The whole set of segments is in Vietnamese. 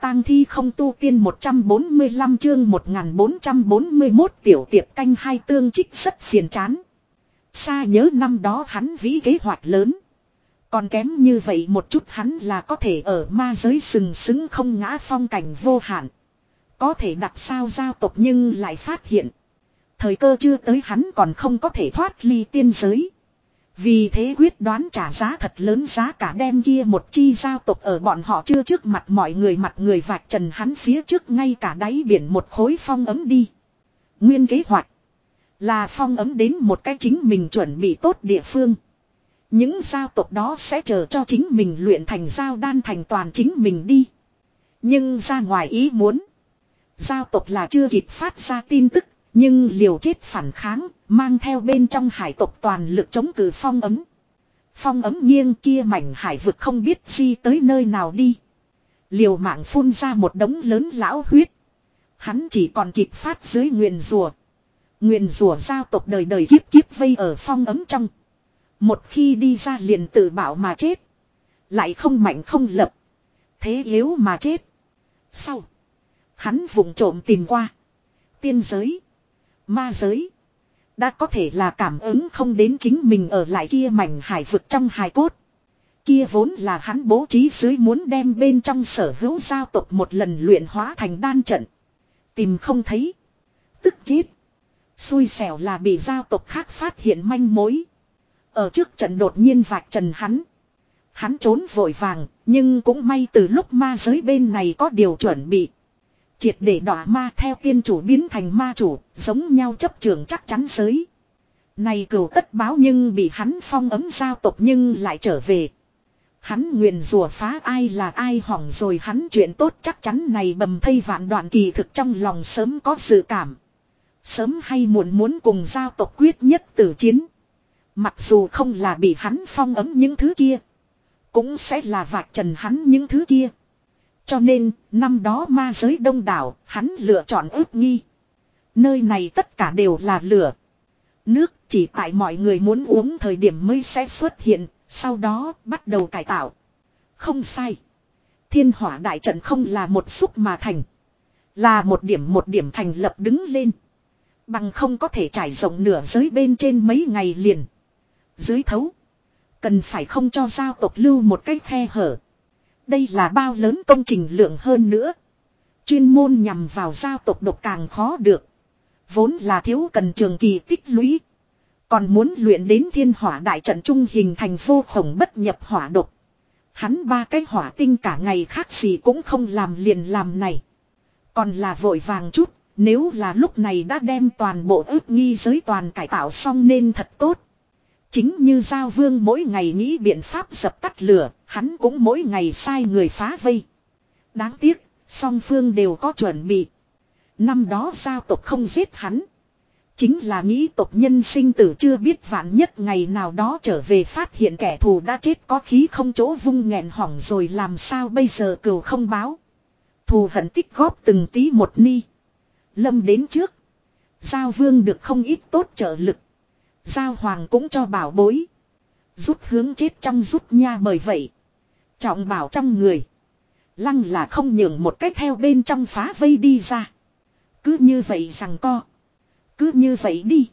tang thi không tu tiên 145 chương 1441 tiểu tiệp canh hai tương trích rất phiền chán. Xa nhớ năm đó hắn vĩ kế hoạch lớn. Còn kém như vậy một chút hắn là có thể ở ma giới sừng sững không ngã phong cảnh vô hạn. Có thể đặt sao giao tộc nhưng lại phát hiện. Thời cơ chưa tới hắn còn không có thể thoát ly tiên giới. Vì thế quyết đoán trả giá thật lớn giá cả đem kia một chi giao tộc ở bọn họ chưa trước mặt mặt người vạch trần hắn phía trước ngay cả đáy biển một khối phong ấm đi. Nguyên kế hoạch là phong ấm đến một cái chính mình chuẩn bị tốt địa phương. Những giao tộc đó sẽ chờ cho chính mình luyện thành giao đan thành toàn chính mình đi. Nhưng ra ngoài ý muốn. Giao tộc là chưa kịp phát ra tin tức. Nhưng liều chết phản kháng, mang theo bên trong hải tộc toàn lực chống cự phong ấm. Phong ấm nghiêng kia mảnh hải vực không biết di tới nơi nào đi. Liều mạng phun ra một đống lớn lão huyết. Hắn chỉ còn kịp phát dưới nguyền rùa. Nguyền rùa giao tộc đời đời kiếp kiếp vây ở phong ấm trong. Một khi đi ra liền tự bảo mà chết. Lại không mạnh không lập. Thế yếu mà chết. Sau. Hắn vụng trộm tìm qua. Tiên giới. Ma giới. Đã có thể là cảm ứng không đến chính mình ở lại kia mảnh hải vực trong hài cốt. Kia vốn là hắn bố trí dưới muốn đem bên trong sở hữu giao tộc một lần luyện hóa thành đan trận. Tìm không thấy. Tức chết. Xui xẻo là bị giao tộc khác phát hiện manh mối. Ở trước trận đột nhiên vạch trần hắn. Hắn trốn vội vàng, nhưng cũng may từ lúc ma giới bên này có điều chuẩn bị. Triệt để đọa ma theo tiên chủ biến thành ma chủ, giống nhau chấp trường chắc chắn giới. Này cửu tất báo nhưng bị hắn phong ấm giao tộc nhưng lại trở về. Hắn nguyền rủa phá ai là ai hỏng rồi hắn chuyện tốt chắc chắn này bầm thây vạn đoạn kỳ thực trong lòng sớm có dự cảm. Sớm hay muộn muốn cùng giao tộc quyết nhất tử chiến. Mặc dù không là bị hắn phong ấm những thứ kia. Cũng sẽ là vạch trần hắn những thứ kia. Cho nên, năm đó ma giới đông đảo, hắn lựa chọn ước nghi. Nơi này tất cả đều là lửa. Nước chỉ tại mọi người muốn uống thời điểm mới sẽ xuất hiện, sau đó bắt đầu cải tạo. Không sai. Thiên hỏa đại trận không là một xúc mà thành. Là một điểm thành lập đứng lên. Bằng không có thể trải rộng nửa giới bên trên mấy ngày liền. Dưới thấu. Cần phải không cho giao tộc lưu một cái khe hở. Đây là bao lớn công trình lượng hơn nữa. Chuyên môn nhằm vào giao tộc độc càng khó được. Vốn là thiếu cần trường kỳ tích lũy. Còn muốn luyện đến thiên hỏa đại trận trung hình thành vô khổng bất nhập hỏa độc. Hắn ba cái hỏa tinh cả ngày khác gì cũng không làm liền làm này. Còn là vội vàng chút. Nếu là lúc này đã đem toàn bộ ước nghi giới toàn cải tạo xong nên thật tốt. Chính như Giao Vương mỗi ngày nghĩ biện pháp dập tắt lửa, hắn cũng mỗi ngày sai người phá vây. Đáng tiếc, song phương đều có chuẩn bị. Năm đó giao tộc không giết hắn. Chính là nghĩ tộc nhân sinh tử chưa biết vạn nhất ngày nào đó trở về phát hiện kẻ thù đã chết có khí không chỗ vung nghẹn hỏng rồi làm sao bây giờ cừu không báo. Thù hận tích góp từng tí một ni. Lâm đến trước. Giao Vương được không ít tốt trợ lực. Giao Hoàng cũng cho bảo bối. Rút hướng chết trong rút nha bởi vậy. Trọng bảo trong người. Lăng là không nhường một cách theo bên trong phá vây đi ra. Cứ như vậy rằng co. Cứ như vậy đi.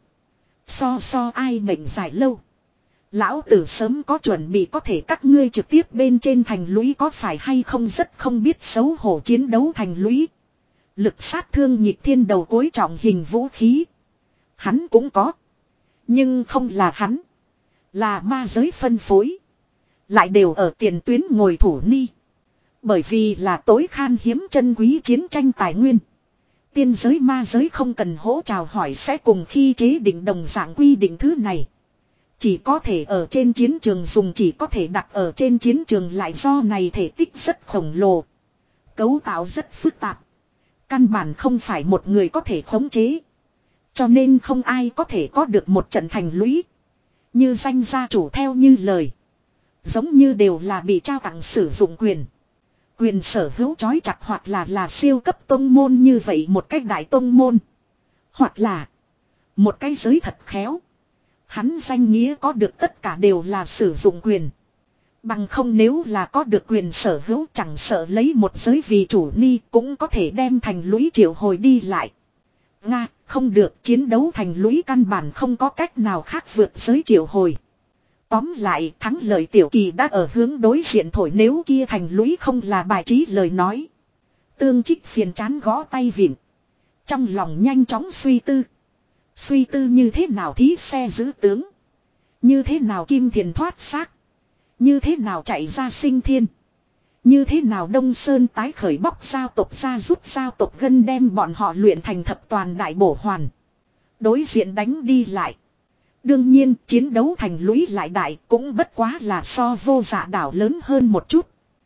So ai mệnh dài lâu. Lão tử sớm có chuẩn bị có thể các ngươi trực tiếp bên trên thành lũy có phải hay không rất không biết xấu hổ chiến đấu thành lũy. Lực sát thương nhịp thiên đầu cuối trọng hình vũ khí. Hắn cũng có. Nhưng không là hắn. Là ma giới phân phối. Lại đều ở tiền tuyến ngồi thủ ni. Bởi vì là tối khan hiếm chân quý chiến tranh tài nguyên. Tiên giới ma giới không cần hỗ chào hỏi sẽ cùng khi chế định đồng dạng quy định thứ này. Chỉ có thể ở trên chiến trường dùng chỉ có thể đặt ở trên chiến trường lại do này thể tích rất khổng lồ. Cấu tạo rất phức tạp. Căn bản không phải một người có thể khống chế. Cho nên không ai có thể có được một trận thành lũy. Như danh gia chủ theo như lời. Giống như đều là bị trao tặng sử dụng quyền. Quyền sở hữu trói chặt hoặc là siêu cấp tông môn như vậy một cách đại tông môn. Hoặc là một cái giới thật khéo. Hắn danh nghĩa có được tất cả đều là sử dụng quyền. Bằng không nếu là có được quyền sở hữu chẳng sợ lấy một giới vì chủ ni cũng có thể đem thành lũy triệu hồi đi lại. Nga, không được, chiến đấu thành lũy căn bản không có cách nào khác vượt giới triệu hồi. Tóm lại thắng lợi tiểu kỳ đã ở hướng đối diện thổi nếu kia thành lũy không là bài trí lời nói. Tương Trích phiền chán gõ tay vịn. Trong lòng nhanh chóng suy tư. Suy tư như thế nào thí xe giữ tướng. Như thế nào kim thiền thoát xác. Như thế nào chạy ra sinh thiên. Như thế nào Đông Sơn tái khởi bóc giao tộc ra rút giao tộc gân đem bọn họ luyện thành thập toàn đại bổ hoàn. Đối diện đánh đi lại. Đương nhiên chiến đấu thành lũy lại đại cũng bất quá là so vô dạ đảo lớn hơn một chút.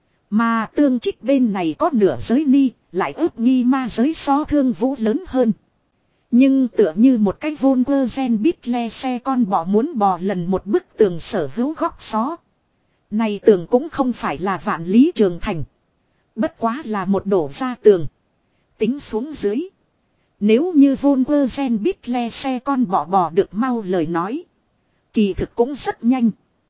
Mà Tương Trích bên này có nửa giới ni lại ước nghi ma giới so Thương Vũ lớn hơn. Nhưng tựa như một cái Volkergen bít le xe con bò muốn bò lần một bức tường sở hữu góc xó. Này tường cũng không phải là vạn lý trường thành. Bất quá là một đổ ra tường. Tính xuống dưới. Nếu như Volkergen bít le xe con bò được mau lời nói. Kỳ thực cũng rất nhanh.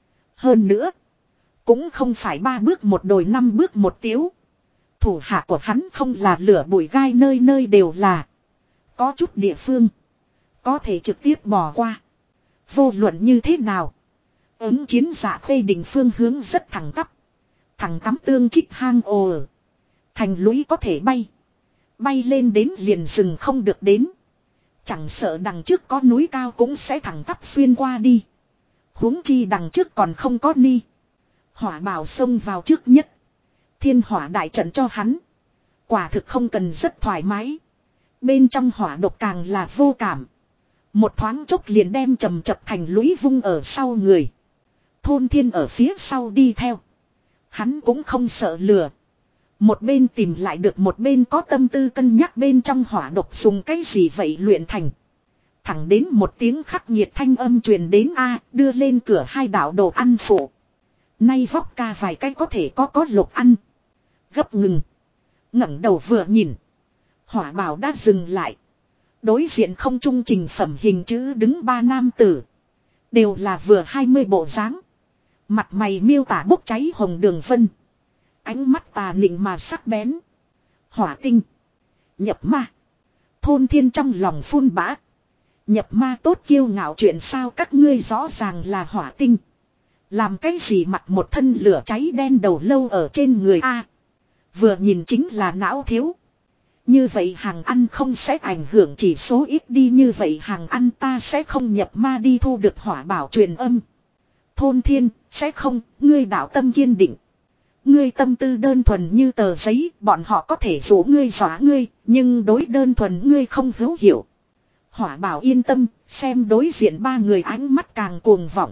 Hơn nữa. Cũng không phải 3 bước một đồi 5 bước một tiếu. Thủ hạ của hắn không là lửa bụi gai nơi nơi đều là. Có chút địa phương. Có thể trực tiếp bỏ qua. Vô luận như thế nào. Ứng chiến giả Khê Đình phương hướng rất thẳng tắp. Thẳng cắm Tương Trích hang ồ. Thành lũy có thể bay. Bay lên đến liền rừng không được đến. Chẳng sợ đằng trước có núi cao cũng sẽ thẳng tắp xuyên qua đi. Huống chi đằng trước còn không có ni. Hỏa bảo xông vào trước nhất. Thiên hỏa đại trận cho hắn. Quả thực không cần rất thoải mái. Bên trong hỏa độc càng là vô cảm. Một thoáng chốc liền đem trầm chập thành lũy vung ở sau người. Thôn Thiên ở phía sau đi theo. Hắn cũng không sợ lửa. Một bên tìm lại được một bên có tâm tư cân nhắc bên trong hỏa độc dùng cái gì vậy luyện thành. Thẳng đến một tiếng khắc nghiệt thanh âm truyền đến A đưa lên cửa 2 đạo đồ ăn phụ. Nay vóc ca vài cái có thể có lục ăn. Gấp ngừng. ngẩng đầu vừa nhìn. Hỏa bảo đã dừng lại. Đối diện không trung trình phẩm hình chữ đứng 3 nam tử. Đều là vừa 20 bộ dáng. Mặt mày miêu tả bốc cháy hồng đường vân. Ánh mắt tà nịnh mà sắc bén. Hỏa tinh. Nhập ma. Thôn Thiên trong lòng phun bã. Nhập ma tốt kiêu ngạo chuyện sao các ngươi rõ ràng là hỏa tinh. Làm cái gì mặc một thân lửa cháy đen đầu lâu ở trên người A. Vừa nhìn chính là não thiếu. Như vậy hàng ăn không sẽ ảnh hưởng chỉ số ít đi như vậy hàng ăn ta sẽ không nhập ma đi thu được hỏa bảo truyền âm. Thôn Thiên, sẽ không, ngươi đạo tâm kiên định. Ngươi tâm tư đơn thuần như tờ giấy, bọn họ có thể rủ ngươi dọa ngươi, nhưng đối đơn thuần ngươi không hữu hiểu. Hỏa bảo yên tâm, xem đối diện 3 người ánh mắt càng cuồng vọng.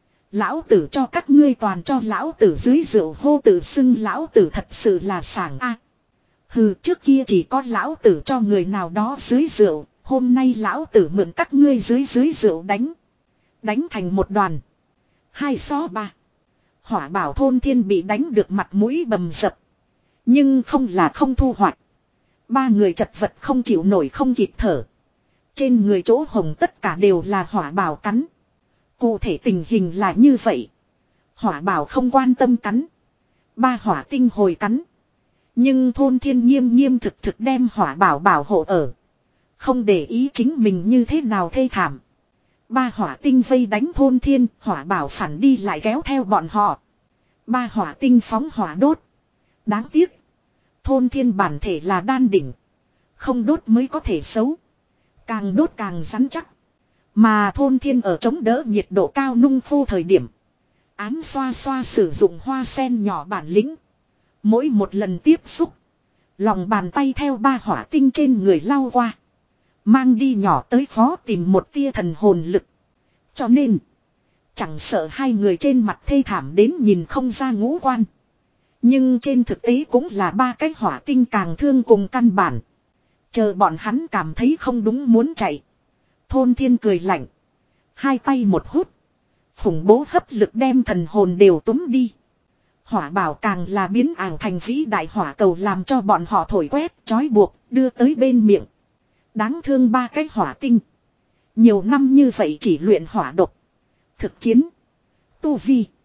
Lão tử cho các ngươi toàn cho lão tử dưới rượu hô tử xưng lão tử thật sự là sảng a. Hừ trước kia chỉ có lão tử cho người nào đó dưới rượu, hôm nay lão tử mượn các ngươi dưới rượu đánh. Đánh thành một đoàn. 2-3. Hỏa bảo Thôn Thiên bị đánh được mặt mũi bầm dập. Nhưng không là không thu hoạch. 3 người chật vật không chịu nổi không kịp thở. Trên người chỗ hồng tất cả đều là hỏa bảo cắn. Cụ thể tình hình là như vậy. Hỏa bảo không quan tâm cắn. 3 hỏa tinh hồi cắn. Nhưng Thôn Thiên nghiêm thực đem hỏa bảo bảo hộ ở. Không để ý chính mình như thế nào thê thảm. 3 hỏa tinh vây đánh Thôn Thiên, hỏa bảo phản đi lại kéo theo bọn họ. 3 hỏa tinh phóng hỏa đốt. Đáng tiếc. Thôn Thiên bản thể là đan đỉnh. Không đốt mới có thể xấu. Càng đốt càng rắn chắc. Mà Thôn Thiên ở chống đỡ nhiệt độ cao nung khô thời điểm. Ám xoa sử dụng hoa sen nhỏ bản lĩnh. Mỗi một lần tiếp xúc. Lòng bàn tay theo 3 hỏa tinh trên người lau qua. Mang đi nhỏ tới khó tìm một tia thần hồn lực. Cho nên. Chẳng sợ 2 người trên mặt thê thảm đến nhìn không ra ngũ quan. Nhưng trên thực tế cũng là 3 cái hỏa tinh càng thương cùng căn bản. Chờ bọn hắn cảm thấy không đúng muốn chạy. Thôn Thiên cười lạnh. 2 tay một hút. Khủng bố hấp lực đem thần hồn đều túm đi. Hỏa bảo càng là biến ảo thành vĩ đại hỏa cầu làm cho bọn họ thổi quét, trói buộc, đưa tới bên miệng. Đáng thương 3 cái hỏa tinh. Nhiều năm như vậy chỉ luyện hỏa độc. Thực chiến. Tu vi.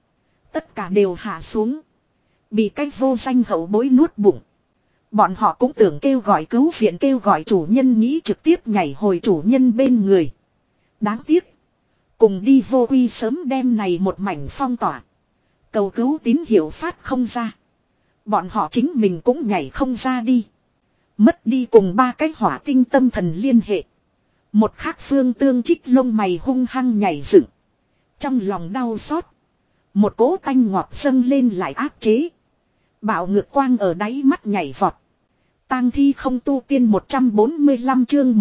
Tất cả đều hạ xuống. Bị cái vô danh hậu bối nuốt bụng. Bọn họ cũng tưởng kêu gọi cứu viện, kêu gọi chủ nhân, nghĩ trực tiếp nhảy hồi chủ nhân bên người. Đáng tiếc. Cùng đi vô quy sớm đem này một mảnh phong tỏa. Cầu cứu tín hiệu phát không ra. Bọn họ chính mình cũng nhảy không ra đi. Mất đi cùng ba cái hỏa tinh tâm thần liên hệ. Một khác phương Tương Trích lông mày hung hăng nhảy dựng. Trong lòng đau xót. Một cỗ tanh ngọt dâng lên lại áp chế. Bạo ngược quang ở đáy mắt nhảy vọt. Tang thi không tu tiên 145 chương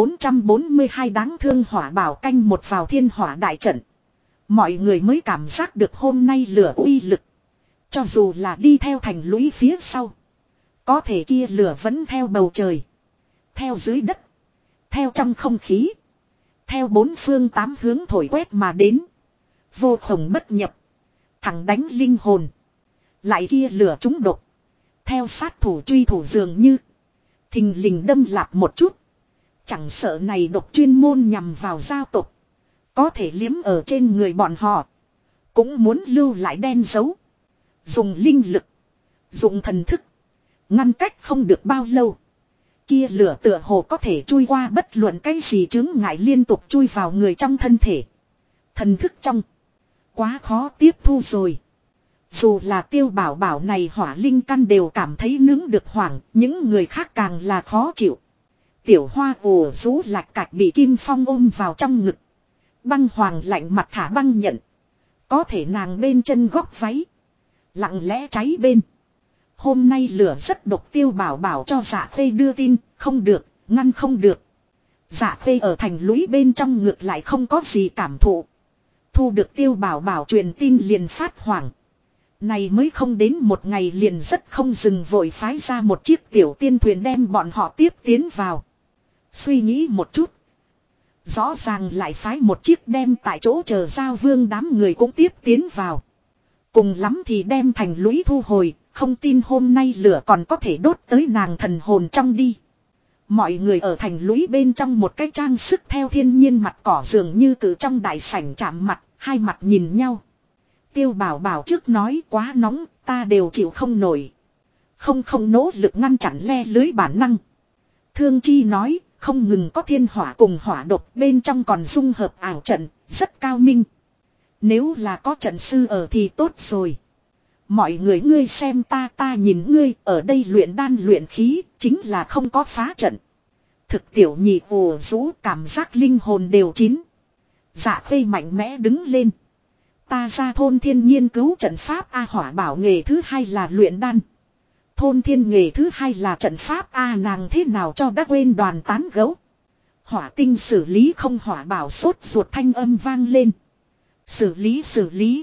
1442 đáng thương hỏa bảo canh một vào thiên hỏa đại trận. Mọi người mới cảm giác được hôm nay lửa uy lực. Cho dù là đi theo thành lũy phía sau. Có thể kia lửa vẫn theo bầu trời. Theo dưới đất. Theo trong không khí. Theo bốn phương tám hướng thổi quét mà đến. Vô khổng bất nhập. Thẳng đánh linh hồn. Lại kia lửa trúng độc. Theo sát thủ truy thủ dường như. Thình lình đâm lạp một chút. Chẳng sợ này độc chuyên môn nhằm vào giao tục. Có thể liếm ở trên người bọn họ. Cũng muốn lưu lại đen dấu. Dùng linh lực. Dùng thần thức. Ngăn cách không được bao lâu. Kia lửa tựa hồ có thể chui qua bất luận cái gì chứng ngại, liên tục chui vào người trong thân thể. Thần thức trong. Quá khó tiếp thu rồi. Dù là Tiêu Bảo Bảo này hỏa linh căn đều cảm thấy nướng được hoảng, những người khác càng là khó chịu. Tiểu Hoa ồ rú lạch cạch bị Kim Phong ôm vào trong ngực. Băng hoàng lạnh mặt thả băng nhận. Có thể nàng bên chân góc váy. Lặng lẽ cháy bên. Hôm nay lửa rất độc. Tiêu Bảo Bảo cho Dạ Khê đưa tin, không được, ngăn không được. Dạ Khê ở thành lũy bên trong ngược lại không có gì cảm thụ. Thu được Tiêu Bảo Bảo truyền tin liền phát hoảng. Này mới không đến một ngày liền rất không dừng vội phái ra một chiếc tiểu tiên thuyền đem bọn họ tiếp tiến vào. Suy nghĩ một chút. Rõ ràng lại phái một chiếc đem tại chỗ chờ Giao Vương đám người cũng tiếp tiến vào. Cùng lắm thì đem thành lũy thu hồi, không tin hôm nay lửa còn có thể đốt tới nàng thần hồn trong đi. Mọi người ở thành lũy bên trong một cái trang sức theo thiên nhiên mặt cỏ dường như từ trong đại sảnh chạm mặt, hai mặt nhìn nhau. Tiêu Bảo Bảo trước nói quá nóng, ta đều chịu không nổi. Không nỗ lực ngăn chặn le lưới bản năng. Thương Chi nói, không ngừng có thiên hỏa cùng hỏa độc, bên trong còn dung hợp ảo trận, rất cao minh. Nếu là có trận sư ở thì tốt rồi. Mọi người ngươi xem ta nhìn ngươi, ở đây luyện đan luyện khí, chính là không có phá trận. Thực tiểu nhị ồ rũ, cảm giác linh hồn đều chín. Dạ Khê mạnh mẽ đứng lên. Ta ra thôn thiên nghiên cứu trận pháp A. Hỏa bảo nghề thứ hai là luyện đan. Thôn thiên nghề thứ hai là trận pháp A. Nàng thế nào cho đã quên đoàn tán gấu. Hỏa tinh xử lý không. Hỏa bảo sốt ruột thanh âm vang lên. Xử lý.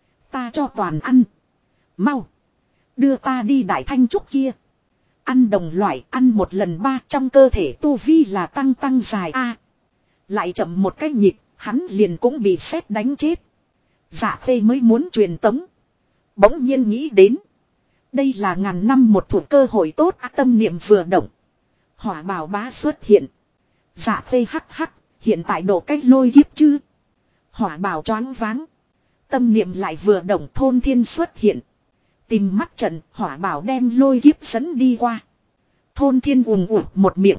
Ta cho toàn ăn. Mau. Đưa ta đi đại thanh trúc kia. Ăn đồng loại, ăn một lần 3 trong cơ thể tu vi là tăng dài A. Lại chậm một cái nhịp, hắn liền cũng bị sét đánh chết. Dạ Khê mới muốn truyền tống. Bỗng nhiên nghĩ đến. Đây là ngàn năm một thủa cơ hội tốt. Tâm niệm vừa động. Hỏa bảo bá xuất hiện. Dạ Khê hắc. Hiện tại độ cách lôi kiếp chứ. Hỏa bảo choáng váng. Tâm niệm lại vừa động. Thôn thiên xuất hiện. Tìm mắt trận. Hỏa bảo đem lôi kiếp dẫn đi qua. Thôn thiên ùn ùn một miệng.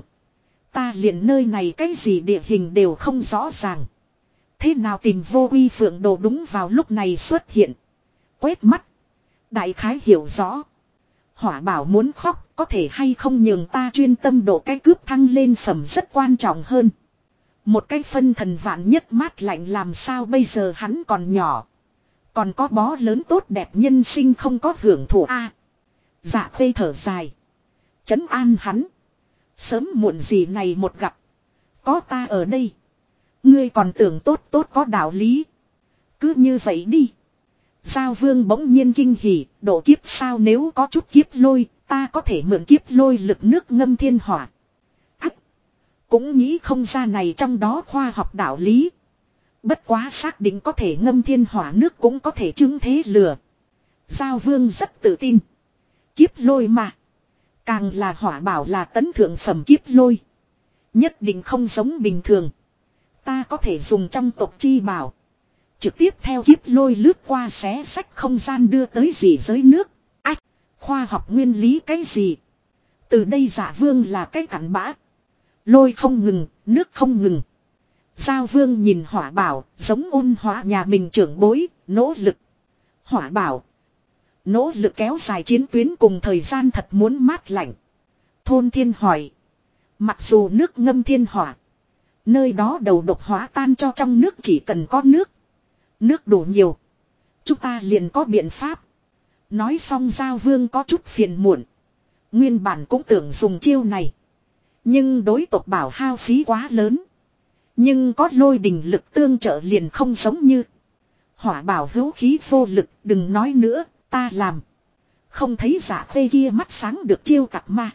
Ta liền nơi này cái gì địa hình đều không rõ ràng. Thế nào tìm vô uy phượng đồ đúng vào lúc này xuất hiện. Quét mắt. Đại khái hiểu rõ. Hỏa bảo muốn khóc, có thể hay không nhường ta chuyên tâm độ cái cướp thăng lên phẩm rất quan trọng hơn. Một cái phân thần vạn nhất mát lạnh làm sao bây giờ hắn còn nhỏ. Còn có bó lớn tốt đẹp nhân sinh không có hưởng thụ a. Dạ Khê thở dài. Trấn an hắn. Sớm muộn gì này một gặp. Có ta ở đây. Ngươi còn tưởng tốt có đạo lý. Cứ như vậy đi. Giao Vương bỗng nhiên kinh hỉ, độ kiếp sao nếu có chút kiếp lôi, ta có thể mượn kiếp lôi lực nước ngâm thiên hỏa. Ách! Cũng nghĩ không ra này trong đó khoa học đạo lý. Bất quá xác định có thể ngâm thiên hỏa nước cũng có thể chứng thế lửa. Giao Vương rất tự tin. Kiếp lôi mà. Càng là hỏa bảo là tấn thượng phẩm kiếp lôi. Nhất định không giống bình thường. Ta có thể dùng trong tộc chi bảo. Trực tiếp theo kiếp lôi lướt qua xé sách không gian đưa tới dị giới nước. Ách, khoa học nguyên lý cái gì? Từ đây Dạ Vương là cái cặn bã. Lôi không ngừng, nước không ngừng. Giao Vương nhìn Hỏa Bảo, giống ôn hóa nhà mình trưởng bối, nỗ lực. Hỏa Bảo, nỗ lực kéo dài chiến tuyến cùng thời gian thật muốn mát lạnh. Thôn Thiên hỏi. Mặc dù nước ngâm thiên hỏa, nơi đó đầu độc hóa tan cho trong nước chỉ cần có nước. Nước đủ nhiều, chúng ta liền có biện pháp. Nói xong Giao Vương có chút phiền muộn. Nguyên bản cũng tưởng dùng chiêu này, nhưng đối tộc bảo hao phí quá lớn. Nhưng có lôi đình lực tương trợ liền không giống như. Hỏa Bảo hữu khí vô lực, đừng nói nữa, ta làm. Không thấy Dạ Khê kia mắt sáng được chiêu cặp ma.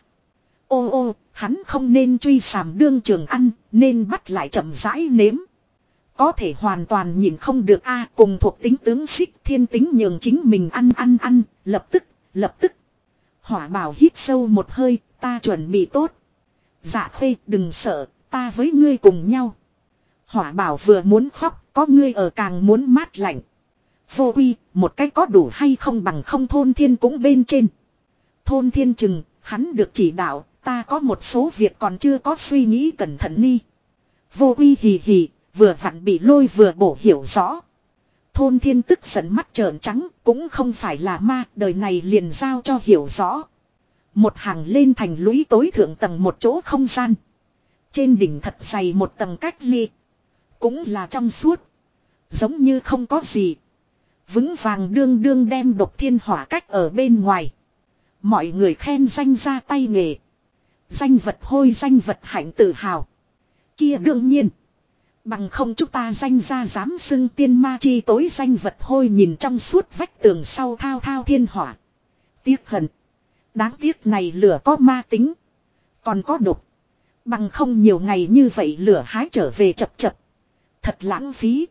Ô ô, hắn không nên truy sàm đương trường ăn, nên bắt lại chậm rãi nếm. Có thể hoàn toàn nhìn không được a, cùng thuộc tính tướng xích thiên tính nhường chính mình ăn, lập tức. Hỏa Bảo hít sâu một hơi, ta chuẩn bị tốt. Dạ Khê đừng sợ, ta với ngươi cùng nhau. Hỏa Bảo vừa muốn khóc, có ngươi ở càng muốn mát lạnh. Vô uy, một cách có đủ hay không bằng không. Thôn Thiên cũng bên trên. Thôn Thiên chừng, hắn được chỉ đạo, ta có một số việc còn chưa có suy nghĩ cẩn thận ni. Vô uy hì hì, vừa vặn bị lôi vừa bổ hiểu rõ. Thôn Thiên tức giận mắt trợn trắng, cũng không phải là ma, đời này liền giao cho hiểu rõ. Một hàng lên thành lũy tối thượng tầng một chỗ không gian. Trên đỉnh thật dày một tầng cách ly. Cũng là trong suốt. Giống như không có gì. Vững vàng đương đương đem độc thiên hỏa cách ở bên ngoài. Mọi người khen danh ra tay nghề. Danh vật hôi danh vật hạnh tự hào. Kia đương nhiên. Bằng không chúng ta danh ra dám xưng tiên ma chi tối danh vật hôi nhìn trong suốt vách tường sau thao thao thiên hỏa. Tiếc hận. Đáng tiếc này lửa có ma tính. Còn có độc. Bằng không nhiều ngày như vậy lửa hái trở về chập chập. Thật lãng phí.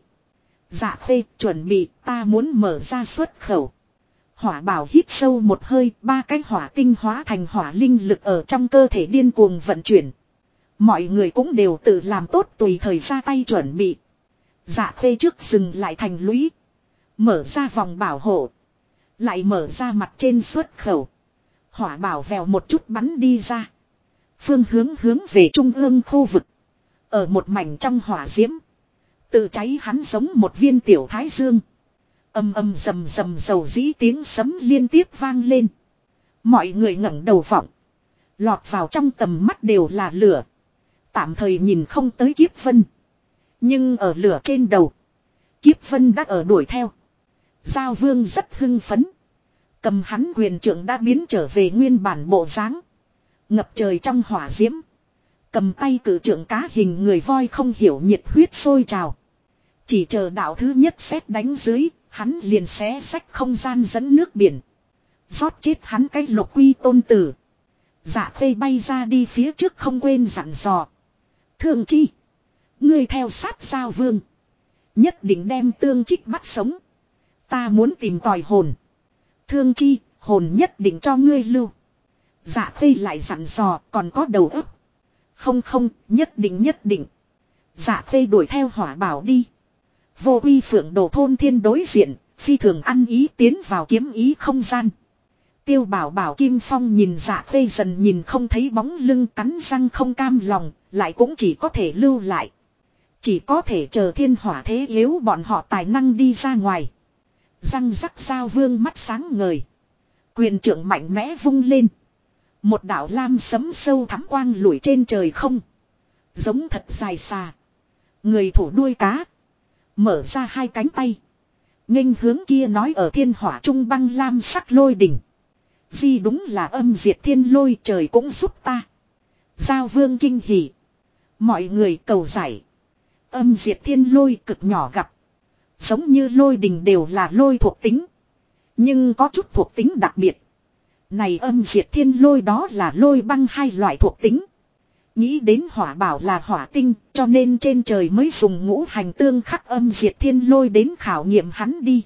Dạ Khê chuẩn bị, ta muốn mở ra xuất khẩu. Hỏa Bảo hít sâu một hơi, ba cái hỏa tinh hóa thành hỏa linh lực ở trong cơ thể điên cuồng vận chuyển. Mọi người cũng đều tự làm tốt tùy thời ra tay chuẩn bị. Dạ Khê trước dừng lại thành lũy. Mở ra vòng bảo hộ. Lại mở ra mặt trên xuất khẩu. Hỏa Bảo vèo một chút bắn đi ra. Phương hướng về trung ương khu vực. Ở một mảnh trong hỏa diễm. Tự cháy hắn giống một viên tiểu thái dương. Âm âm rầm rầm dầu dĩ tiếng sấm liên tiếp vang lên. Mọi người ngẩng đầu vọng. Lọt vào trong tầm mắt đều là lửa. Tạm thời nhìn không tới kiếp vân. Nhưng ở lửa trên đầu. Kiếp vân đã ở đuổi theo. Giao Vương rất hưng phấn. Cầm hắn quyền trượng đã biến trở về nguyên bản bộ dáng. Ngập trời trong hỏa diễm. Cầm tay cử trượng cá hình người voi không hiểu nhiệt huyết sôi trào. Chỉ chờ đạo thứ nhất sét đánh dưới, hắn liền xé sách không gian dẫn nước biển. Rót chết hắn cái Lục Quy tôn tử. Dạ Khê bay ra đi phía trước không quên dặn dò. Thương Chi, ngươi theo sát Giao Vương. Nhất định đem Tương Trích bắt sống. Ta muốn tìm tòi hồn. Thương Chi, hồn nhất định cho ngươi lưu. Dạ Khê lại dặn dò còn có đầu óc. Không, nhất định. Dạ Khê đuổi theo Hỏa Bảo đi. Vô uy phượng đồ thôn thiên đối diện, phi thường ăn ý tiến vào kiếm ý không gian. Tiêu Bảo Bảo Kim Phong nhìn Dạ Khê dần nhìn không thấy bóng lưng cắn răng không cam lòng, lại cũng chỉ có thể lưu lại. Chỉ có thể chờ thiên hỏa thế yếu bọn họ tài năng đi ra ngoài. Răng rắc Giao Vương mắt sáng ngời. Quyền trượng mạnh mẽ vung lên. Một đạo lam sấm sâu thắm quang lủi trên trời không. Giống thật dài xa. Người thủ đuôi cá. Mở ra hai cánh tay. Nghênh hướng kia nói ở thiên hỏa trung băng lam sắc lôi đỉnh. Di đúng là âm diệt thiên lôi trời cũng giúp ta. Giao Vương kinh hỉ. Mọi người cầu giải. Âm diệt thiên lôi cực nhỏ gặp. Giống như lôi đình đều là lôi thuộc tính. Nhưng có chút thuộc tính đặc biệt. Này âm diệt thiên lôi đó là lôi băng hai loại thuộc tính. Nghĩ đến Hỏa Bảo là hỏa tinh, cho nên trên trời mới dùng ngũ hành tương khắc âm diệt thiên lôi đến khảo nghiệm hắn đi.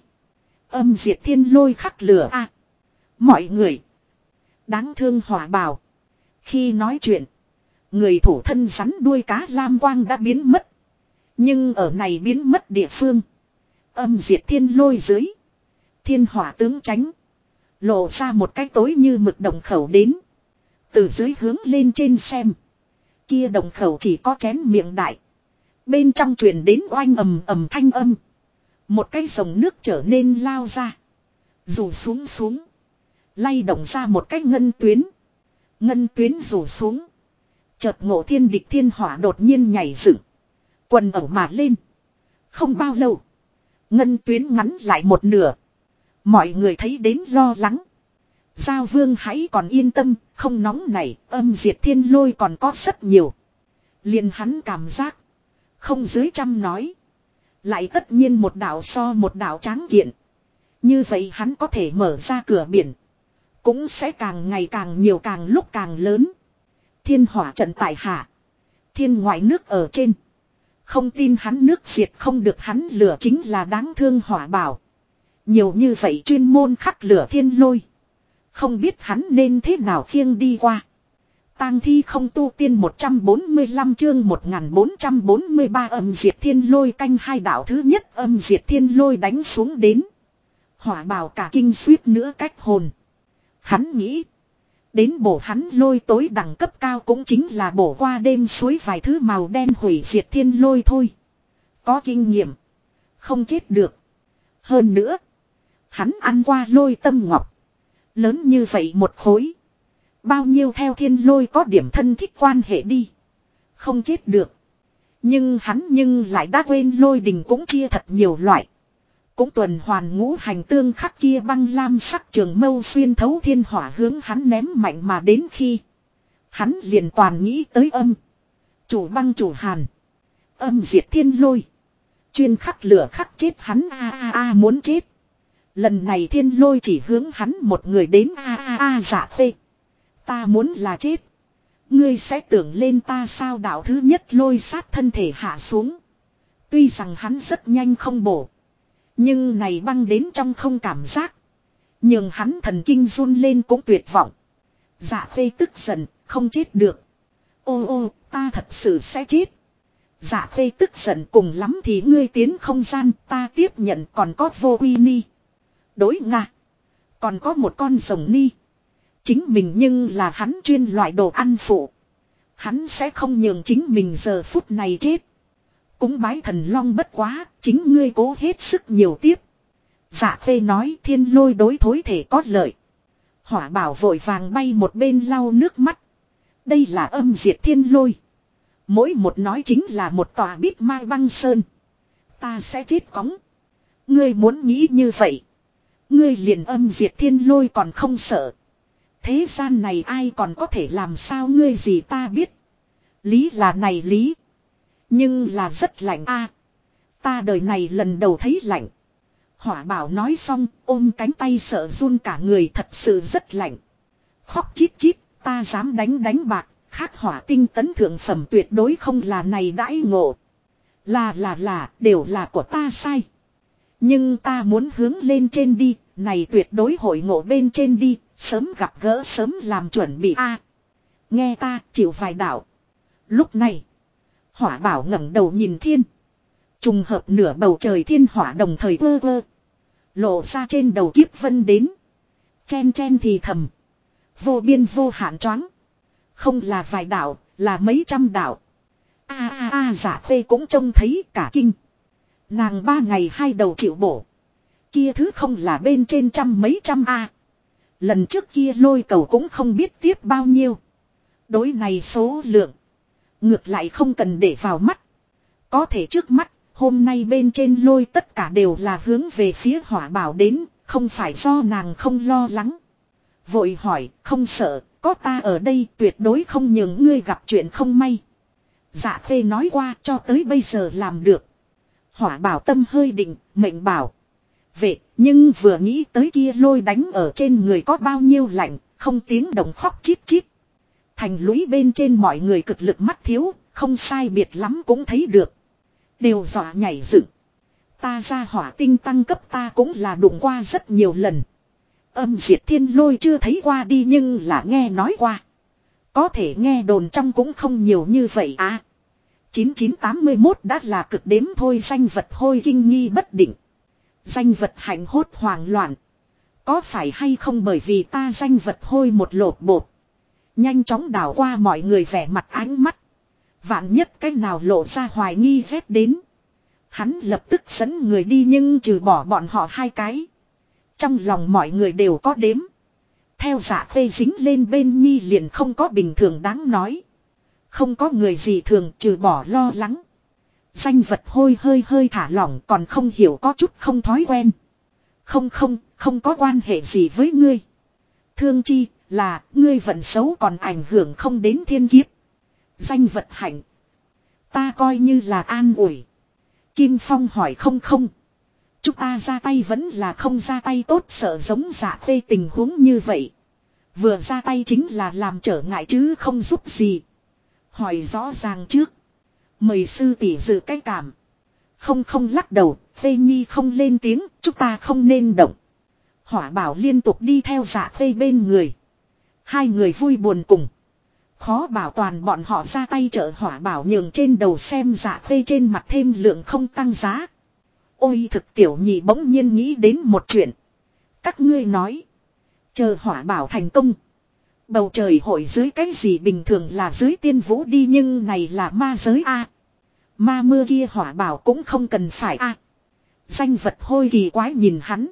Âm diệt thiên lôi khắc lửa a. Mọi người. Đáng thương Hỏa Bảo. Khi nói chuyện, người thủ thân rắn đuôi cá lam quang đã biến mất. Nhưng ở này biến mất địa phương, Âm diệt thiên lôi dưới. Thiên hỏa tướng tránh. Lộ ra một cái tối như mực đồng khẩu đến. Từ dưới hướng lên trên xem. Kia đồng khẩu chỉ có chén miệng đại. Bên trong truyền đến oanh ầm ầm thanh âm. Một cái dòng nước trở nên lao ra. Rủ xuống xuống. Lay động ra một cái ngân tuyến. Ngân tuyến rủ xuống. Chợt Ngộ Thiên Địch thiên hỏa đột nhiên nhảy dựng. Quần ẩu mà lên. Không bao lâu. Ngân tuyến ngắn lại một nửa. Mọi người thấy đến lo lắng. Giao Vương hãy còn yên tâm, không nóng này, âm diệt thiên lôi còn có rất nhiều. Liền hắn cảm giác. Không dưới 100 nói. Lại tất nhiên một đạo so một đạo tráng kiện. Như vậy hắn có thể mở ra cửa biển. Cũng sẽ càng ngày càng nhiều càng lúc càng lớn. Thiên hỏa trận tại hạ. Thiên ngoại nước ở trên. Không tin hắn nước diệt không được hắn lửa chính là đáng thương hỏa bảo. Nhiều như vậy chuyên môn khắc lửa thiên lôi. Không biết hắn nên thế nào khiêng đi qua. Tang thi không tu tiên 145 chương 1443 âm diệt thiên lôi canh hai đạo thứ nhất âm diệt thiên lôi đánh xuống đến. Hỏa bào cả kinh suýt nữa cách hồn. Hắn nghĩ. Đến bổ hắn lôi tối đẳng cấp cao cũng chính là bổ qua đêm suối vài thứ màu đen hủy diệt thiên lôi thôi. Có kinh nghiệm. Không chết được. Hơn nữa. Hắn ăn qua lôi tâm ngọc. Lớn như vậy một khối. Bao nhiêu theo thiên lôi có điểm thân thích quan hệ đi. Không chết được. Nhưng hắn lại đã quên lôi đình cũng chia thật nhiều loại. Cũng tuần hoàn ngũ hành tương khắc kia băng lam sắc trường mâu xuyên thấu thiên hỏa hướng hắn ném mạnh mà đến khi. Hắn liền toàn nghĩ tới âm. Chủ băng chủ hàn. Âm diệt thiên lôi. Chuyên khắc lửa khắc chết hắn muốn chết. Lần này thiên lôi chỉ hướng hắn một người đến Dạ Phê. Ta muốn là chết. Ngươi sẽ tưởng lên ta sao đạo thứ nhất lôi sát thân thể hạ xuống. Tuy rằng hắn rất nhanh không bổ. Nhưng này băng đến trong không cảm giác. Nhưng hắn thần kinh run lên cũng tuyệt vọng. Dạ Phê tức giận, không chết được. Ô ta thật sự sẽ chết. Dạ Phê tức giận cùng lắm thì ngươi tiến không gian ta tiếp nhận còn có vô quy ni. Đối Nga. Còn có một con rồng ni. Chính mình nhưng là hắn chuyên loại đồ ăn phụ. Hắn sẽ không nhường chính mình giờ phút này chết. Cúng bái thần long bất quá, chính ngươi cố hết sức nhiều tiếp. Dạ Phê nói thiên lôi đối thối thể có lợi. Hỏa bảo vội vàng bay một bên lau nước mắt. Đây là âm diệt thiên lôi. Mỗi một nói chính là một tòa bít mai băng sơn. Ta sẽ chết cóng. Ngươi muốn nghĩ như vậy. Ngươi liền âm diệt thiên lôi còn không sợ. Thế gian này ai còn có thể làm sao ngươi gì ta biết. Lý là này lý. Nhưng là rất lạnh ta đời này lần đầu thấy lạnh. Hỏa bảo nói xong ôm cánh tay sợ run cả người thật sự rất lạnh. Khóc chít chít ta dám đánh bạc. Khác hỏa tinh tấn thượng phẩm tuyệt đối không là này đãi ngộ. Là đều là của ta sai. Nhưng ta muốn hướng lên trên đi. Này tuyệt đối hội ngộ bên trên đi. Sớm gặp gỡ sớm làm chuẩn bị nghe ta chịu vài đạo. Lúc này hỏa bảo ngẩng đầu nhìn thiên. Trùng hợp nửa bầu trời thiên hỏa đồng thời vơ. Lộ ra trên đầu kiếp vân đến. Chen thì thầm. Vô biên vô hạn choáng. Không là vài đạo, là mấy trăm đạo. Dạ Phê cũng trông thấy cả kinh. Nàng 3 ngày 2 đầu chịu bổ. Kia thứ không là bên trên trăm mấy trăm Lần trước kia lôi cầu cũng không biết tiếp bao nhiêu. Đối này số lượng. Ngược lại không cần để vào mắt. Có thể trước mắt, hôm nay bên trên lôi tất cả đều là hướng về phía hỏa bảo đến, không phải do nàng không lo lắng. Vội hỏi, không sợ, có ta ở đây tuyệt đối không nhường ngươi gặp chuyện không may. Dạ Phê nói qua cho tới bây giờ làm được. Hỏa bảo tâm hơi định, mệnh bảo. Vệ, nhưng vừa nghĩ tới kia lôi đánh ở trên người có bao nhiêu lạnh, không tiếng động khóc chít chít. Thành lũy bên trên mọi người cực lực mắt thiếu, không sai biệt lắm cũng thấy được. Đều dọa nhảy dựng. Ta ra hỏa tinh tăng cấp ta cũng là đụng qua rất nhiều lần. Âm diệt thiên lôi chưa thấy qua đi nhưng là nghe nói qua. Có thể nghe đồn trong cũng không nhiều như vậy 9981 đã là cực đếm thôi danh vật hôi kinh nghi bất định. Danh vật hạnh hốt hoảng loạn. Có phải hay không bởi vì ta danh vật hôi một lột bột. Nhanh chóng đảo qua mọi người vẻ mặt ánh mắt. Vạn nhất cách nào lộ ra hoài nghi rét đến. Hắn lập tức dẫn người đi nhưng trừ bỏ bọn họ hai cái. Trong lòng mọi người đều có đếm. Theo Dạ Khê dính lên bên Nhi liền không có bình thường đáng nói. Không có người gì thường trừ bỏ lo lắng. Danh vật hôi hơi thả lỏng còn không hiểu có chút không thói quen. Không có quan hệ gì với ngươi. Thương chi là ngươi vận xấu còn ảnh hưởng không đến thiên kiếp. Danh vật hạnh. Ta coi như là an ủi. Kim Phong hỏi không. Chúng ta ra tay vẫn là không ra tay tốt sợ giống Dạ Khê tình huống như vậy. Vừa ra tay chính là làm trở ngại chứ không giúp gì. Hỏi rõ ràng trước. Mời sư tỷ dự cái cảm. Không lắc đầu, Khê Nhi không lên tiếng, chúng ta không nên động. Hỏa Bảo liên tục đi theo Dạ Khê bên người. Hai người vui buồn cùng. Khó bảo toàn bọn họ ra tay trợ Hỏa Bảo nhường trên đầu xem Dạ Khê trên mặt thêm lượng không tăng giá. Ôi thực tiểu nhị bỗng nhiên nghĩ đến một chuyện. Các ngươi nói. Chờ Hỏa Bảo thành công. Bầu trời hội dưới cái gì bình thường là dưới tiên vũ đi nhưng này là ma giới a. Ma mưa kia Hỏa Bảo cũng không cần phải a. Danh vật hôi kỳ quái nhìn hắn.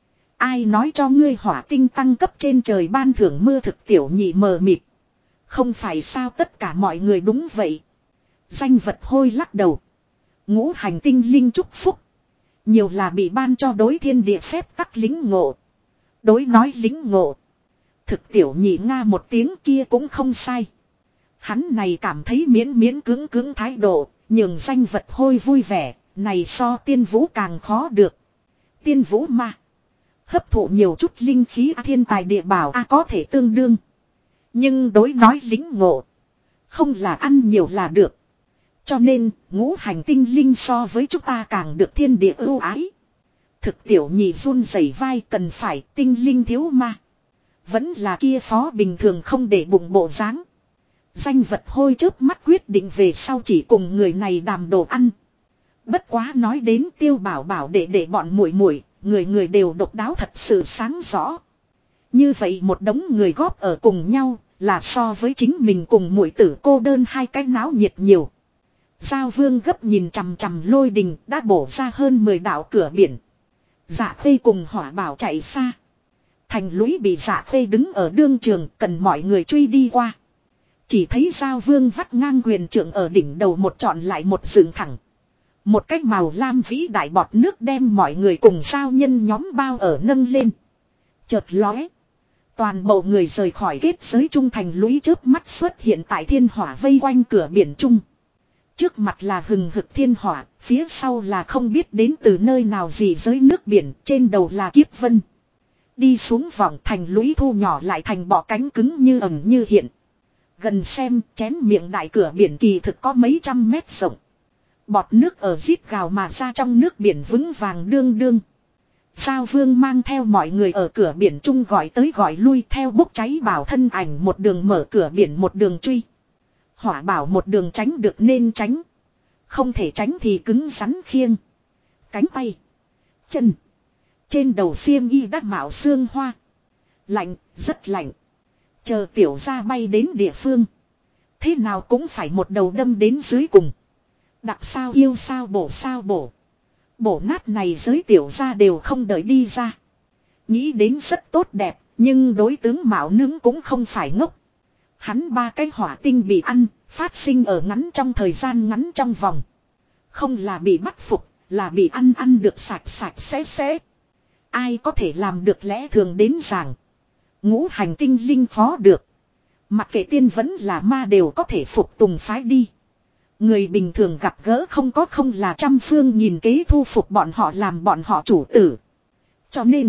Ai nói cho ngươi hỏa tinh tăng cấp trên trời ban thưởng mưa thực tiểu nhị mờ mịt. Không phải sao tất cả mọi người đúng vậy. Danh vật hôi lắc đầu. Ngũ hành tinh linh chúc phúc. Nhiều là bị ban cho đối thiên địa phép tắc lính ngộ. Đối nói lính ngộ. Thực tiểu nhị nga một tiếng kia cũng không sai. Hắn này cảm thấy miễn cưỡng thái độ. Nhường danh vật hôi vui vẻ. Này so tiên vũ càng khó được. Tiên vũ ma. Hấp thụ nhiều chút linh khí thiên tài địa bảo có thể tương đương. Nhưng đối nói lính ngộ. Không là ăn nhiều là được. Cho nên ngũ hành tinh linh so với chúng ta càng được thiên địa ưu ái. Thực tiểu nhị run rẩy vai cần phải tinh linh thiếu ma. Vẫn là kia phó bình thường không để bụng bộ dáng. Danh vật hôi chớp mắt quyết định về sau chỉ cùng người này đàm đồ ăn. Bất quá nói đến Tiêu Bảo Bảo để bọn muội muội, người đều độc đáo thật sự sáng rõ. Như vậy một đống người góp ở cùng nhau là so với chính mình cùng muội tử cô đơn hai cái náo nhiệt nhiều. Giao Vương gấp nhìn chằm chằm Lôi Đình đã bổ ra hơn 10 đạo cửa biển. Dạ Khê cùng Hỏa Bảo chạy xa. Thành lũy bị Dạ Khê đứng ở đương trường cần mọi người truy đi qua. Chỉ thấy Giao Vương vắt ngang quyền trượng ở đỉnh đầu một trọn lại một dựng thẳng. Một cách màu lam vĩ đại bọt nước đem mọi người cùng sao nhân nhóm bao ở nâng lên. Chợt lóe. Toàn bộ người rời khỏi kết giới trung thành lũy chớp mắt xuất hiện tại thiên hỏa vây quanh cửa biển trung. Trước mặt là hừng hực thiên hỏa, phía sau là không biết đến từ nơi nào gì giới nước biển, trên đầu là kiếp vân. Đi xuống vòng thành lũy thu nhỏ lại thành bọ cánh cứng như ẩn như hiện. Gần xem chén miệng đại cửa biển kỳ thực có mấy trăm mét rộng. Bọt nước ở rít gào mà ra trong nước biển vững vàng đương đương. Giao Vương mang theo mọi người ở cửa biển trung gọi tới gọi lui theo bốc cháy bảo thân ảnh một đường mở cửa biển một đường truy. Hỏa Bảo một đường tránh được nên tránh. Không thể tránh thì cứng rắn khiêng. Cánh tay. Chân. Trên đầu xiêm y đắc mạo xương hoa. Lạnh, rất lạnh. Chờ tiểu gia bay đến địa phương. Thế nào cũng phải một đầu đâm đến dưới cùng. Đặc sao yêu sao bổ. Bổ nát này giới tiểu gia đều không đợi đi ra. Nghĩ đến rất tốt đẹp, nhưng đối tướng Mạo Nướng cũng không phải ngốc. Hắn ba cái hỏa tinh bị ăn, phát sinh ở ngắn trong thời gian ngắn trong vòng. Không là bị bắt phục, là bị ăn được sạch sẽ. Ai có thể làm được lẽ thường đến giảng. Ngũ hành tinh linh phó được. Mặc kệ tiên vẫn là ma đều có thể phục tùng phái đi. Người bình thường gặp gỡ không là trăm phương nhìn kế thu phục bọn họ làm bọn họ chủ tử. Cho nên,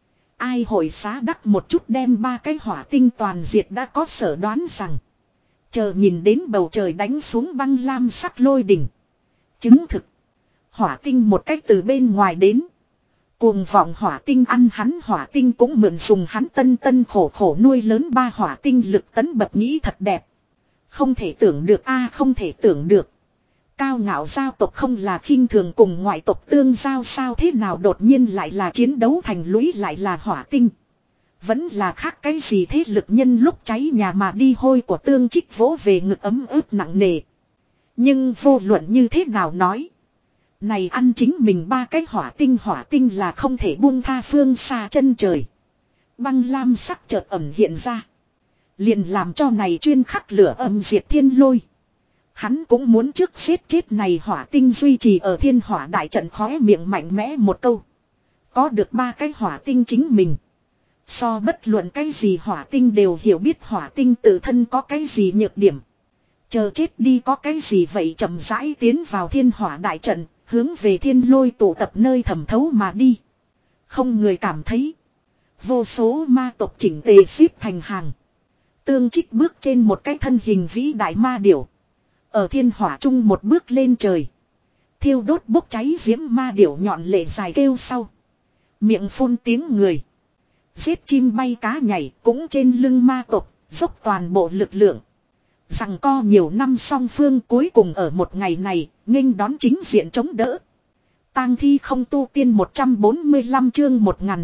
ai hội xá đắc một chút đem ba cái hỏa tinh toàn diệt đã có sở đoán rằng. Chờ nhìn đến bầu trời đánh xuống băng lam sắc lôi đỉnh. Chứng thực, hỏa tinh một cách từ bên ngoài đến. Cuồng vọng hỏa tinh ăn hắn hỏa tinh cũng mượn dùng hắn tân khổ nuôi lớn ba hỏa tinh lực tấn bập nghĩ thật đẹp. Không thể tưởng được không thể tưởng được. Cao ngạo giao tộc không là khinh thường cùng ngoại tộc tương giao sao thế nào đột nhiên lại là chiến đấu thành lũy lại là hỏa tinh. Vẫn là khác cái gì thế lực nhân lúc cháy nhà mà đi hôi của Tương Trích vỗ về ngực ấm ướt nặng nề. Nhưng vô luận như thế nào nói. Này ăn chính mình ba cái hỏa tinh là không thể buông tha phương xa chân trời. Băng lam sắc chợt ẩm hiện ra. Liền làm cho này chuyên khắc lửa âm diệt thiên lôi. Hắn cũng muốn trước giết chết này hỏa tinh duy trì ở thiên hỏa đại trận khóe miệng mạnh mẽ một câu. Có được ba cái hỏa tinh chính mình. So bất luận cái gì hỏa tinh đều hiểu biết hỏa tinh tự thân có cái gì nhược điểm. Chờ chết đi có cái gì vậy chậm rãi tiến vào thiên hỏa đại trận, hướng về thiên lôi tụ tập nơi thẩm thấu mà đi. Không người cảm thấy. Vô số ma tộc chỉnh tề xếp thành hàng. Tương Trích bước trên một cái thân hình vĩ đại ma điểu. Ở thiên hỏa trung một bước lên trời. Thiêu đốt bốc cháy diễm ma điểu nhọn lệ dài kêu sau. Miệng phun tiếng người. Giết chim bay cá nhảy cũng trên lưng ma tộc, dốc toàn bộ lực lượng. Rằng co nhiều năm song phương cuối cùng ở một ngày này, nghênh đón chính diện chống đỡ. Tang thi không tu tiên 145 chương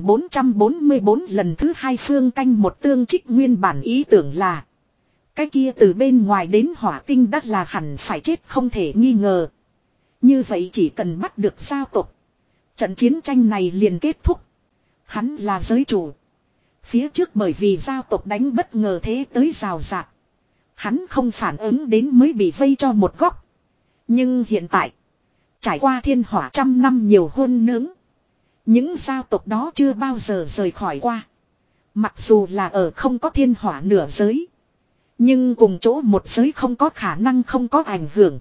1444 lần thứ hai phương canh một Tương Trích nguyên bản ý tưởng là. Cái kia từ bên ngoài đến hỏa tinh đắt là hẳn phải chết không thể nghi ngờ. Như vậy chỉ cần bắt được giao tộc. Trận chiến tranh này liền kết thúc. Hắn là giới chủ. Phía trước bởi vì giao tộc đánh bất ngờ thế tới rào rạc. Hắn không phản ứng đến mới bị vây cho một góc. Nhưng hiện tại. Trải qua thiên hỏa trăm năm nhiều hôn nướng. Những giao tộc đó chưa bao giờ rời khỏi qua. Mặc dù là ở không có thiên hỏa nửa giới. Nhưng cùng chỗ một giới không có khả năng không có ảnh hưởng.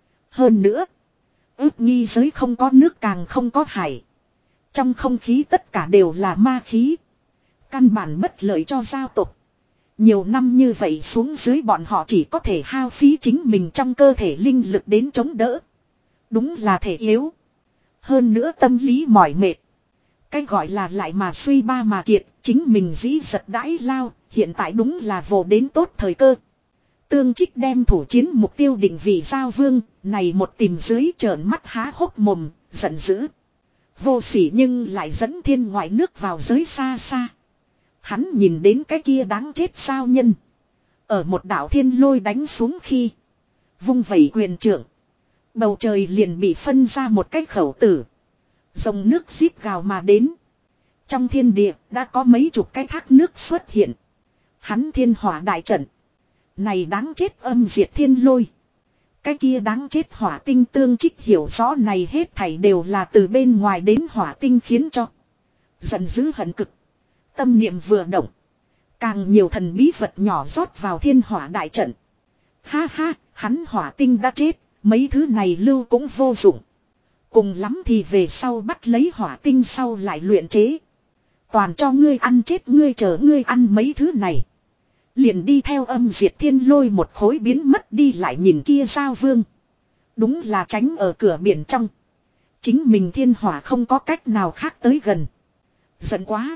Hơn nữa. Ước nghi giới không có nước càng không có hải. Trong không khí tất cả đều là ma khí. Căn bản bất lợi cho giao tộc. Nhiều năm như vậy xuống dưới bọn họ chỉ có thể hao phí chính mình trong cơ thể linh lực đến chống đỡ. Đúng là thể yếu. Hơn nữa tâm lý mỏi mệt. Cái gọi là lại mà suy ba mà kiệt, chính mình dĩ giật đãi lao, hiện tại đúng là vồ đến tốt thời cơ. Tương Trích đem thủ chiến mục tiêu định vị giao vương, này một tìm dưới trợn mắt há hốc mồm, giận dữ. Vô sỉ nhưng lại dẫn thiên ngoại nước vào giới xa xa. Hắn nhìn đến cái kia đáng chết sao nhân. Ở một đảo thiên lôi đánh xuống khi. Vung vẩy quyền trưởng. Bầu trời liền bị phân ra một cái khẩu tử. Dòng nước xít gào mà đến. Trong thiên địa đã có mấy chục cái thác nước xuất hiện. Hắn thiên hỏa đại trận. Này đáng chết âm diệt thiên lôi. Cái kia đáng chết hỏa tinh Tương Trích hiểu rõ này hết thảy đều là từ bên ngoài đến hỏa tinh khiến cho. Giận dữ hận cực. Tâm niệm vừa động. Càng nhiều thần bí vật nhỏ rót vào thiên hỏa đại trận. Ha ha, hắn hỏa tinh đã chết, mấy thứ này lưu cũng vô dụng. Cùng lắm thì về sau bắt lấy hỏa tinh sau lại luyện chế. Toàn cho ngươi ăn chết ngươi chờ ngươi ăn mấy thứ này. Liền đi theo âm diệt thiên lôi một khối biến mất đi lại nhìn kia giao vương. Đúng là tránh ở cửa biển trong. Chính mình thiên hỏa không có cách nào khác tới gần. Giận quá.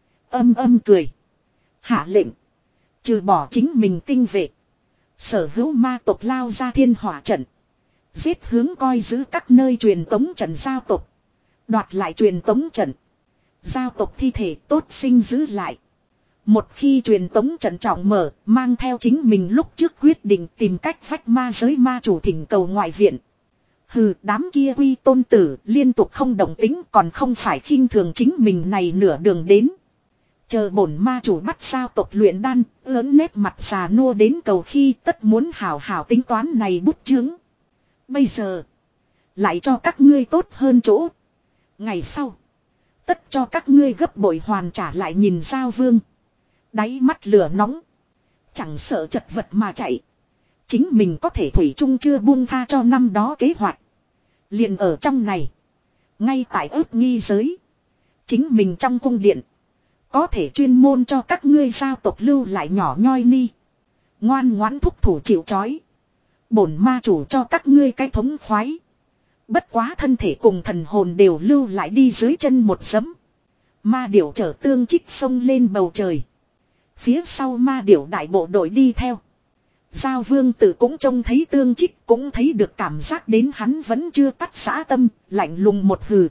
Âm cười. Hạ lệnh. Trừ bỏ chính mình tinh vệ. Sở hữu ma tộc lao ra thiên hỏa trận. Giết hướng coi giữ các nơi truyền tống trận giao tộc. Đoạt lại truyền tống trận. Giao tộc thi thể tốt sinh giữ lại. Một khi truyền tống trận trọng mở, mang theo chính mình lúc trước quyết định tìm cách vách ma giới ma chủ thỉnh cầu ngoại viện. Hừ, đám kia quy tôn tử liên tục không động tính còn không phải khinh thường chính mình này nửa đường đến. Chờ bổn ma chủ bắt sao tộc luyện đan, ớn nét mặt già nua đến cầu khi tất muốn hảo hảo tính toán này bút chướng. Bây giờ, lại cho các ngươi tốt hơn chỗ. Ngày sau, tất cho các ngươi gấp bội hoàn trả lại nhìn giao vương. Đáy mắt lửa nóng. Chẳng sợ chật vật mà chạy. Chính mình có thể thủy chung chưa buông tha cho năm đó kế hoạch. Liền ở trong này. Ngay tại ước nghi giới. Chính mình trong cung điện. Có thể chuyên môn cho các ngươi giao tộc lưu lại nhỏ nhoi ni. Ngoan ngoãn thúc thủ chịu chói. Bổn ma chủ cho các ngươi cái thống khoái. Bất quá thân thể cùng thần hồn đều lưu lại đi dưới chân một giấm. Ma điểu chở Tương Trích sông lên bầu trời. Phía sau ma điểu đại bộ đội đi theo. Giao vương tử cũng trông thấy Tương Trích, cũng thấy được cảm giác đến hắn vẫn chưa tắt dã tâm, lạnh lùng một hừ.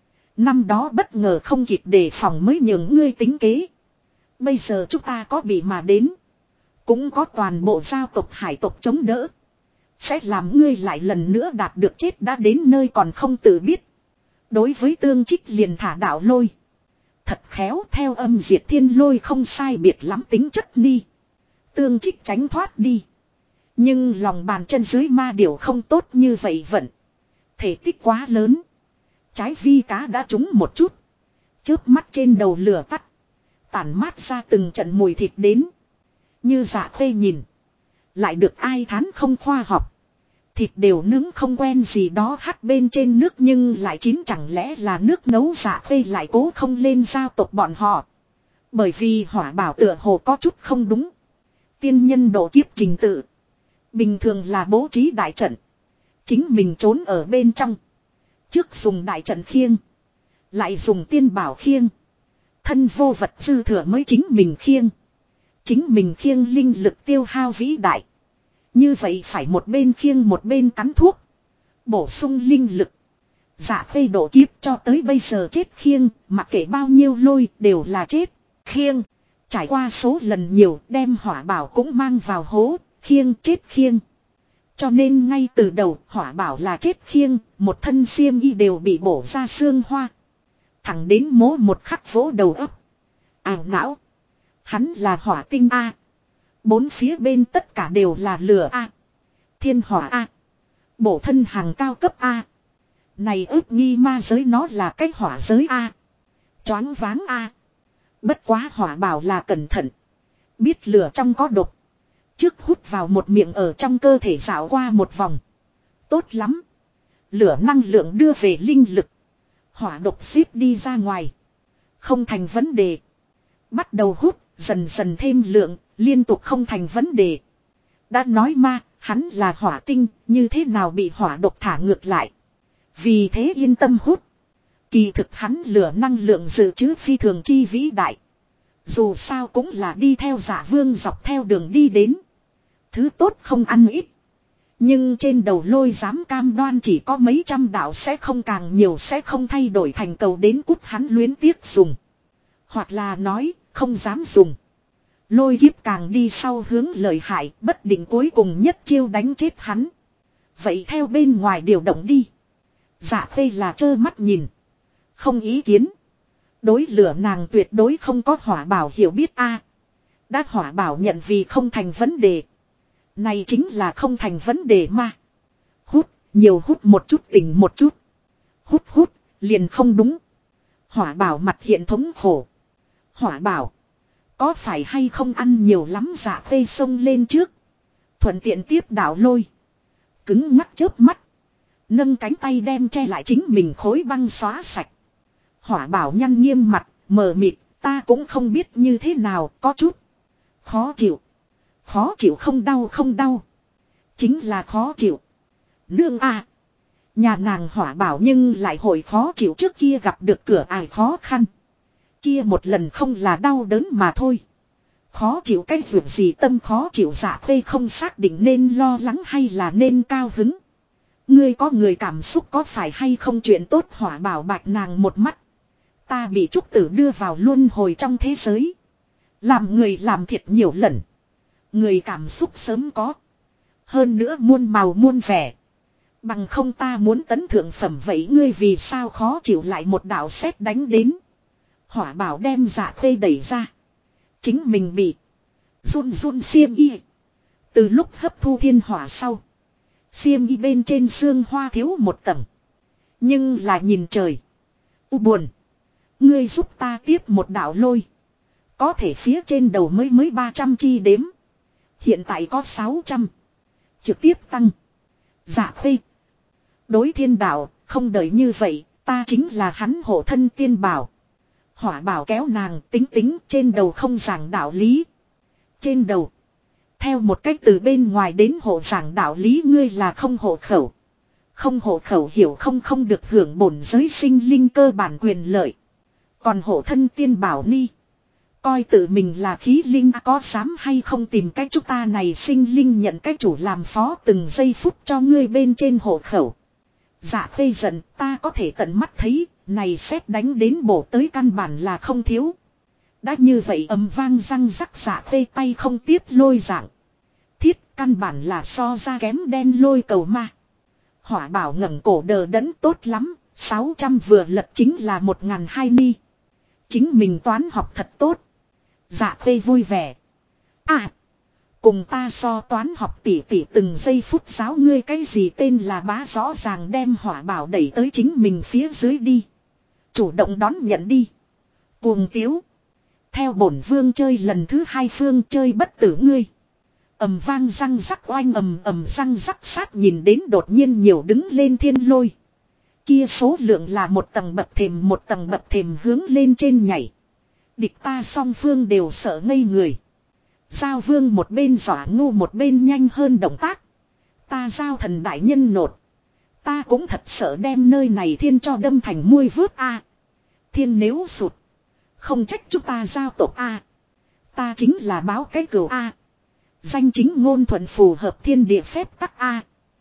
Năm đó bất ngờ không kịp đề phòng mới nhường ngươi tính kế. Bây giờ chúng ta có bị mà đến. Cũng có toàn bộ giao tộc hải tộc chống đỡ. Sẽ làm ngươi lại lần nữa đạt được chết đã đến nơi còn không tự biết. Đối với Tương Trích liền thả đạo lôi. Thật khéo theo âm diệt thiên lôi không sai biệt lắm tính chất ni. Tương Trích tránh thoát đi. Nhưng lòng bàn chân dưới ma điểu không tốt như vậy vận. Thể tích quá lớn. Trái vi cá đã trúng một chút. Chớp mắt trên đầu lửa tắt. Tản mát ra từng trận mùi thịt đến. Như Dạ Khê nhìn. Lại được ai thán không khoa học. Thịt đều nướng không quen gì đó hắt bên trên nước nhưng lại chín chẳng lẽ là nước nấu. Dạ Khê lại cố không lên giao tộc bọn họ. Bởi vì hỏa bảo tựa hồ có chút không đúng. Tiên nhân độ kiếp trình tự. Bình thường là bố trí đại trận. Chính mình trốn ở bên trong. Trước dùng đại trận khiêng. Lại dùng tiên bảo khiêng. Thân vô vật dư thừa mới chính mình khiêng. Chính mình khiêng linh lực tiêu hao vĩ đại. Như vậy phải một bên khiêng một bên cắn thuốc. Bổ sung linh lực. Dạ Khê độ kiếp cho tới bây giờ chết khiêng. Mặc kệ bao nhiêu lôi đều là chết khiêng. Trải qua số lần nhiều đem hỏa bảo cũng mang vào hố. Khiêng chết khiêng. Cho nên ngay từ đầu hỏa bảo là chết khiêng. Một thân xiêm y đều bị bổ ra xương hoa. Thẳng đến mố một khắc vỗ đầu ấp. Ảo não. Hắn là hỏa tinh A. Bốn phía bên tất cả đều là lửa A. Thiên hỏa A. Bổ thân hàng cao cấp A. Này ước nghi ma giới nó là cái hỏa giới A. Choáng váng A. Bất quá hỏa bảo là cẩn thận. Biết lửa trong có độc. Trước hút vào một miệng ở trong cơ thể dạo qua một vòng. Tốt lắm. Lửa năng lượng đưa về linh lực. Hỏa độc xếp đi ra ngoài. Không thành vấn đề. Bắt đầu hút, dần dần thêm lượng, liên tục không thành vấn đề. Đã nói ma, hắn là hỏa tinh, như thế nào bị hỏa độc thả ngược lại. Vì thế yên tâm hút. Kỳ thực hắn lửa năng lượng dự trữ phi thường chi vĩ đại. Dù sao cũng là đi theo Dạ Vương dọc theo đường đi đến. Thứ tốt không ăn ít. Nhưng trên đầu lôi dám cam đoan chỉ có mấy trăm đạo sẽ không càng nhiều sẽ không thay đổi thành cầu đến cút hắn luyến tiếc dùng. Hoặc là nói không dám dùng. Lôi kiếp càng đi sau hướng lợi hại bất định cuối cùng nhất chiêu đánh chết hắn. Vậy theo bên ngoài điều động đi. Dạ Khê là trơ mắt nhìn. Không ý kiến. Đối lửa nàng tuyệt đối không có hỏa bảo hiểu biết a. Đã hỏa bảo nhận vì không thành vấn đề. Này chính là không thành vấn đề mà. Hút, nhiều hút một chút tỉnh một chút. Hút, liền không đúng. Hỏa bảo mặt hiện thống khổ. Hỏa bảo. Có phải hay không ăn nhiều lắm. Dạ Khê xông lên trước. Thuận tiện tiếp đạo lôi. Cứng ngắc chớp mắt. Nâng cánh tay đem che lại chính mình khối băng xóa sạch. Hỏa bảo nhăn nghiêm mặt, mờ mịt, ta cũng không biết như thế nào, có chút khó chịu. Khó chịu không đau không đau. Chính là khó chịu. Nương à. Nhà nàng hỏa bảo nhưng lại hồi khó chịu trước kia gặp được cửa ải khó khăn. Kia một lần không là đau đớn mà thôi. Khó chịu cái việc gì tâm khó chịu. Dạ Khê không xác định nên lo lắng hay là nên cao hứng. Ngươi có người cảm xúc có phải hay không chuyện tốt. Hỏa bảo bạch nàng một mắt. Ta bị trúc tử đưa vào luân hồi trong thế giới. Làm người làm thiệt nhiều lần. Người cảm xúc sớm có. Hơn nữa muôn màu muôn vẻ. Bằng không ta muốn tấn thượng phẩm vậy ngươi vì sao khó chịu lại một đạo sét đánh đến. Hỏa bảo đem Dạ Khê đẩy ra. Chính mình bị run run xiêm y. Từ lúc hấp thu thiên hỏa sau. Xiêm y bên trên xương hoa thiếu một tầng. Nhưng là nhìn trời. U buồn. Ngươi giúp ta tiếp một đạo lôi. Có thể phía trên đầu mới 300 chi đếm. Hiện tại có 600. Trực tiếp tăng. Dạ Khê. Đối thiên đạo, không đợi như vậy, ta chính là hắn hộ thân tiên bảo. Hỏa bảo kéo nàng tính tính trên đầu không giảng đạo lý. Trên đầu. Theo một cách từ bên ngoài đến hộ giảng đạo lý ngươi là không hộ khẩu. Không hộ khẩu hiểu không được hưởng bổn giới sinh linh cơ bản quyền lợi. Còn hộ thân tiên bảo ni. Coi tự mình là khí linh có dám hay không tìm cách chúng ta này sinh linh nhận cái chủ làm phó từng giây phút cho ngươi bên trên hộ khẩu. Dạ Khê giận, ta có thể tận mắt thấy, này sét đánh đến bổ tới căn bản là không thiếu. Đã như vậy ầm vang răng rắc Dạ Khê tay không tiếp lôi dạng. Thiết căn bản là so ra kém đen lôi cầu ma. Hỏa bảo ngẩng cổ đờ đẫn tốt lắm, 600 vừa lật chính là 1002 ni. Chính mình toán học thật tốt. Dạ Khê vui vẻ. À, cùng ta so toán học tỉ từng giây phút giáo ngươi cái gì tên là bá rõ ràng đem hỏa bảo đẩy tới chính mình phía dưới đi. Chủ động đón nhận đi. Cuồng tiếu. Theo bổn vương chơi lần thứ 2 phương chơi bất tử ngươi. Ầm vang răng rắc oanh ầm răng rắc sát nhìn đến đột nhiên nhiều đứng lên thiên lôi. Kia số lượng là một tầng bậc thềm hướng lên trên nhảy. Địch ta song phương đều sợ ngây người. Giao vương một bên dọa ngu một bên nhanh hơn động tác. Ta giao thần đại nhân nột. Ta cũng thật sợ đem nơi này thiên cho đâm thành muôi vớt a. Thiên nếu sụt. Không trách chúng ta giao tộc a. Ta chính là báo cái cừu a. Danh chính ngôn thuận phù hợp thiên địa phép tắc a.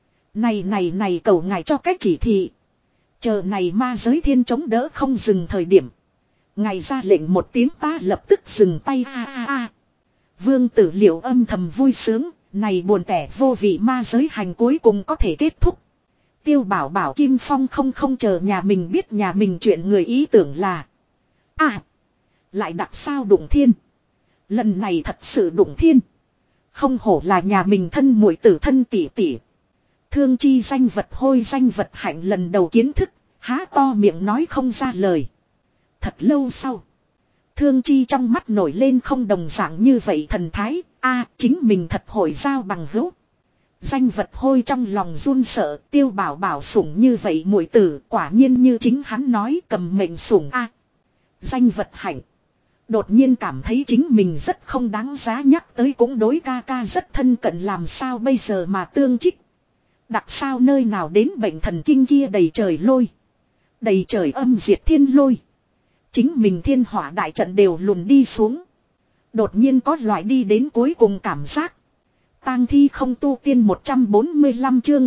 Này cầu ngài cho cách chỉ thị. Chờ này ma giới thiên chống đỡ không dừng thời điểm. Ngài ra lệnh một tiếng ta lập tức dừng tay a. Vương Tử Liệu âm thầm vui sướng, này buồn tẻ vô vị ma giới hành cuối cùng có thể kết thúc. Tiêu Bảo bảo Kim Phong không chờ nhà mình biết nhà mình chuyện người ý tưởng là. À, lại đặt sao đụng thiên. Lần này thật sự đụng thiên. Không hổ là nhà mình thân muội tử thân tỷ tỷ. Thương chi danh vật hôi danh vật hạnh lần đầu kiến thức, há to miệng nói không ra lời. Thật lâu sau. Thương chi trong mắt nổi lên không đồng dạng như vậy thần thái, chính mình thật hội giao bằng hữu. Danh vật hôi trong lòng run sợ, Tiêu Bảo bảo sủng như vậy muội tử, quả nhiên như chính hắn nói cầm mệnh sủng danh vật hạnh. Đột nhiên cảm thấy chính mình rất không đáng giá nhắc tới cũng đối ca ca rất thân cận làm sao bây giờ mà tương trích. Đặc sao nơi nào đến bệnh thần kinh kia đầy trời lôi. Đầy trời âm diệt thiên lôi. Chính mình thiên hỏa đại trận đều lùn đi xuống. Đột nhiên có loại đi đến cuối cùng cảm giác. Tang thi không tu tiên 145 chương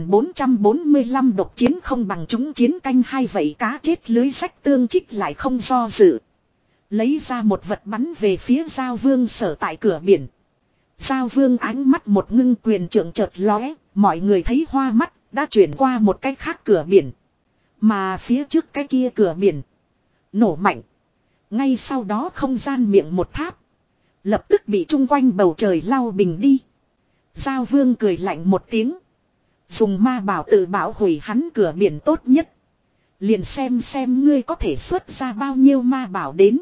1445 độc chiến không bằng chúng chiến canh hai vậy cá chết lưới rách tương trích lại không do dự. Lấy ra một vật bắn về phía Giao Vương sở tại cửa biển. Giao Vương ánh mắt một ngưng quyền trượng chợt lóe, mọi người thấy hoa mắt, đã chuyển qua một cái khác cửa biển. Mà phía trước cái kia cửa biển nổ mạnh. Ngay sau đó không gian miệng một tháp. Lập tức bị chung quanh bầu trời lau bình đi. Giao Vương cười lạnh một tiếng. Dùng ma bảo tự bảo hủy hắn cửa biển tốt nhất. Liền xem ngươi có thể xuất ra bao nhiêu ma bảo đến.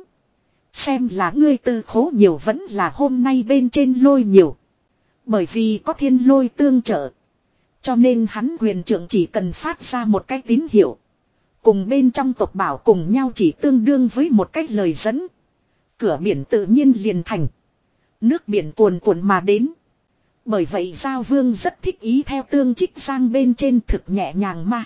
Xem là ngươi tư khố nhiều vẫn là hôm nay bên trên lôi nhiều. Bởi vì có thiên lôi tương trợ. Cho nên hắn quyền trưởng chỉ cần phát ra một cái tín hiệu. Cùng bên trong tộc bảo cùng nhau chỉ tương đương với một cách lời dẫn. Cửa biển tự nhiên liền thành. Nước biển cuồn cuộn mà đến. Bởi vậy Giao Vương rất thích ý theo tương trích sang bên trên thực nhẹ nhàng ma.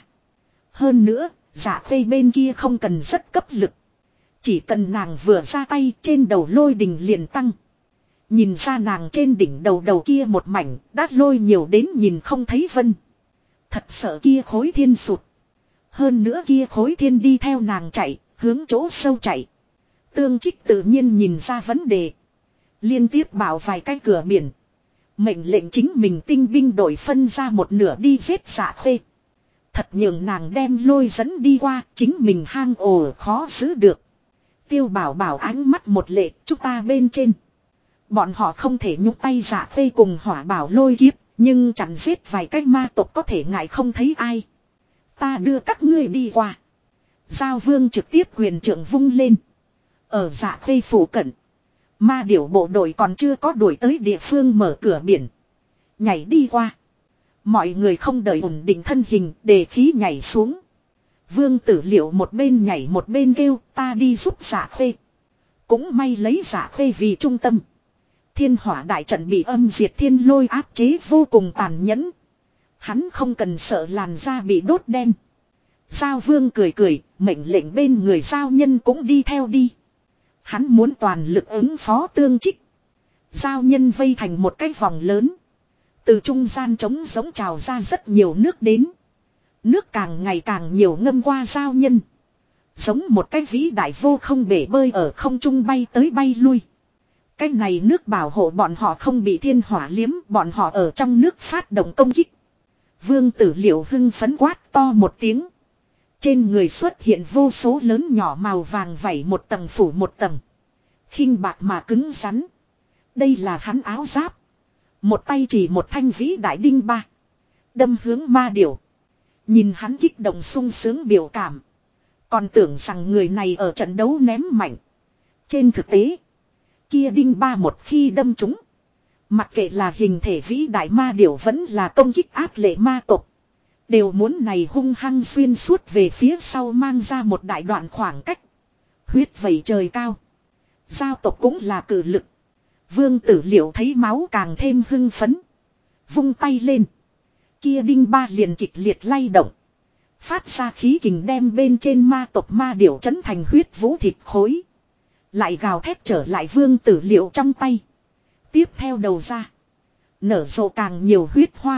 Hơn nữa, Dạ Khê bên kia không cần rất cấp lực. Chỉ cần nàng vừa ra tay trên đầu lôi đình liền tăng. Nhìn ra nàng trên đỉnh đầu kia một mảnh đát lôi nhiều đến nhìn không thấy vân. Thật sợ kia khối thiên sụt. Hơn nữa kia khối thiên đi theo nàng chạy, hướng chỗ sâu chạy. Tương trích tự nhiên nhìn ra vấn đề. Liên tiếp bảo vài cái cửa biển. Mệnh lệnh chính mình tinh binh đổi phân ra một nửa đi giết Dạ Khê. Thật nhường nàng đem lôi dẫn đi qua, chính mình hang ổ khó giữ được. Tiêu Bảo bảo ánh mắt một lệ, chúng ta bên trên. Bọn họ không thể nhúc tay Dạ Khê cùng hỏa bảo lôi kiếp, nhưng chặn giết vài cái ma tộc có thể ngại không thấy ai. Ta đưa các ngươi đi qua. Giao Vương trực tiếp quyền trượng vung lên. Ở Dạ Khê phủ cận. Ma điểu bộ đội còn chưa có đuổi tới địa phương mở cửa biển. Nhảy đi qua. Mọi người không đợi ổn định thân hình, đề khí nhảy xuống. Vương Tử Liệu một bên nhảy một bên kêu ta đi giúp Dạ Khê. Cũng may lấy Dạ Khê vì trung tâm. Thiên hỏa đại trận bị âm diệt thiên lôi áp chế vô cùng tàn nhẫn. Hắn không cần sợ làn da bị đốt đen. Giao Vương cười cười, mệnh lệnh bên người giao nhân cũng đi theo đi. Hắn muốn toàn lực ứng phó tương trích. Giao nhân vây thành một cái vòng lớn. Từ trung gian trống giống trào ra rất nhiều nước đến. Nước càng ngày càng nhiều ngâm qua giao nhân. Giống một cái vĩ đại vô không bể bơi ở không trung bay tới bay lui. Cái này nước bảo hộ bọn họ không bị thiên hỏa liếm, bọn họ ở trong nước phát động công kích. Vương Tử Liệu hưng phấn quát to một tiếng. Trên người xuất hiện vô số lớn nhỏ màu vàng vảy một tầng phủ một tầng. Khinh bạc mà cứng rắn. Đây là hắn áo giáp. Một tay chỉ một thanh vĩ đại đinh ba. Đâm hướng ma điểu. Nhìn hắn kích động sung sướng biểu cảm. Còn tưởng rằng người này ở trận đấu ném mạnh. Trên thực tế. Kia đinh ba một khi đâm trúng. Mặc kệ là hình thể vĩ đại ma điểu vẫn là công kích áp lệ ma tộc. Đều muốn này hung hăng xuyên suốt về phía sau mang ra một đại đoạn khoảng cách. Huyết vẩy trời cao. Giao tộc cũng là cử lực. Vương Tử Liệu thấy máu càng thêm hưng phấn. Vung tay lên. Kia đinh ba liền kịch liệt lay động. Phát ra khí kình đem bên trên ma tộc ma điểu chấn thành huyết vũ thịt khối. Lại gào thét trở lại Vương Tử Liệu trong tay. Tiếp theo đầu ra. Nở rộ càng nhiều huyết hoa.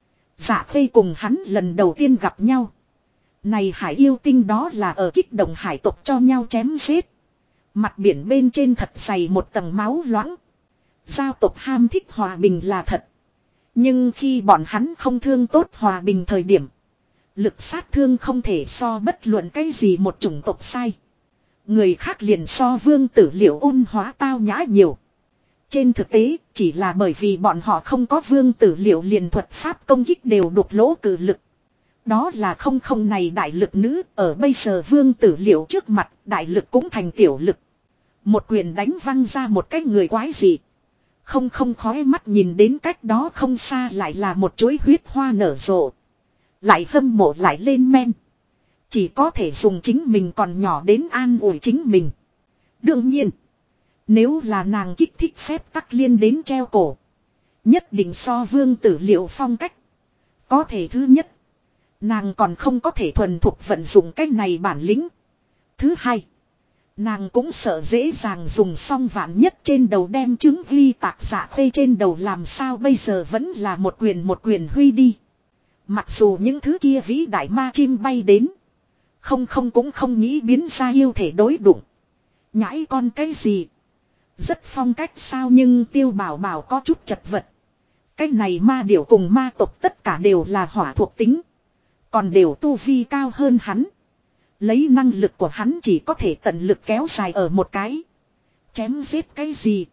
Dạ Khê cùng hắn lần đầu tiên gặp nhau. Này hải yêu tinh đó là ở kích động hải tộc cho nhau chém giết. Mặt biển bên trên thật dày một tầng máu loãng. Giao tộc ham thích hòa bình là thật. Nhưng khi bọn hắn không thương tốt hòa bình thời điểm. Lực sát thương không thể so bất luận cái gì một chủng tộc sai. Người khác liền so Vương Tử Liệu ôn hóa tao nhã nhiều. Trên thực tế, chỉ là bởi vì bọn họ không có Vương Tử Liệu liền thuật pháp công kích đều đục lỗ cử lực. Đó là không này đại lực nữ, ở bây giờ Vương Tử Liệu trước mặt, đại lực cũng thành tiểu lực. Một quyền đánh văng ra một cái người quái dị. Không khói mắt nhìn đến cách đó không xa lại là một chuỗi huyết hoa nở rộ. Lại hâm mộ lại lên men. Chỉ có thể dùng chính mình còn nhỏ đến an ủi chính mình. Đương nhiên. Nếu là nàng kích thích phép tắc liên đến treo cổ. Nhất định so Vương Tử Liệu phong cách. Có thể thứ nhất. Nàng còn không có thể thuần thục vận dụng cách này bản lĩnh. Thứ hai. Nàng cũng sợ dễ dàng dùng xong vạn nhất trên đầu đem chứng ghi tạc dạ khê trên đầu làm sao bây giờ vẫn là một quyền huy đi. Mặc dù những thứ kia vĩ đại ma chim bay đến. Không cũng không nghĩ biến ra yêu thể đối đụng. Nhãi con cái gì. Rất phong cách sao nhưng Tiêu Bảo Bảo có chút chật vật. Cái này ma điểu cùng ma tộc tất cả đều là hỏa thuộc tính. Còn đều tu vi cao hơn hắn. Lấy năng lực của hắn chỉ có thể tận lực kéo dài ở một cái. Chém giết cái gì.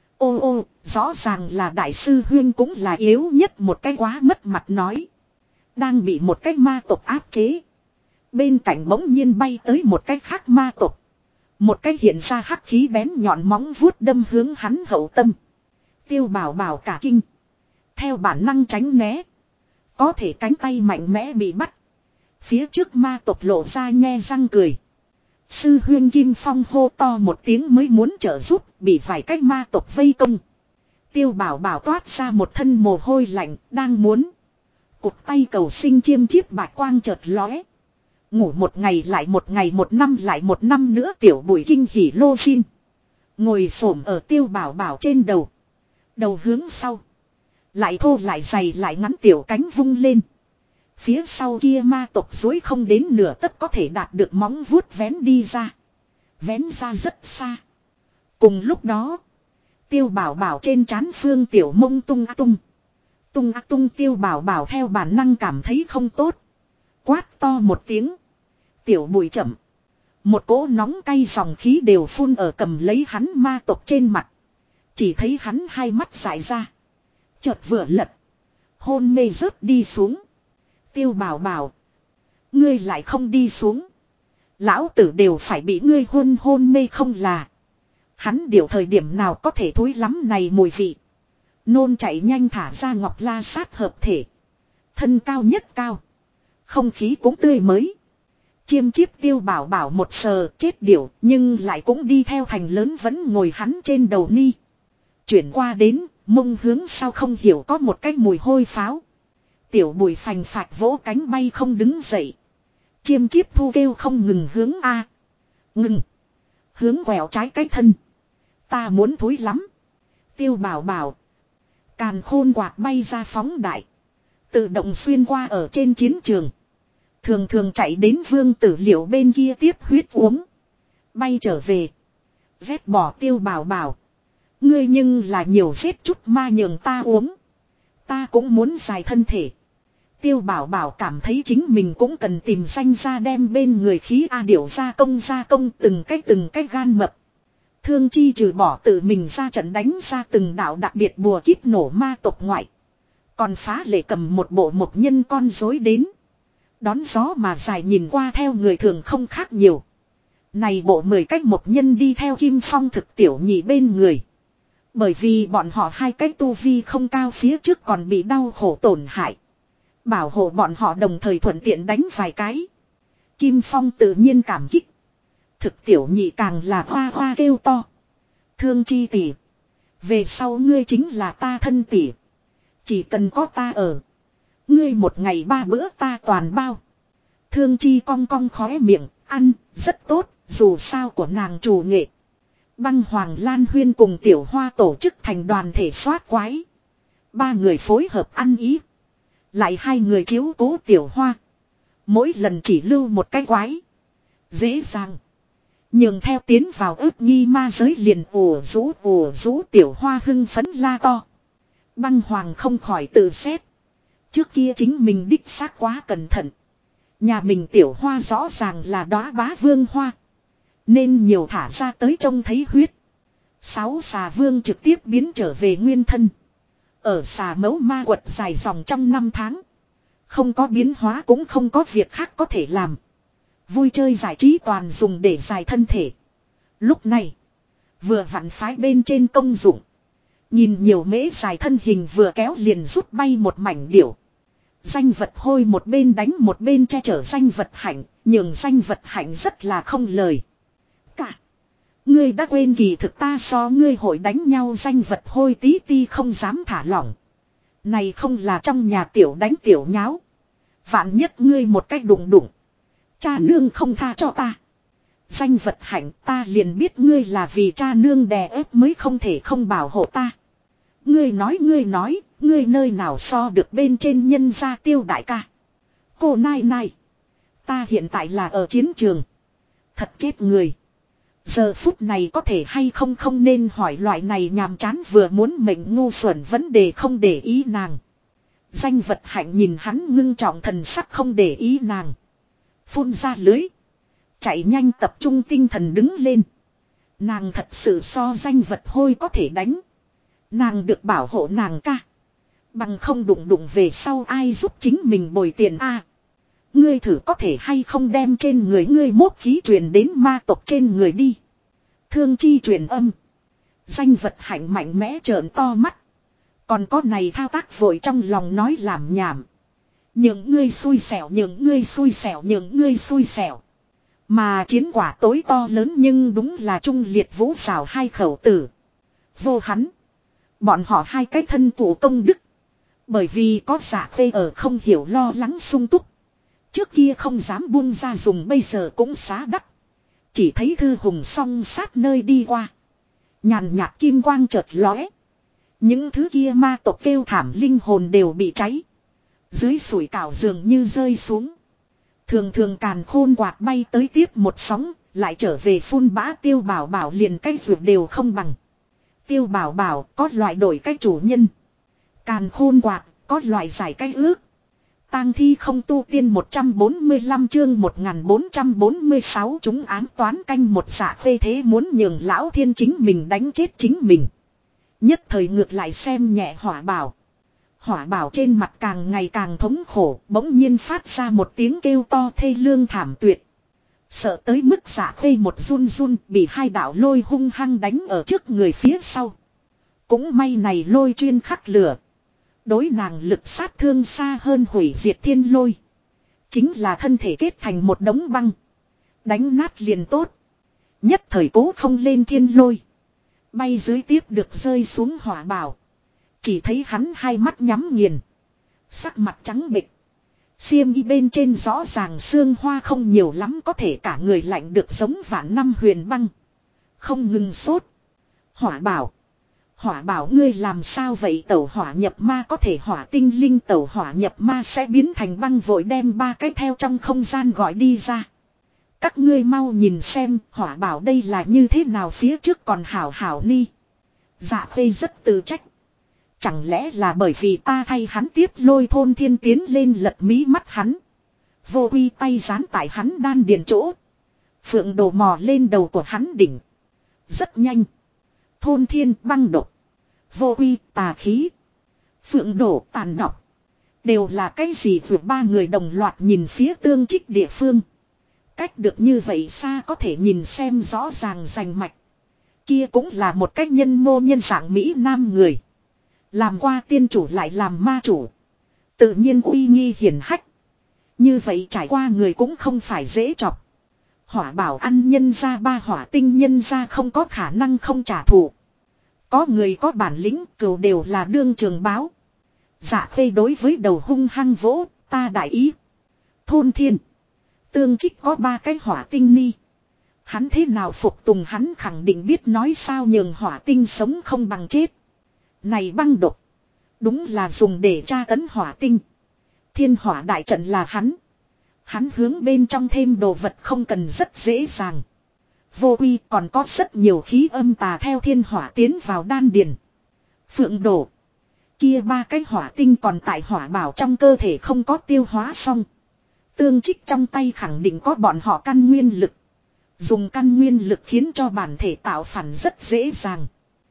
Ô rõ ràng là đại sư Huyên cũng là yếu nhất một cái quá mất mặt nói. Đang bị một cái ma tộc áp chế. Bên cạnh bỗng nhiên bay tới một cái khác ma tộc. Một cái hiện ra hắc khí bén nhọn móng vuốt đâm hướng hắn hậu tâm. Tiêu Bảo Bảo cả kinh. Theo bản năng tránh né. Có thể cánh tay mạnh mẽ bị bắt. Phía trước ma tộc lộ ra nhe răng cười. Sư Huyên Kim Phong hô to một tiếng mới muốn trợ giúp. Bị vài cái ma tộc vây công. Tiêu Bảo Bảo toát ra một thân mồ hôi lạnh. Đang muốn. Cụt tay cầu sinh chiêm chiếp bạch quang chợt lóe. Ngủ một ngày lại một ngày một năm lại một năm nữa tiểu bụi kinh hỉ lô xin. Ngồi xổm ở Tiêu Bảo Bảo trên đầu. Đầu hướng sau. Lại thô lại dày lại ngắn tiểu cánh vung lên. Phía sau kia ma tộc dối không đến nửa tấc có thể đạt được móng vuốt vén đi ra. Vén ra rất xa. Cùng lúc đó. Tiêu Bảo Bảo trên trán Phương Tiểu Mông tung a tung. Tung a tung Tiêu Bảo Bảo theo bản năng cảm thấy không tốt. Quát to một tiếng. Tiểu bụi chậm. Một cỗ nóng cay dòng khí đều phun ở cầm lấy hắn ma tộc trên mặt. Chỉ thấy hắn hai mắt dại ra. Chợt vừa lật. Hôn mê rớt đi xuống. Tiêu Bảo Bảo. Ngươi lại không đi xuống. Lão tử đều phải bị ngươi hôn mê không là. Hắn điều thời điểm nào có thể thối lắm này mùi vị. Nôn chạy nhanh thả ra Ngọc La Sát hợp thể. Thân cao nhất cao. Không khí cũng tươi mới. Chiêm chiếp Tiêu Bảo Bảo một sờ chết điểu nhưng lại cũng đi theo thành lớn vẫn ngồi hắn trên đầu ni. Chuyển qua đến mông hướng sau không hiểu có một cái mùi hôi pháo. Tiểu bùi phành phạch vỗ cánh bay không đứng dậy. Chiêm chiếp thu kêu không ngừng hướng A. Ngừng. Hướng quẹo trái cái thân. Ta muốn thối lắm. Tiêu Bảo Bảo. Càn khôn quạt bay ra phóng đại. Tự động xuyên qua ở trên chiến trường. Thường thường chạy đến Vương Tử Liệu bên kia tiếp huyết uống. Bay trở về. Vét bỏ Tiêu Bảo Bảo. Ngươi nhưng là nhiều giết chút ma nhường ta uống. Ta cũng muốn dài thân thể. Tiêu Bảo Bảo cảm thấy chính mình cũng cần tìm danh ra đem bên người khí A Điểu gia công từng cái gan mập. Thương Chi trừ bỏ tự mình ra trận đánh ra từng đạo đặc biệt bùa kíp nổ ma tộc ngoại. Còn phá lệ cầm một bộ một nhân con rối đến. Đón gió mà dài nhìn qua theo người thường không khác nhiều. Này bộ 10 cách một nhân đi theo Kim Phong thực tiểu nhị bên người. Bởi vì bọn họ hai cách tu vi không cao phía trước còn bị đau khổ tổn hại. Bảo hộ bọn họ đồng thời thuận tiện đánh vài cái. Kim Phong tự nhiên cảm kích. Thực tiểu nhị càng là hoa hoa kêu to. Thương Chi tỷ. Về sau ngươi chính là ta thân tỷ. Chỉ cần có ta ở. Ngươi một ngày 3 bữa ta toàn bao. Thương Chi cong cong khóe miệng. Ăn rất tốt. Dù sao của nàng chủ nghệ. Băng Hoàng Lan Huyên cùng Tiểu Hoa tổ chức thành đoàn thể soát quái. 3 người phối hợp ăn ý. Lại 2 người chiếu cố Tiểu Hoa. Mỗi lần chỉ lưu một cái quái. Dễ dàng. Nhường theo tiến vào ước nghi ma giới liền ùa rú Tiểu Hoa hưng phấn la to. Băng Hoàng không khỏi tự xét. Trước kia chính mình đích xác quá cẩn thận. Nhà mình Tiểu Hoa rõ ràng là đóa bá vương hoa. Nên nhiều thả ra tới trông thấy huyết. 6 xà vương trực tiếp biến trở về nguyên thân. Ở xà mẫu ma quật dài dòng trong 5 tháng. Không có biến hóa cũng không có việc khác có thể làm. Vui chơi giải trí toàn dùng để dài thân thể. Lúc này. Vừa vặn phái bên trên công dụng. Nhìn nhiều mễ dài thân hình vừa kéo liền rút bay một mảnh điểu. Danh vật hôi một bên đánh một bên che chở danh vật hạnh. Nhường danh vật hạnh rất là không lời. Cả. Ngươi đã quên kỳ thực ta so ngươi hội đánh nhau danh vật hôi tí ti không dám thả lỏng. Này không là trong nhà tiểu đánh tiểu nháo. Vạn nhất ngươi một cách đụng đụng. Cha nương không tha cho ta. Danh vật hạnh ta liền biết ngươi là vì cha nương đè ép mới không thể không bảo hộ ta. Ngươi nói, ngươi nơi nào so được bên trên nhân gia Tiêu đại ca. Cô nai nai. Ta hiện tại là ở chiến trường. Thật chết người. Giờ phút này có thể hay không nên hỏi loại này nhàm chán vừa muốn mệnh ngu xuẩn vấn đề không để ý nàng. Danh vật hạnh nhìn hắn ngưng trọng thần sắc không để ý nàng. Phun ra lưới. Chạy nhanh tập trung tinh thần đứng lên. Nàng thật sự so danh vật hôi có thể đánh. Nàng được bảo hộ nàng ca. Bằng không đụng về sau ai giúp chính mình bồi tiền a. Ngươi thử có thể hay không đem trên người ngươi mốt khí truyền đến ma tộc trên người đi. Thương Chi truyền âm. Danh vật hạnh mạnh mẽ trợn to mắt. Còn có này thao tác vội trong lòng nói làm nhảm. Những ngươi xui xẻo, những ngươi xui xẻo, những ngươi xui xẻo. Mà chiến quả tối to lớn nhưng đúng là trung liệt vũ xảo hai khẩu tử. Vô hắn. Bọn họ hai cái thân phụ công đức. Bởi vì có giả phê ở không hiểu lo lắng sung túc. Trước kia không dám buông ra dùng bây giờ cũng xá đắc. Chỉ thấy Thư Hùng song sát nơi đi qua. Nhàn nhạt kim quang chợt lóe. Những thứ kia ma tộc kêu thảm linh hồn đều bị cháy. Dưới sủi cảo dường như rơi xuống. Thường thường càn khôn quạt bay tới tiếp một sóng. Lại trở về phun bã Tiêu Bảo Bảo liền cái ruột đều không bằng. Tiêu Bảo Bảo có loại đổi cái chủ nhân. Càn khôn quạt có loại giải cái ước. Tang thi không tu tiên 145 chương 1446 chúng ám toán canh một dạ phê thế muốn nhường lão thiên chính mình đánh chết chính mình. Nhất thời ngược lại xem nhẹ Hỏa Bảo. Hỏa Bảo trên mặt càng ngày càng thống khổ, bỗng nhiên phát ra một tiếng kêu to thê lương thảm tuyệt. Sợ tới mức dạ phê một run run bị hai đạo lôi hung hăng đánh ở trước người phía sau. Cũng may này lôi chuyên khắc lửa. Đối nàng lực sát thương xa hơn hủy diệt thiên lôi. Chính là thân thể kết thành một đống băng. Đánh nát liền tốt. Nhất thời cố không lên thiên lôi. Bay dưới tiếp được rơi xuống Hỏa Bảo. Chỉ thấy hắn hai mắt nhắm nghiền. Sắc mặt trắng bệch. Xiêm y bên trên rõ ràng xương hoa không nhiều lắm có thể cả người lạnh được giống vạn năm huyền băng. Không ngừng sốt. Hỏa bảo. Hỏa bảo ngươi làm sao vậy, tẩu hỏa nhập ma có thể hỏa tinh linh, tẩu hỏa nhập ma sẽ biến thành băng, vội đem ba cái theo trong không gian gọi đi ra. Các ngươi mau nhìn xem hỏa bảo đây là như thế nào, phía trước còn hảo hảo ni. Dạ Khê rất tự trách. Chẳng lẽ là bởi vì ta thay hắn tiếp lôi thôn thiên tiến lên lật mí mắt hắn. Vô uy tay dán tại hắn đan điền chỗ. Phượng đồ mò lên đầu của hắn đỉnh. Rất nhanh. Thôn thiên băng độc. Vô uy tà khí. Phượng đổ tàn độc. Đều là cái gì vượt, ba người đồng loạt nhìn phía Tương Trích địa phương. Cách được như vậy xa có thể nhìn xem rõ ràng rành mạch. Kia cũng là một cách nhân mô nhân dạng Mỹ Nam người. Làm qua tiên chủ lại làm ma chủ. Tự nhiên uy nghi hiển hách. Như vậy trải qua người cũng không phải dễ chọc. Hỏa bảo ăn nhân ra ba hỏa tinh nhân ra không có khả năng không trả thù. Có người có bản lĩnh cừu đều là đương trường báo. Dạ Khê đối với đầu hung hăng vỗ, ta đại ý. Thôn thiên. Tương Trích có ba cái hỏa tinh ni. Hắn thế nào phục tùng, hắn khẳng định biết nói sao nhường hỏa tinh sống không bằng chết. Này băng độc. Đúng là dùng để tra tấn hỏa tinh. Thiên hỏa đại trận là hắn. Hắn hướng bên trong thêm đồ vật không cần rất dễ dàng. Vô uy còn có rất nhiều khí âm tà theo thiên hỏa tiến vào đan điền. Phượng đổ. Kia ba cái hỏa tinh còn tại hỏa bảo trong cơ thể không có tiêu hóa xong. Tương Trích trong tay khẳng định có bọn họ căn nguyên lực. Dùng căn nguyên lực khiến cho bản thể tạo phản rất dễ dàng.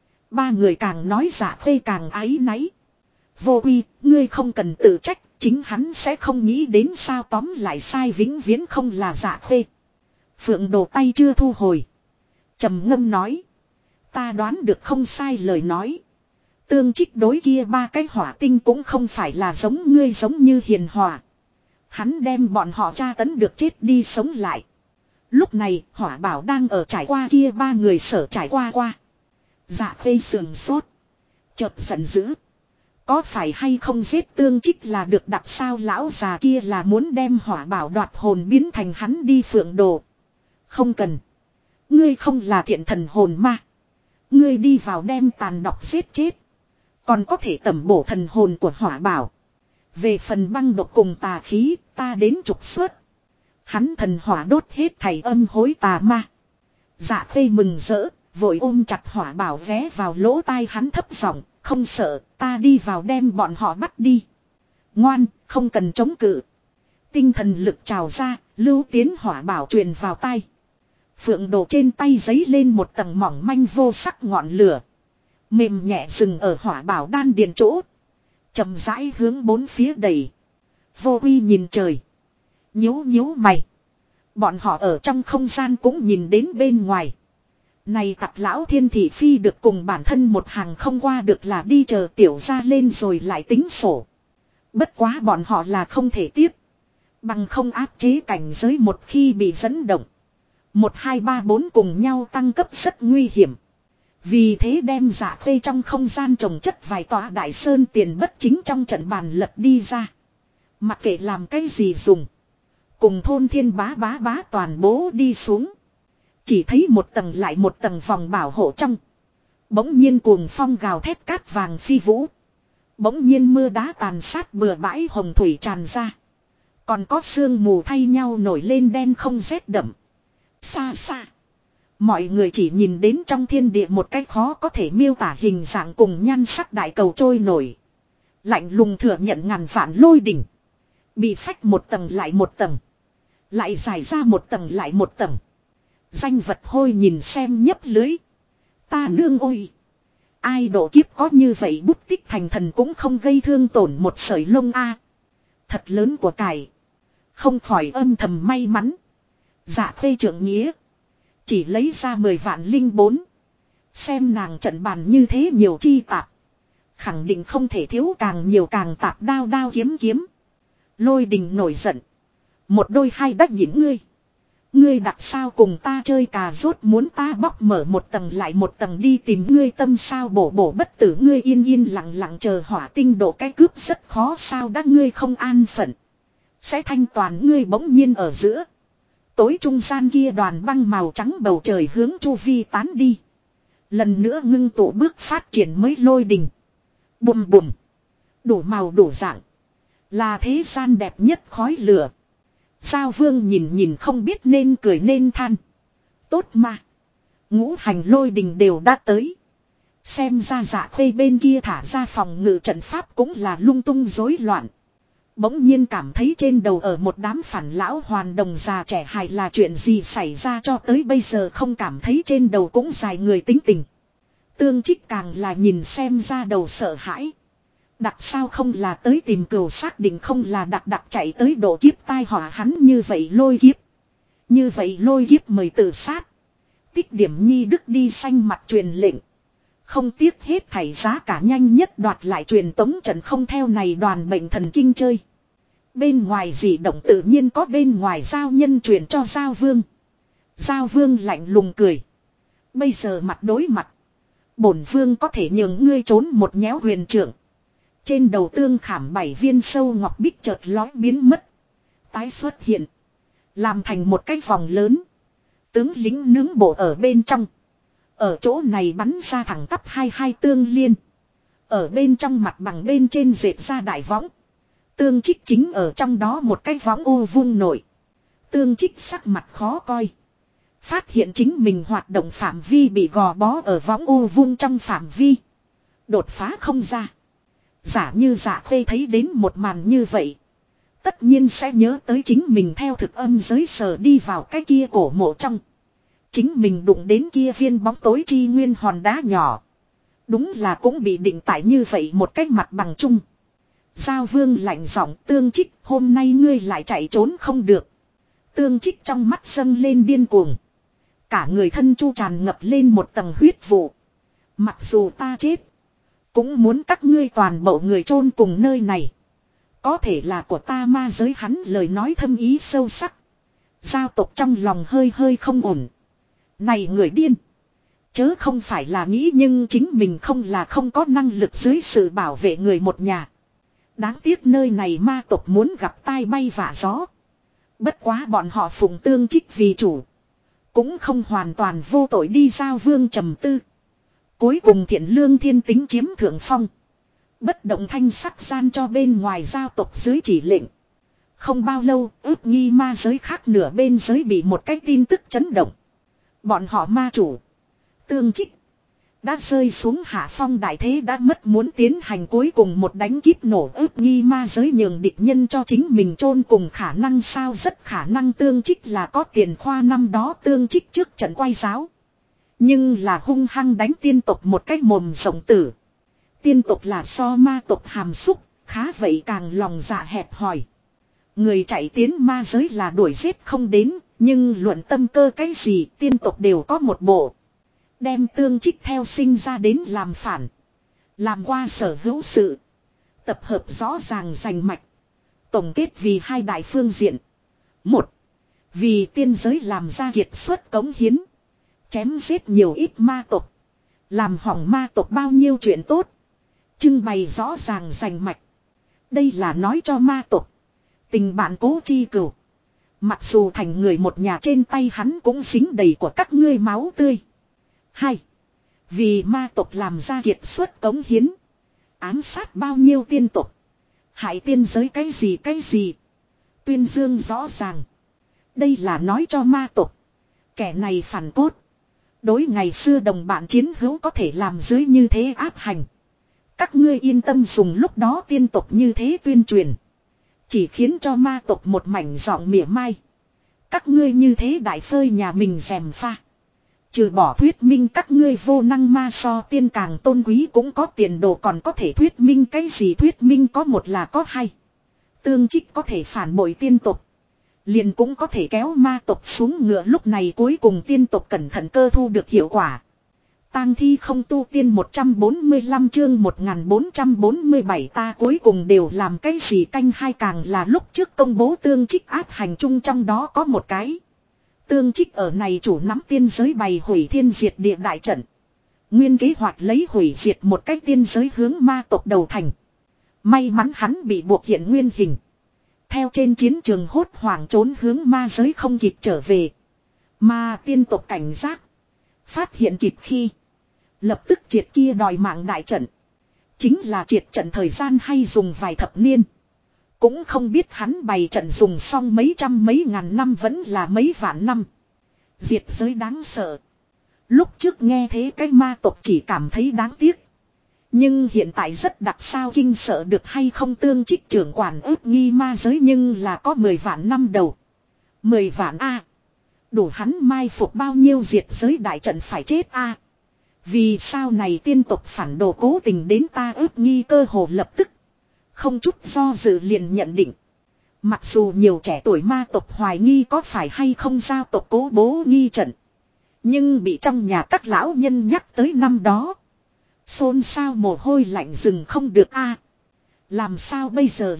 Ba người càng nói Dạ Khê càng áy náy. Vô uy, ngươi không cần tự trách, chính hắn sẽ không nghĩ đến sao, tóm lại sai vĩnh viễn không là Dạ Khê. Phượng đồ tay chưa thu hồi. Trầm ngâm nói. Ta đoán được không sai lời nói. Tương Trích đối kia ba cái hỏa tinh cũng không phải là giống ngươi giống như hiền hòa. Hắn đem bọn họ tra tấn được chết đi sống lại. Lúc này hỏa bảo đang ở trải qua kia ba người sở trải qua. Dạ Khê sườn sốt. Chợt giận dữ. Có phải hay không giết Tương Trích là được đặt sao, lão già kia là muốn đem hỏa bảo đoạt hồn biến thành hắn đi. Phượng đồ. Không cần. Ngươi không là thiện thần hồn ma. Ngươi đi vào đem tàn độc giết chết. Còn có thể tẩm bổ thần hồn của hỏa bảo. Về phần băng độc cùng tà khí, ta đến trục xuất. Hắn thần hỏa đốt hết thảy âm hối tà ma. Dạ Khê mừng rỡ, vội ôm chặt hỏa bảo vé vào lỗ tai hắn thấp giọng, không sợ, ta đi vào đem bọn họ bắt đi. Ngoan, không cần chống cự. Tinh thần lực trào ra, lưu tiến hỏa bảo truyền vào tai. Phượng đồ trên tay giấy lên một tầng mỏng manh vô sắc ngọn lửa. Mềm nhẹ dừng ở hỏa bảo đan điền chỗ. Chậm rãi hướng bốn phía đầy. Vô uy nhìn trời. Nhíu nhíu mày. Bọn họ ở trong không gian cũng nhìn đến bên ngoài. Này tặc lão thiên thị phi được cùng bản thân một hàng không qua được là đi chờ tiểu ra lên rồi lại tính sổ. Bất quá bọn họ là không thể tiếp. Bằng không áp chế cảnh giới một khi bị dẫn động. 1, 2, 3, 4 cùng nhau tăng cấp rất nguy hiểm. Vì thế đem Dạ Khê trong không gian trồng chất vài tòa đại sơn tiền bất chính trong trận bàn lật đi ra. Mặc kệ làm cái gì dùng. Cùng thôn thiên bá toàn bố đi xuống. Chỉ thấy một tầng lại một tầng vòng bảo hộ trong. Bỗng nhiên cuồng phong gào thét cát vàng phi vũ. Bỗng nhiên mưa đá tàn sát bừa bãi, hồng thủy tràn ra. Còn có sương mù thay nhau nổi lên đen không rét đậm. Xa xa. Mọi người chỉ nhìn đến trong thiên địa một cái khó có thể miêu tả hình dạng cùng nhan sắc đại cầu trôi nổi. Lạnh lùng thừa nhận ngàn vạn lôi đỉnh. Bị phách một tầng lại một tầng. Lại dài ra một tầng lại một tầng. Danh vật hôi nhìn xem nhấp lưới. Ta nương ôi. Ai độ kiếp có như vậy bút tích thành thần cũng không gây thương tổn một sợi lông a. Thật lớn của cải. Không khỏi âm thầm may mắn. Dạ Khê trưởng nghĩa. Chỉ lấy ra 10 vạn linh 4. Xem nàng trận bàn như thế nhiều chi tạp. Khẳng định không thể thiếu càng nhiều càng tạp, đao đao kiếm kiếm. Lôi đình nổi giận. Một đôi hai đắc nhịn ngươi. Ngươi đặt sao cùng ta chơi cà rốt, muốn ta bóc mở một tầng lại một tầng đi tìm ngươi tâm sao, bổ bổ bất tử ngươi yên yên lặng lặng chờ hỏa tinh độ cái cướp rất khó sao đã ngươi không an phận. Sẽ thanh toàn ngươi bỗng nhiên ở giữa. tối trung gian kia đoàn băng màu trắng bầu trời hướng chu vi tán đi. Lần nữa ngưng tụ bước phát triển mới lôi đình. Bùm bùm. Đủ màu đủ dạng. Là thế gian đẹp nhất khói lửa. Giao Vương nhìn nhìn không biết nên cười nên than. Tốt mà. Ngũ hành lôi đình đều đã tới. Xem ra Dạ Khê bên kia thả ra phòng ngự trận pháp cũng là lung tung rối loạn. Bỗng nhiên cảm thấy trên đầu ở một đám phản lão hoàn đồng già trẻ hài là chuyện gì xảy ra cho tới bây giờ không cảm thấy trên đầu cũng dài người tính tình. Tương Trích càng là nhìn xem ra đầu sợ hãi. Đặc sao không là tới tìm cừu xác định không là đặc chạy tới độ kiếp tai họa hắn như vậy lôi kiếp. Như vậy lôi kiếp mời tự sát. Tích điểm nhi đức đi xanh mặt truyền lệnh. Không tiếc hết thảy giá cả nhanh nhất đoạt lại truyền tống trận không theo này đoàn bệnh thần kinh chơi. Bên ngoài dị động tự nhiên có bên ngoài giao nhân truyền cho Giao Vương. Giao Vương lạnh lùng cười. Bây giờ mặt đối mặt. Bổn vương có thể nhường ngươi trốn một nhéo huyền trưởng. Trên đầu tương khảm 7 viên sâu ngọc bích chợt lói biến mất. Tái xuất hiện. Làm thành một cái vòng lớn. Tướng lính nướng bộ ở bên trong. Ở chỗ này bắn ra thẳng tắp hai tương liên. Ở bên trong mặt bằng bên trên dệt ra đại võng. Tương Trích chính ở trong đó một cái võng ô vuông nổi. Tương Trích sắc mặt khó coi. Phát hiện chính mình hoạt động phạm vi bị gò bó ở võng ô vuông trong phạm vi. Đột phá không ra. Giả như Dạ Khê thấy đến một màn như vậy. Tất nhiên sẽ nhớ tới chính mình theo thực âm giới sờ đi vào cái kia cổ mộ trong. Chính mình đụng đến kia viên bóng tối chi nguyên hòn đá nhỏ. Đúng là cũng bị định tại như vậy một cách mặt bằng chung. Giao Vương lạnh giọng Tương Trích hôm nay ngươi lại chạy trốn không được. Tương Trích trong mắt dâng lên điên cuồng. Cả người thân chu tràn ngập lên một tầng huyết vụ. Mặc dù ta chết. Cũng muốn các ngươi toàn bộ người chôn cùng nơi này. Có thể là của ta ma giới hắn lời nói thâm ý sâu sắc. Giao tộc trong lòng hơi hơi không ổn. Này người điên. Chớ không phải là nghĩ nhưng chính mình không là không có năng lực dưới sự bảo vệ người một nhà. Đáng tiếc nơi này ma tộc muốn gặp tai bay vạ gió. Bất quá bọn họ phụng Tương Trích vì chủ. Cũng không hoàn toàn vô tội đi Giao Vương trầm tư. Cuối cùng thiện lương thiên tính chiếm thượng phong. Bất động thanh sắc gian cho bên ngoài giao tộc dưới chỉ lệnh. Không bao lâu ước nghi ma giới khác nửa bên giới bị một cái tin tức chấn động. Bọn họ ma chủ. Tương Trích. Đã rơi xuống hạ phong đại thế đã mất muốn tiến hành cuối cùng một đánh kíp nổ ước nghi ma giới nhường địch nhân cho chính mình chôn cùng khả năng sao rất khả năng Tương Trích là có tiền khoa năm đó Tương Trích trước trận quay giáo. Nhưng là hung hăng đánh tiên tộc một cách mồm rộng tử. Tiên tộc là so ma tộc hàm xúc, khá vậy càng lòng dạ hẹp hòi. Người chạy tiến ma giới là đuổi giết không đến, nhưng luận tâm cơ cái gì tiên tộc đều có một bộ. Đem Tương Trích theo sinh ra đến làm phản. Làm qua sở hữu sự. Tập hợp rõ ràng rành mạch. Tổng kết vì hai đại phương diện. Một. Vì tiên giới làm ra kiệt xuất cống hiến. Chém giết nhiều ít ma tộc. Làm hỏng ma tộc bao nhiêu chuyện tốt. Trưng bày rõ ràng rành mạch. Đây là nói cho ma tộc. Tình bạn cố chi cửu. Mặc dù thành người một nhà trên tay hắn cũng dính đầy của các ngươi máu tươi. Hai. Vì ma tộc làm ra kiệt xuất cống hiến. Ám sát bao nhiêu tiên tộc. Hại tiên giới cái gì. Tuyên dương rõ ràng. Đây là nói cho ma tộc. Kẻ này phản cốt. Đối ngày xưa đồng bạn chiến hữu có thể làm dưới như thế áp hành. Các ngươi yên tâm dùng lúc đó tiên tộc như thế tuyên truyền. Chỉ khiến cho ma tộc một mảnh giọng mỉa mai. Các ngươi như thế đại phơi nhà mình dèm pha. Trừ bỏ thuyết minh các ngươi vô năng ma so tiên càng tôn quý cũng có tiền đồ còn có thể thuyết minh cái gì thuyết minh có một là có hai. Tương Trích có thể phản bội tiên tộc. Liền cũng có thể kéo ma tộc xuống ngựa lúc này cuối cùng tiên tộc cẩn thận cơ thu được hiệu quả. Tang thi không tu tiên 145 chương 1447 ta cuối cùng đều làm cái gì canh hai càng là lúc trước công bố Tương Trích áp hành chung trong đó có một cái. Tương Trích ở này chủ nắm tiên giới bày hủy thiên diệt địa đại trận. Nguyên kế hoạch lấy hủy diệt một cái tiên giới hướng ma tộc đầu thành. May mắn hắn bị buộc hiện nguyên hình. Theo trên chiến trường hốt hoảng trốn hướng ma giới không kịp trở về. Mà tiên tộc cảnh giác. Phát hiện kịp khi. Lập tức triệt kia đòi mạng đại trận. Chính là triệt trận thời gian hay dùng vài thập niên. Cũng không biết hắn bày trận dùng xong mấy trăm mấy ngàn năm vẫn là mấy vạn năm. Diệt giới đáng sợ. Lúc trước nghe thế cái ma tộc chỉ cảm thấy đáng tiếc. Nhưng hiện tại rất đặc sao kinh sợ được hay không tương trích trưởng quản ước nghi ma giới nhưng là có 10 vạn năm đầu. 10 vạn A. Đủ hắn mai phục bao nhiêu diệt giới đại trận phải chết A. Vì sao này tiên tộc phản đồ cố tình đến ta ước nghi cơ hồ lập tức. Không chút do dự liền nhận định. Mặc dù nhiều trẻ tuổi ma tộc hoài nghi có phải hay không giao tộc cố bố nghi trận. Nhưng bị trong nhà các lão nhân nhắc tới năm đó. Xôn xao mồ hôi lạnh rừng không được a. Làm sao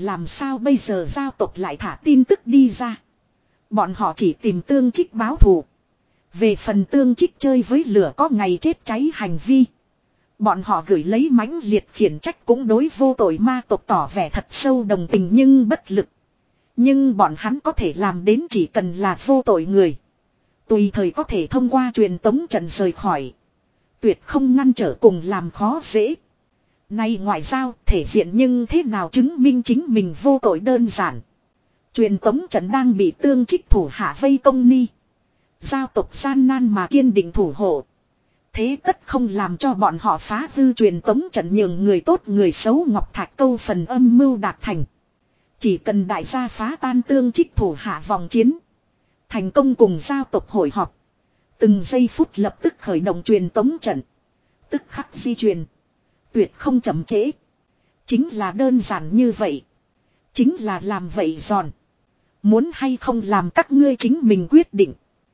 bây giờ giao tộc lại thả tin tức đi ra. Bọn họ chỉ tìm tương trích báo thù. Về phần tương trích chơi với lửa có ngày chết cháy hành vi. Bọn họ gửi lấy mãnh liệt khiển trách cũng đối vô tội ma tộc tỏ vẻ thật sâu đồng tình nhưng bất lực. Nhưng bọn hắn có thể làm đến chỉ cần là vô tội người. Tùy thời có thể thông qua truyền tống trận rời khỏi. Tuyệt không ngăn trở cùng làm khó dễ. Nay ngoại giao thể diện nhưng thế nào chứng minh chính mình vô tội đơn giản. Truyền tống trận đang bị tương trích thủ hạ vây công ni. Giao tộc gian nan mà kiên định thủ hộ. Thế tất không làm cho bọn họ phá hư truyền tống trận nhường người tốt người xấu ngọc thạch câu phần âm mưu đạt thành. Chỉ cần đại gia phá tan tương trích thủ hạ vòng chiến. Thành công cùng giao tộc hội họp. Từng giây phút lập tức khởi động truyền tống trận. Tức khắc di truyền. Tuyệt không chậm trễ. Chính là đơn giản như vậy. Chính là làm vậy giòn. Muốn hay không làm các ngươi chính mình quyết định.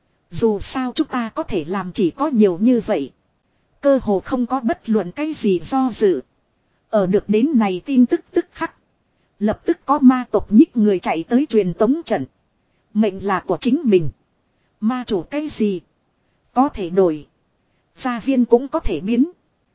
Dù sao chúng ta có thể làm chỉ có nhiều như vậy. Cơ hồ không có bất luận cái gì do dự. Ở được đến này tin tức tức khắc. Lập tức có ma tộc nhích người chạy tới truyền tống trận. Mệnh là của chính mình. Ma chủ cái gì? Có thể đổi. Gia viên cũng có thể biến.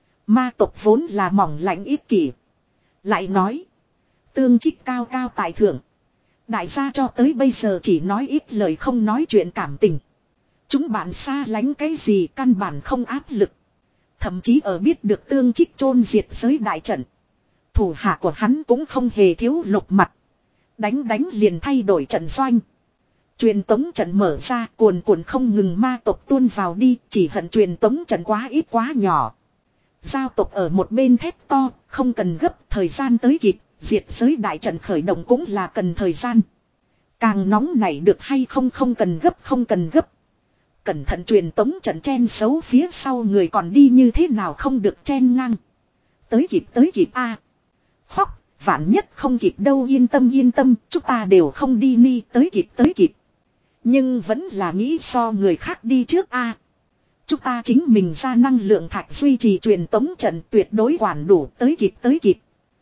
Ma tộc vốn là mỏng lạnh ích kỷ. Lại nói. Tương trích cao cao tại thượng. Đại gia cho tới bây giờ chỉ nói ít lời không nói chuyện cảm tình. Chúng bạn xa lánh cái gì căn bản không áp lực. Thậm chí ở biết được tương trích chôn diệt giới đại trận. Thủ hạ của hắn cũng không hề thiếu lục mặt. Đánh liền thay đổi trận doanh. Truyền tống trận mở ra cuồn cuộn không ngừng ma tộc tuôn vào đi. Chỉ hận truyền tống trận quá ít quá nhỏ. Giao tộc ở một bên thét to. Không cần gấp thời gian tới kịp. Diệt giới đại trận khởi động cũng là cần thời gian. Càng nóng nảy được hay không cần gấp. Cẩn thận truyền tống trận chen xấu phía sau người còn đi như thế nào không được chen ngang. Tới kịp a. Phóc, vạn nhất không kịp đâu yên tâm, chúng ta đều không đi ni tới kịp. Nhưng vẫn là nghĩ so người khác đi trước a. Chúng ta chính mình ra năng lượng thạch duy trì truyền tống trận tuyệt đối quản đủ tới kịp.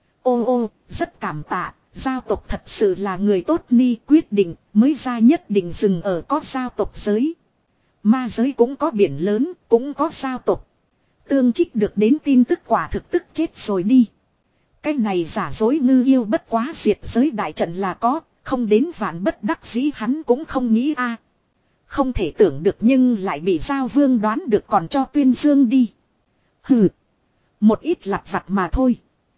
Ô, rất cảm tạ, giao tộc thật sự là người tốt ni quyết định mới ra nhất định dừng ở có giao tộc giới. Ma giới cũng có biển lớn, cũng có giao tộc. Tương trích được đến tin tức quả thực tức chết rồi đi. Cái này giả dối ngư yêu bất quá diệt giới đại trận là có, không đến vạn bất đắc dĩ hắn cũng không nghĩ a. Không thể tưởng được nhưng lại bị giao vương đoán được còn cho tuyên dương đi. Hừ, một ít lặt vặt mà thôi.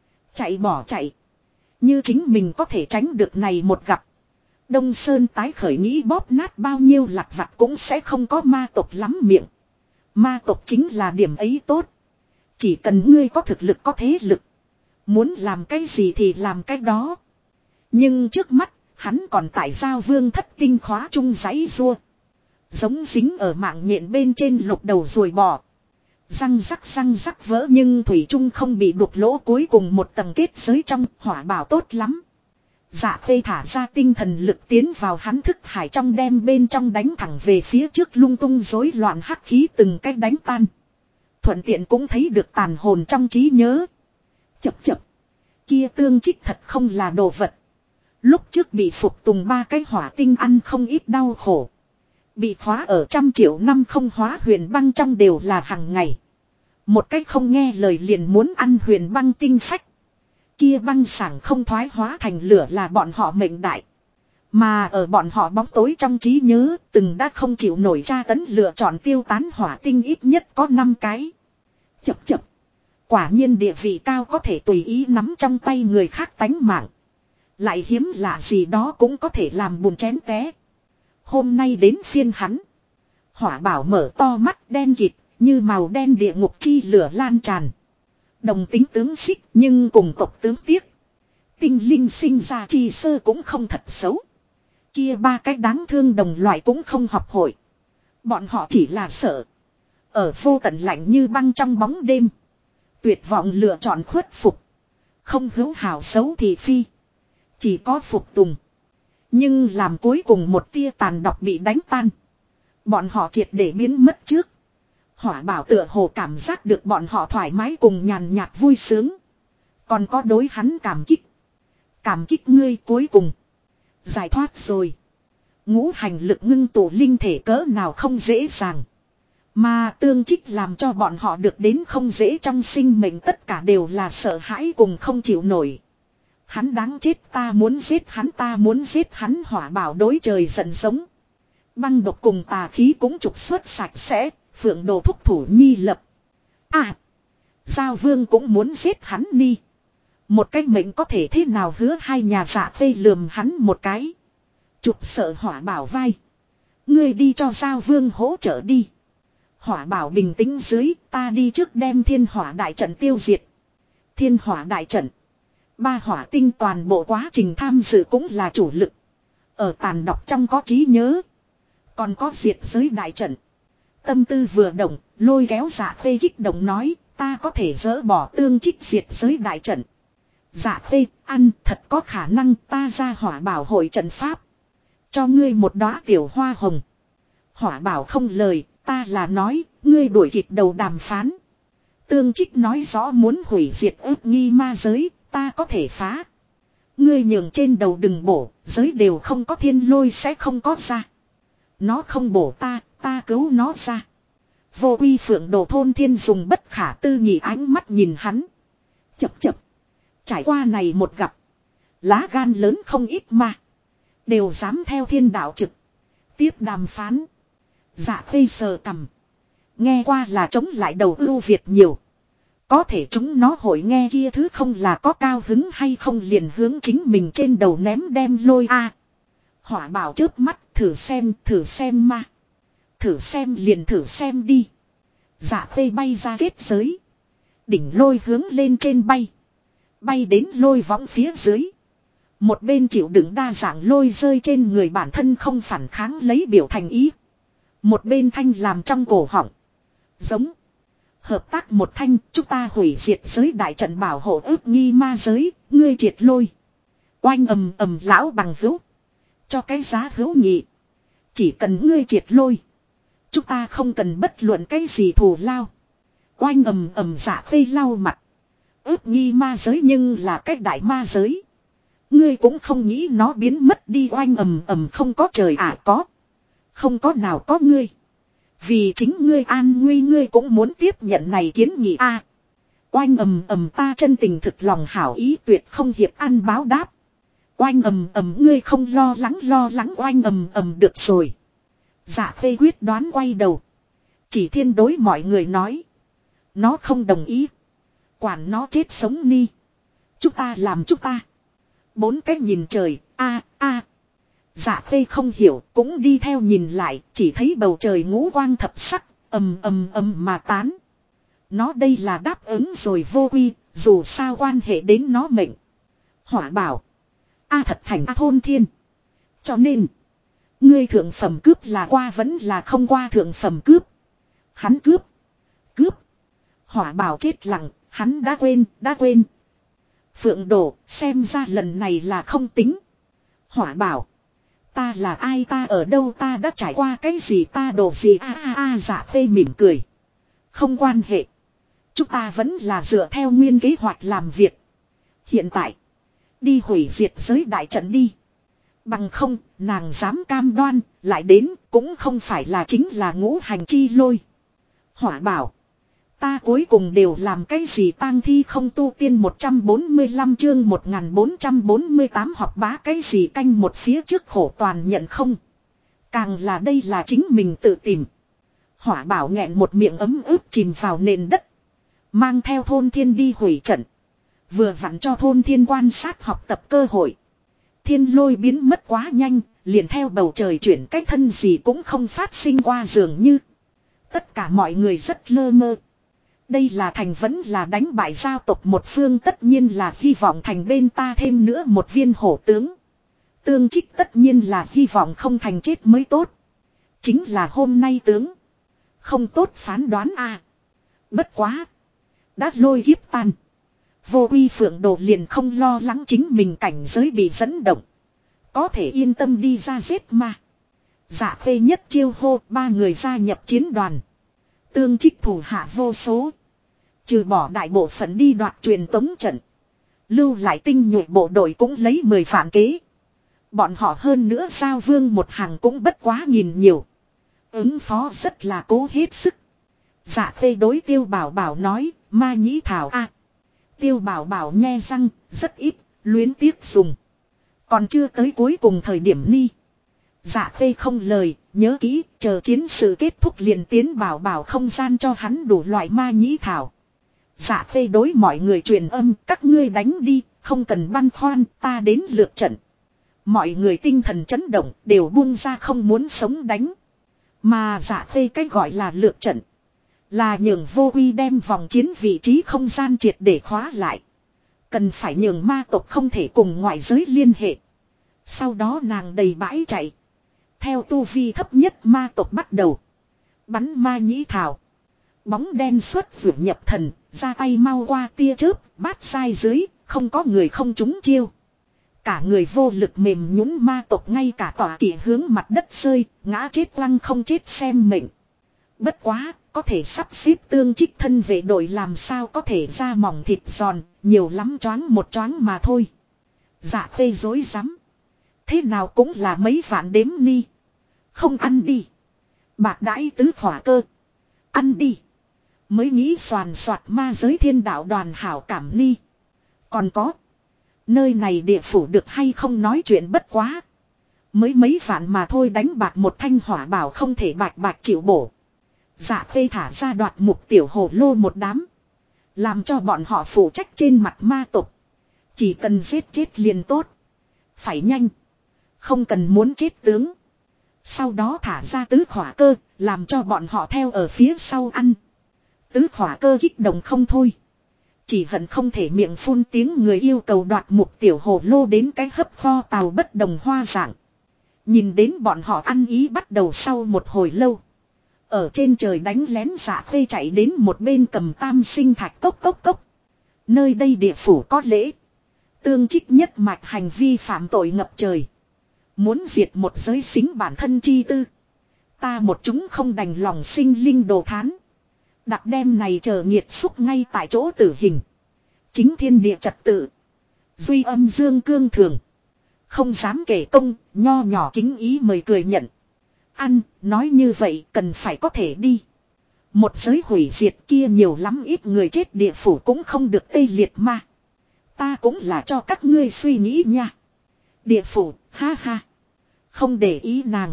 Bỏ chạy. Như chính mình có thể tránh được này một gặp. Đông Sơn tái khởi nghĩ bóp nát bao nhiêu lặt vặt cũng sẽ không có ma tộc lắm miệng. Ma tộc chính là điểm ấy tốt. Chỉ cần ngươi có thực lực có thế lực. Muốn làm cái gì thì làm cái đó. Nhưng trước mắt, hắn còn tại giao vương thất tinh khóa chung giấy rua. Giống dính ở mạng nhện bên trên lục đầu rồi bỏ. Răng rắc vỡ nhưng thủy chung không bị đục lỗ cuối cùng một tầng kết giới trong hỏa bảo tốt lắm. Dạ khê thả ra tinh thần lực tiến vào hắn thức hải trong đem bên trong đánh thẳng về phía trước lung tung rối loạn hắc khí từng cách đánh tan. Thuận tiện cũng thấy được tàn hồn trong trí nhớ. Chập. Kia tương trích thật không là đồ vật. Lúc trước bị phục tùng 3 cái hỏa tinh ăn không ít đau khổ. Bị khóa ở 100 triệu năm không hóa huyền băng trong đều là hàng ngày. Một cách không nghe lời liền muốn ăn huyền băng tinh phách. Kia băng sảng không thoái hóa thành lửa là bọn họ mệnh đại. Mà ở bọn họ bóng tối trong trí nhớ, từng đã không chịu nổi tra tấn lựa chọn tiêu tán hỏa tinh ít nhất có 5 cái. Chập chập. Quả nhiên địa vị cao có thể tùy ý nắm trong tay người khác tánh mạng. Lại hiếm lạ gì đó cũng có thể làm bùn chén té. Hôm nay đến phiên hắn. Hỏa bảo mở to mắt đen kịt, như màu đen địa ngục chi lửa lan tràn. Đồng tính tướng xích nhưng cùng tộc tướng tiếc. Tinh linh sinh ra chi sơ cũng không thật xấu. Kia 3 cái đáng thương đồng loại cũng không học hội. Bọn họ chỉ là sợ. Ở vô tận lạnh như băng trong bóng đêm. Tuyệt vọng lựa chọn khuất phục. Không hữu hảo xấu thì phi. Chỉ có phục tùng. Nhưng làm cuối cùng một tia tàn độc bị đánh tan. Bọn họ triệt để biến mất trước. Hỏa bảo tựa hồ cảm giác được bọn họ thoải mái cùng nhàn nhạt vui sướng. Còn có đối hắn cảm kích. Cảm kích ngươi cuối cùng. Giải thoát rồi. Ngũ hành lực ngưng tụ linh thể cỡ nào không dễ dàng. Mà tương trích làm cho bọn họ được đến không dễ trong sinh mệnh tất cả đều là sợ hãi cùng không chịu nổi. Hắn đáng chết, ta muốn giết hắn hỏa bảo đối trời giận giống. Băng độc cùng tà khí cũng trục xuất sạch sẽ, phượng đồ thúc thủ nhi lập. À! Giao vương cũng muốn giết hắn đi. Một cách mệnh có thể thế nào hứa hai nhà dạ phê lườm hắn một cái. Chụp sợ hỏa bảo vai. Ngươi đi cho giao vương hỗ trợ đi. Hỏa bảo bình tĩnh dưới, ta đi trước đem thiên hỏa đại trận tiêu diệt. Thiên hỏa đại trận. 3 hỏa tinh toàn bộ quá trình tham dự cũng là chủ lực. Ở tàn độc trong có trí nhớ. Còn có diệt giới đại trận. Tâm tư vừa động, lôi kéo dạ phê kích động nói, ta có thể dỡ bỏ tương trích diệt giới đại trận. Dạ phê, ăn thật có khả năng ta ra hỏa bảo hội trận pháp. Cho ngươi một đóa tiểu hoa hồng. Hỏa bảo không lời, ta là nói, ngươi đuổi kịp đầu đàm phán. Tương trích nói rõ muốn hủy diệt ước nghi ma giới, ta có thể phá. Ngươi nhường trên đầu đừng bổ, giới đều không có thiên lôi sẽ không có ra. Nó không bổ ta cứu nó ra. Vô uy phượng đồ thôn thiên dùng bất khả tư nghị ánh mắt nhìn hắn. Chập chập. Trải qua này một gặp. Lá gan lớn không ít mà. Đều dám theo thiên đạo trực. Tiếp đàm phán. Dạ phê sờ cầm. Nghe qua là chống lại đầu ưu Việt nhiều. Có thể chúng nó hội nghe kia thứ không là có cao hứng hay không liền hướng chính mình trên đầu ném đem lôi a. Hỏa bảo chớp mắt thử xem ma. Thử xem liền thử xem đi. Dạ phê bay ra kết giới. Đỉnh lôi hướng lên trên bay. Bay đến lôi võng phía dưới. Một bên chịu đựng đa dạng lôi rơi trên người bản thân không phản kháng lấy biểu thành ý. Một bên thanh làm trong cổ họng. Giống. Hợp tác một thanh, chúng ta hủy diệt giới đại trận bảo hộ ước nghi ma giới, ngươi triệt lôi. Oanh ầm ầm lão bằng hữu. Cho cái giá hữu nhị. Chỉ cần ngươi triệt lôi. Chúng ta không cần bất luận cái gì thù lao. Oanh ầm ầm dạ phê lau mặt. Ước nghi ma giới nhưng là cách đại ma giới. Ngươi cũng không nghĩ nó biến mất đi oanh ầm ầm không có trời có. Không có nào có ngươi. Vì chính ngươi an nguy ngươi cũng muốn tiếp nhận này kiến nghị a. Oanh ầm ầm ta chân tình thực lòng hảo ý tuyệt không hiệp ăn báo đáp. Oanh ầm ầm ngươi không lo lắng oanh ầm ầm được rồi. Dạ phê quyết đoán quay đầu. Chỉ thiên đối mọi người nói. Nó không đồng ý. Quản nó chết sống ni. Chúng ta làm chúng ta. 4 cái nhìn trời a. Dạ phê không hiểu cũng đi theo nhìn lại. Chỉ thấy bầu trời ngũ quang thập sắc. Ầm mà tán. Nó đây là đáp ứng rồi vô quy. Dù sao quan hệ đến nó mệnh. Hỏa bảo. A thật thành A thôn thiên. Cho nên. Ngươi thượng phẩm cướp là qua vẫn là không qua thượng phẩm cướp. Hắn cướp. Hỏa bảo chết lặng. Hắn đã quên. Phượng đổ xem ra lần này là không tính. Hỏa bảo. Ta là ai ta ở đâu ta đã trải qua cái gì ta đổ gì dạ phê mỉm cười. Không quan hệ. Chúng ta vẫn là dựa theo nguyên kế hoạch làm việc. Hiện tại. Đi hủy diệt giới đại trận đi. Bằng không nàng dám cam đoan lại đến cũng không phải là chính là ngũ hành chi lôi. Hỏa bảo. Ta cuối cùng đều làm cái gì tang thi không tu tiên 145 chương 1448 họp bá cái gì canh một phía trước khổ toàn nhận không. Càng là đây là chính mình tự tìm. Hỏa bảo nghẹn một miệng ấm ướp chìm vào nền đất. Mang theo thôn thiên đi hủy trận. Vừa vặn cho thôn thiên quan sát học tập cơ hội. Thiên lôi biến mất quá nhanh, liền theo bầu trời chuyển cách thân gì cũng không phát sinh qua dường như. Tất cả mọi người rất lơ mơ. Đây là thành vẫn là đánh bại giao tộc một phương, tất nhiên là hy vọng thành bên ta thêm nữa một viên hổ tướng. Tương Trích tất nhiên là hy vọng không thành chết mới tốt. Chính là hôm nay tướng. Không tốt phán đoán a. Bất quá. Đã lôi kiếp tan. Vô Uy Phượng Đồ liền không lo lắng chính mình cảnh giới bị dẫn động. Có thể yên tâm đi ra giết ma. Dạ Khê nhất chiêu hô, ba người gia nhập chiến đoàn. Tương Trích thủ hạ vô số. Trừ bỏ đại bộ phận đi đoạt truyền tống trận. Lưu lại tinh nhuệ bộ đội cũng lấy 10 vạn kế. Bọn họ hơn nữa giao vương một hàng cũng bất quá nhìn nhiều. Ứng phó rất là cố hết sức. Dạ Khê đối Tiêu Bảo Bảo nói, ma nhĩ thảo a. Tiêu Bảo Bảo nghe răng, rất ít, luyến tiếc dùng. Còn chưa tới cuối cùng thời điểm ni. Dạ Khê không lời, nhớ kỹ, chờ chiến sự kết thúc liền tiến Bảo Bảo không gian cho hắn đủ loại ma nhĩ thảo. Dạ Khê đối mọi người truyền âm, các ngươi đánh đi, không cần băn khoăn, ta đến lượt trận. Mọi người tinh thần chấn động, đều buông ra không muốn sống đánh. Mà Dạ Khê cái gọi là lượt trận. Là nhường Vô Uy đem vòng chiến vị trí không gian triệt để khóa lại. Cần phải nhường ma tộc không thể cùng ngoại giới liên hệ. Sau đó nàng đầy bãi chạy. Theo tu vi thấp nhất ma tộc bắt đầu. Bắn ma nhĩ thảo. Bóng đen xuất vượt nhập thần, ra tay mau qua tia chớp, bát sai dưới, không có người không trúng chiêu. Cả người vô lực mềm nhũn ma tộc ngay cả tỏa kỵ hướng mặt đất rơi, ngã chết lăng không chết xem mệnh. Bất quá, có thể sắp xếp Tương Trích thân vệ đội làm sao có thể ra mỏng thịt giòn, nhiều lắm choáng một choáng mà thôi. Dạ Khê dối rắm. Thế nào cũng là mấy vạn đếm ni. Không ăn đi. Bạc đãi tứ khỏa cơ. Ăn đi. Mới nghĩ soàn soạt ma giới thiên đạo đoàn hảo cảm ni. Còn có. Nơi này địa phủ được hay không nói chuyện bất quá. Mới mấy vạn mà thôi đánh bạc một thanh hỏa bảo không thể bạch bạch chịu bổ. Dạ Khê thả ra đoạt mục tiểu hồ lô một đám. Làm cho bọn họ phụ trách trên mặt ma tộc. Chỉ cần giết chết liền tốt. Phải nhanh. Không cần muốn chết tướng. Sau đó thả ra tứ khỏa cơ. Làm cho bọn họ theo ở phía sau ăn. Tứ khỏa cơ kích động không thôi. Chỉ hận không thể miệng phun tiếng người yêu cầu đoạt mục tiểu hồ lô đến cái hấp kho tàu bất đồng hoa dạng. Nhìn đến bọn họ ăn ý bắt đầu sau một hồi lâu. Ở trên trời đánh lén Dạ Khê chạy đến một bên cầm tam sinh thạch cốc cốc cốc. Nơi đây địa phủ có lễ. Tương Trích nhất mạch hành vi phạm tội ngập trời. Muốn diệt một giới xính bản thân chi tư. Ta một chúng không đành lòng sinh linh đồ thán. Đặc đem này chờ nghiệt xúc ngay tại chỗ tử hình. Chính thiên địa trật tự. Duy âm dương cương thường. Không dám kể công, nho nhỏ kính ý mời cười nhận. Ăn, nói như vậy cần phải có thể đi. Một giới hủy diệt kia nhiều lắm ít người chết địa phủ cũng không được tê liệt mà. Ta cũng là cho các ngươi suy nghĩ nha. Địa phủ, ha ha. Không để ý nàng.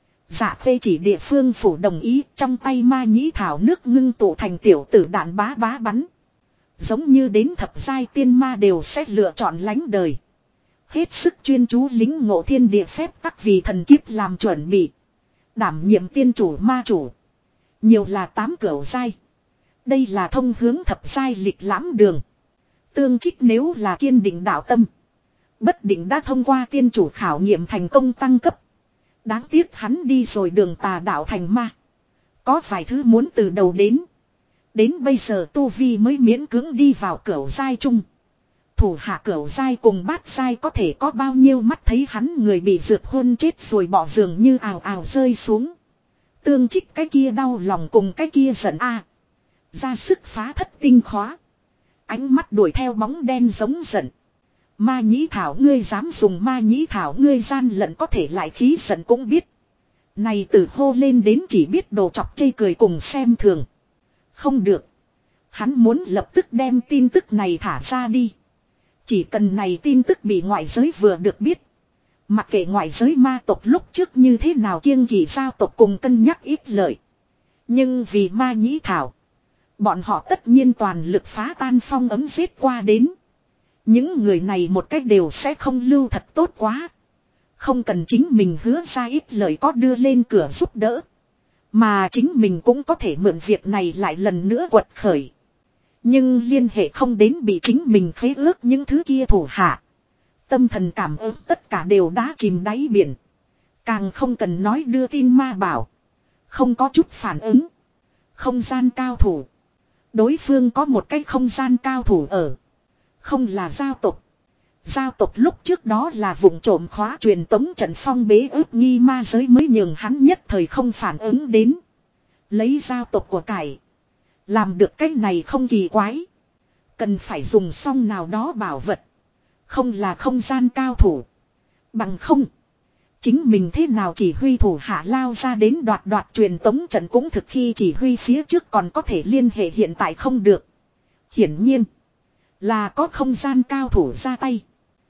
Dạ Khê chỉ địa phương phủ đồng ý, trong tay ma nhĩ thảo nước ngưng tụ thành tiểu tử đạn bá bá bắn. Giống như đến thập giai tiên ma đều sẽ lựa chọn lánh đời. Hết sức chuyên chú lính ngộ thiên địa phép tắc vì thần kiếp làm chuẩn bị. Đảm nhiệm tiên chủ ma chủ. Nhiều là 8 cửu giai. Đây là thông hướng thập giai lịch lãm đường. Tương Trích nếu là kiên định đạo tâm. Bất định đã thông qua tiên chủ khảo nghiệm thành công tăng cấp. Đáng tiếc hắn đi rồi đường tà đạo thành ma. Có vài thứ muốn từ đầu đến. Đến bây giờ tu vi mới miễn cưỡng đi vào cửu giai chung. Thủ hạ cửu giai cùng bát giai có thể có bao nhiêu mắt thấy hắn người bị dược hôn chết rồi bỏ giường như ào ào rơi xuống. Tương Trích cái kia đau lòng cùng cái kia giận a. Ra sức phá thất tinh khóa. Ánh mắt đuổi theo bóng đen giống giận. Ma nhĩ thảo ngươi dám dùng ma nhĩ thảo ngươi gian lận có thể lại khí giận cũng biết. Này từ hô lên đến chỉ biết đồ chọc chê cười cùng xem thường. Không được. Hắn muốn lập tức đem tin tức này thả ra đi. Chỉ cần này tin tức bị ngoại giới vừa được biết. Mặc kệ ngoại giới ma tộc lúc trước như thế nào kiêng kỵ giao tộc cùng cân nhắc ít lợi. Nhưng vì ma nhĩ thảo. Bọn họ tất nhiên toàn lực phá tan phong ấm giết qua đến. Những người này một cách đều sẽ không lưu thật tốt quá. Không cần chính mình hứa ra ít lời có đưa lên cửa giúp đỡ. Mà chính mình cũng có thể mượn việc này lại lần nữa quật khởi. Nhưng liên hệ không đến bị chính mình phế ước những thứ kia thủ hạ. Tâm thần cảm ứng tất cả đều đã chìm đáy biển. Càng không cần nói đưa tin ma bảo. Không có chút phản ứng. Không gian cao thủ. Đối phương có một cái không gian cao thủ ở. Không là giao tộc. Giao tộc lúc trước đó là vùng trộm khóa truyền tống trận phong bế ước nghi ma giới mới nhường hắn nhất thời không phản ứng đến. Lấy giao tộc của cải. Làm được cái này không kỳ quái. Cần phải dùng xong nào đó bảo vật. Không là không gian cao thủ. Bằng không. Chính mình thế nào chỉ huy thủ hạ lao ra đến đoạt truyền tống trận cũng thực khi chỉ huy phía trước còn có thể liên hệ hiện tại không được. Hiển nhiên. Là có không gian cao thủ ra tay.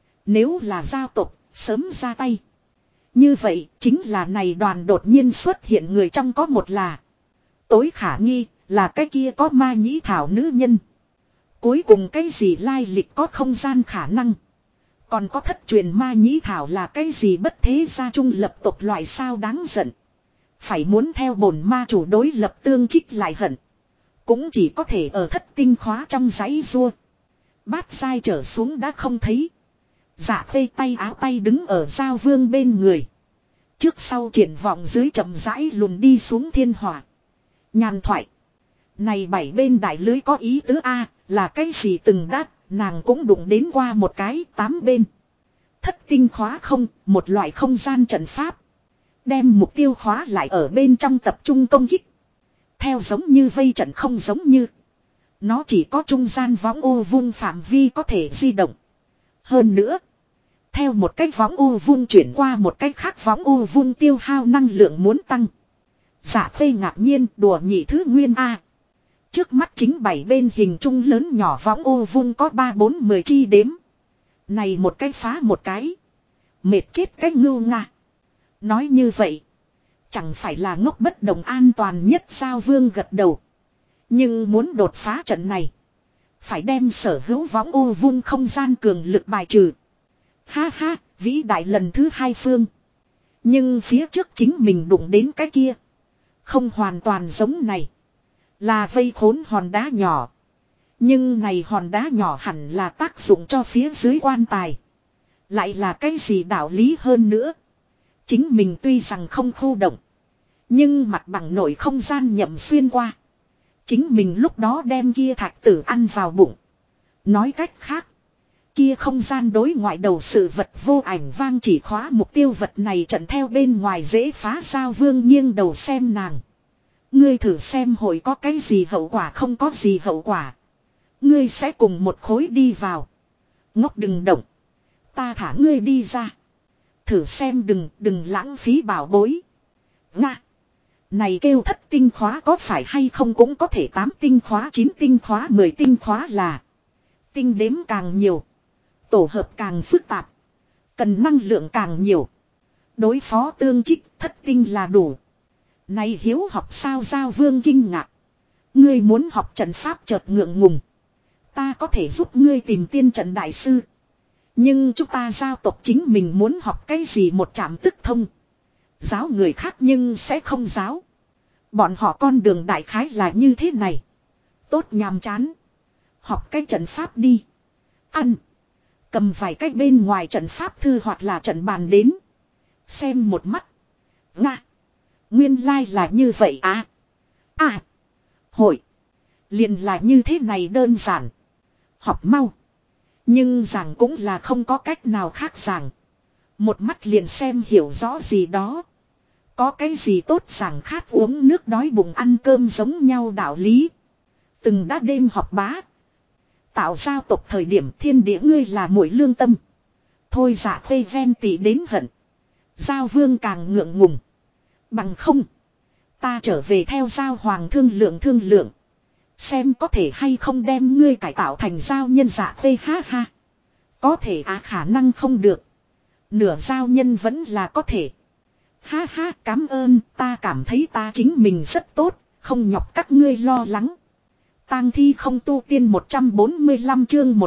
Nếu là giao tộc, sớm ra tay. Như vậy, chính là này đoàn đột nhiên xuất hiện người trong có một là. Tối khả nghi, là cái kia có ma nhĩ thảo nữ nhân. Cuối cùng cái gì lai lịch có không gian khả năng. Còn có thất truyền ma nhĩ thảo là cái gì bất thế gia trung lập tộc loại sao đáng giận. Phải muốn theo bổn ma chủ đối lập tương trích lại hận. Cũng chỉ có thể ở thất tinh khóa trong giấy rua. Bát sai trở xuống đã không thấy. Dạ khê tay áo tay đứng ở giao vương bên người. Trước sau triển vọng dưới chậm rãi lùn đi xuống thiên hỏa. Nhàn thoại. Này bảy bên đại lưới có ý tứ A là cái gì từng đát. Nàng cũng đụng đến qua một cái 8 bên. Thất tinh khóa không, một loại không gian trận pháp. Đem mục tiêu khóa lại ở bên trong tập trung công kích. Theo giống như vây trận không giống như. Nó chỉ có trung gian võng ô vuông phạm vi có thể di động. Hơn nữa. Theo một cách võng ô vuông chuyển qua một cách khác võng ô vuông tiêu hao năng lượng muốn tăng. Dạ phê ngạc nhiên đùa nhị thứ nguyên A. Trước mắt chính bảy bên hình trung lớn nhỏ võng ô vuông có 3-4-10 chi đếm. Này một cái phá một cái. Mệt chết cái ngưu nga. Nói như vậy. Chẳng phải là ngốc bất đồng an toàn nhất sao vương gật đầu. Nhưng muốn đột phá trận này. Phải đem sở hữu võng ô vuông không gian cường lực bài trừ. Ha ha, vĩ đại lần thứ hai phương. Nhưng phía trước chính mình đụng đến cái kia. Không hoàn toàn giống này. Là vây khốn hòn đá nhỏ. Nhưng này hòn đá nhỏ hẳn là tác dụng cho phía dưới quan tài. Lại là cái gì đạo lý hơn nữa. Chính mình tuy rằng không khu động. Nhưng mặt bằng nội không gian nhậm xuyên qua. Chính mình lúc đó đem kia thạch tử ăn vào bụng. Nói cách khác. Kia không gian đối ngoại đầu sự vật vô ảnh vang chỉ khóa mục tiêu vật này trận theo bên ngoài dễ phá sao vương nghiêng đầu xem nàng. Ngươi thử xem hội có cái gì hậu quả không có gì hậu quả. Ngươi sẽ cùng một khối đi vào. Ngốc đừng động. Ta thả ngươi đi ra. Thử xem đừng lãng phí bảo bối. Nga. Này kêu thất tinh khóa có phải hay không cũng có thể 8 tinh khóa 9 tinh khóa 10 tinh khóa là. Tinh đếm càng nhiều. Tổ hợp càng phức tạp. Cần năng lượng càng nhiều. Đối phó tương trích thất tinh là đủ. Này hiếu học sao giao vương kinh ngạc. Ngươi muốn học trận pháp chợt ngượng ngùng. Ta có thể giúp ngươi tìm tiên trận đại sư. Nhưng chúng ta giao tộc chính mình muốn học cái gì một chạm tức thông. Giáo người khác nhưng sẽ không giáo. Bọn họ con đường đại khái là như thế này. Tốt nhàm chán. Học cái trận pháp đi. Ăn. Cầm vài cách bên ngoài trận pháp thư hoặc là trận bàn đến. Xem một mắt. Nga. Nguyên lai là như vậy à. À. Hội. Liền là như thế này đơn giản. Học mau. Nhưng giảng cũng là không có cách nào khác giảng. Một mắt liền xem hiểu rõ gì đó. Có cái gì tốt giảng khát uống nước đói bụng ăn cơm giống nhau đạo lý. Từng đã đêm học bá. Tạo giao tộc thời điểm thiên địa ngươi là mũi lương tâm. Thôi dạ phê ven tỉ đến hận. Giao vương càng ngượng ngùng. Bằng không. Ta trở về theo giao hoàng thương lượng. Xem có thể hay không đem ngươi cải tạo thành giao nhân Dạ Khê ha ha. Có thể khả năng không được. Nửa giao nhân vẫn là có thể. Ha ha, cảm ơn, ta cảm thấy ta chính mình rất tốt, không nhọc các ngươi lo lắng. Tang thi không tu tiên 145 chương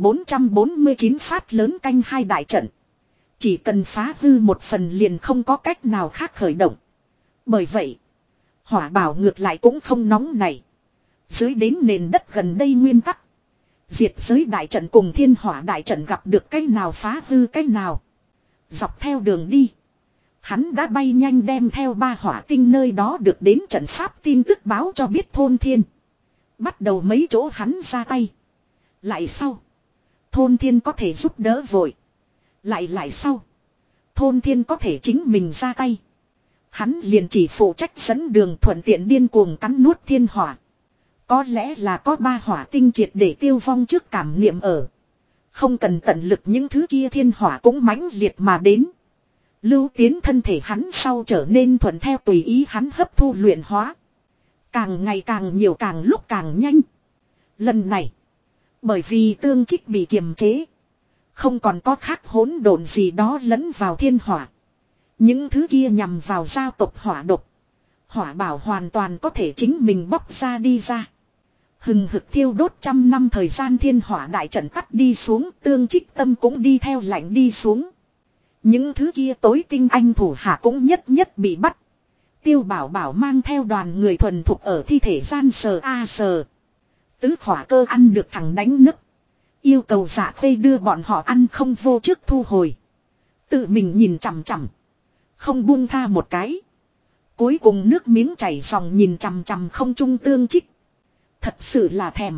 1449 phát lớn canh hai đại trận. Chỉ cần phá hư một phần liền không có cách nào khác khởi động. Bởi vậy, hỏa bảo ngược lại cũng không nóng này. Dưới đến nền đất gần đây nguyên tắc. Diệt giới đại trận cùng thiên hỏa đại trận gặp được cái nào phá hư cái nào. Dọc theo đường đi. Hắn đã bay nhanh đem theo ba hỏa tinh nơi đó được đến trận pháp tin tức báo cho biết thôn thiên. Bắt đầu mấy chỗ hắn ra tay. Lại sau. Thôn thiên có thể giúp đỡ vội. Lại sau. Thôn thiên có thể chính mình ra tay. Hắn liền chỉ phụ trách dẫn đường thuận tiện điên cuồng cắn nuốt thiên hỏa. Có lẽ là có ba hỏa tinh triệt để tiêu vong trước cảm niệm ở. Không cần tận lực những thứ kia thiên hỏa cũng mãnh liệt mà đến. Lưu tiến thân thể hắn sau trở nên thuận theo tùy ý hắn hấp thu luyện hóa. Càng ngày càng nhiều càng lúc càng nhanh. Lần này. Bởi vì tương trích bị kiềm chế. Không còn có khác hỗn độn gì đó lẫn vào thiên hỏa. Những thứ kia nhằm vào giao tộc hỏa độc. Hỏa bảo hoàn toàn có thể chính mình bóc ra đi ra. Hừng hực thiêu đốt trăm năm thời gian thiên hỏa đại trận tắt đi xuống, tương trích tâm cũng đi theo lạnh đi xuống. Những thứ kia tối tinh anh thủ hạ cũng nhất nhất bị bắt. Tiêu bảo bảo mang theo đoàn người thuần thục ở thi thể gian sờ sờ. Tứ hỏa cơ ăn được thằng đánh nứt. Yêu cầu Dạ Khê đưa bọn họ ăn không vô trước thu hồi. Tự mình nhìn chằm chằm. Không buông tha một cái. Cuối cùng nước miếng chảy ròng nhìn chằm chằm không trung tương trích. Thật sự là thèm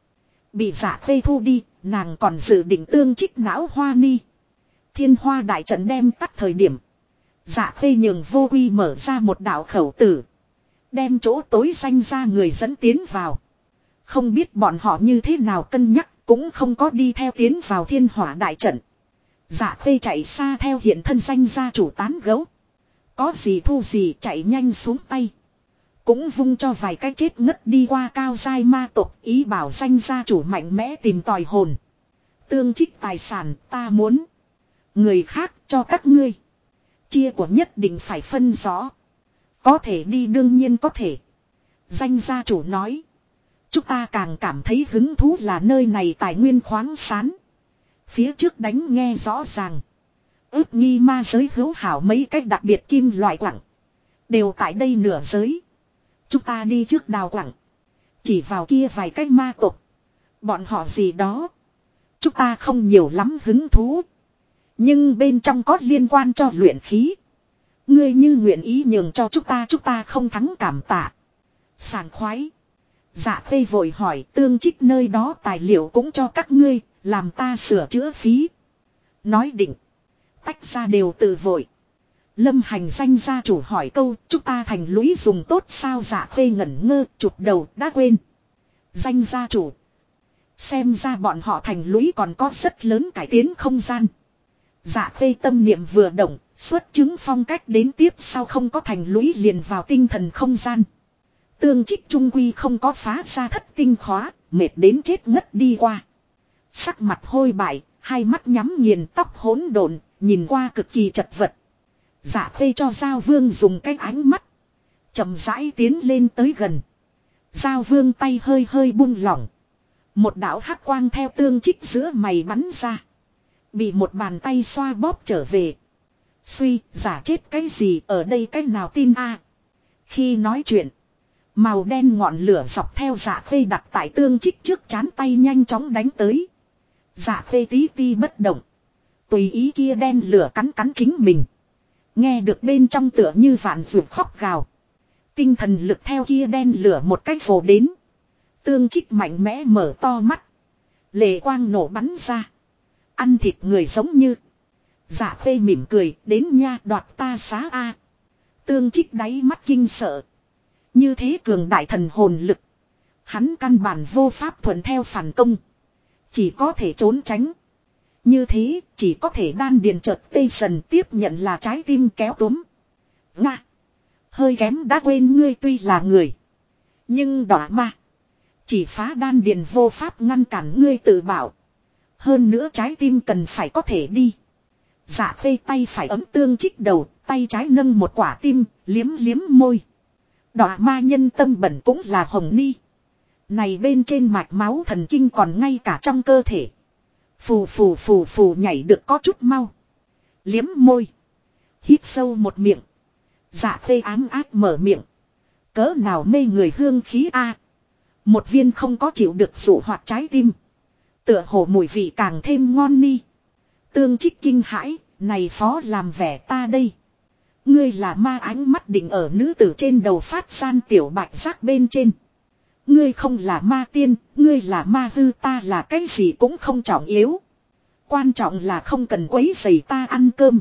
Bị Dạ Khê thu đi, nàng còn dự định tương trích não hoa ni. Thiên hoa đại trận đem tắt thời điểm. Dạ Khê nhường Vô Quy mở ra một đạo khẩu tử. Đem chỗ tối xanh ra người dẫn tiến vào. Không biết bọn họ như thế nào cân nhắc, cũng không có đi theo tiến vào thiên hỏa đại trận. Dạ Khê chạy xa theo hiện thân danh gia chủ tán gấu. Có gì thu gì chạy nhanh xuống tay. Cũng vung cho vài cái chết ngất đi qua cao giai ma tộc ý bảo danh gia chủ mạnh mẽ tìm tòi hồn. Tương trích tài sản ta muốn. Người khác cho các ngươi. Chia của nhất định phải phân rõ. Có thể đi đương nhiên có thể. Danh gia chủ nói. Chúng ta càng cảm thấy hứng thú là nơi này tài nguyên khoáng sán. Phía trước đánh nghe rõ ràng. Ước nghi ma giới hữu hảo mấy cách đặc biệt kim loại quặng. Đều tại đây nửa giới. Chúng ta đi trước đào quặng. Chỉ vào kia vài cái ma tộc. Bọn họ gì đó. Chúng ta không nhiều lắm hứng thú. Nhưng bên trong có liên quan cho luyện khí. Ngươi như nguyện ý nhường cho chúng ta không thắng cảm tạ. Sảng khoái. Dạ Khê vội hỏi tương trích nơi đó tài liệu cũng cho các ngươi, làm ta sửa chữa phí. Nói định. Tách ra đều tự vội. Lâm Hành danh gia chủ hỏi câu, chúng ta thành lũy dùng tốt sao? Dạ Khê ngẩn ngơ, chụp đầu, đã quên. Danh gia chủ. Xem ra bọn họ thành lũy còn có rất lớn cải tiến không gian. Dạ Khê tâm niệm vừa động, xuất chứng phong cách đến tiếp sau không có thành lũy liền vào tinh thần không gian. Tương trích trung quy không có phá ra thất tinh khóa, mệt đến chết ngất đi qua. Sắc mặt hôi bại, hai mắt nhắm nghiền tóc hỗn độn, nhìn qua cực kỳ chật vật. Dạ Khê cho Giao Vương dùng cái ánh mắt. Chậm rãi tiến lên tới gần. Giao Vương tay hơi hơi buông lỏng. Một đạo hắc quang theo tương trích giữa mày bắn ra. Bị một bàn tay xoa bóp trở về. Suy, giả chết cái gì ở đây cái nào tin Khi nói chuyện. Màu đen ngọn lửa dọc theo Dạ Khê đặt tại tương trích trước chán tay nhanh chóng đánh tới. Dạ Khê tí ti bất động. Tùy ý kia đen lửa cắn cắn chính mình. Nghe được bên trong tựa như vạn vượt khóc gào. Tinh thần lực theo kia đen lửa một cách vồ đến. Tương trích mạnh mẽ mở to mắt. Lệ quang nổ bắn ra. Ăn thịt người giống như. Dạ Khê mỉm cười đến nha đoạt ta xá Tương trích đáy mắt kinh sợ. Như thế cường đại thần hồn lực. Hắn căn bản vô pháp thuận theo phản công. Chỉ có thể trốn tránh. Như thế chỉ có thể đan điền chợt tê sần tiếp nhận là trái tim kéo túm. Nga. Hơi kém đã quên ngươi tuy là người. Nhưng đỏ ma. Chỉ phá đan điền vô pháp ngăn cản ngươi tự bảo. Hơn nữa trái tim cần phải có thể đi. Dạ khê tay phải ấm tương trích đầu, tay trái nâng một quả tim, liếm liếm môi. Đọa ma nhân tâm bẩn cũng là hồng ni. Này bên trên mạch máu thần kinh còn ngay cả trong cơ thể. Phù phù phù phù nhảy được có chút mau. Liếm môi. Hít sâu một miệng. Dạ khê ám ác mở miệng. Cỡ nào mê người hương khí a. Một viên không có chịu được dụ hoạt trái tim. Tựa hồ mùi vị càng thêm ngon ni. Tương trích kinh hãi, này phó làm vẻ ta đây. Ngươi là ma, ánh mắt định ở nữ tử trên đầu phát san tiểu bạch giác bên trên. Ngươi không là ma tiên, ngươi là ma hư, ta là cái gì cũng không trọng yếu. Quan trọng là không cần quấy rầy ta ăn cơm.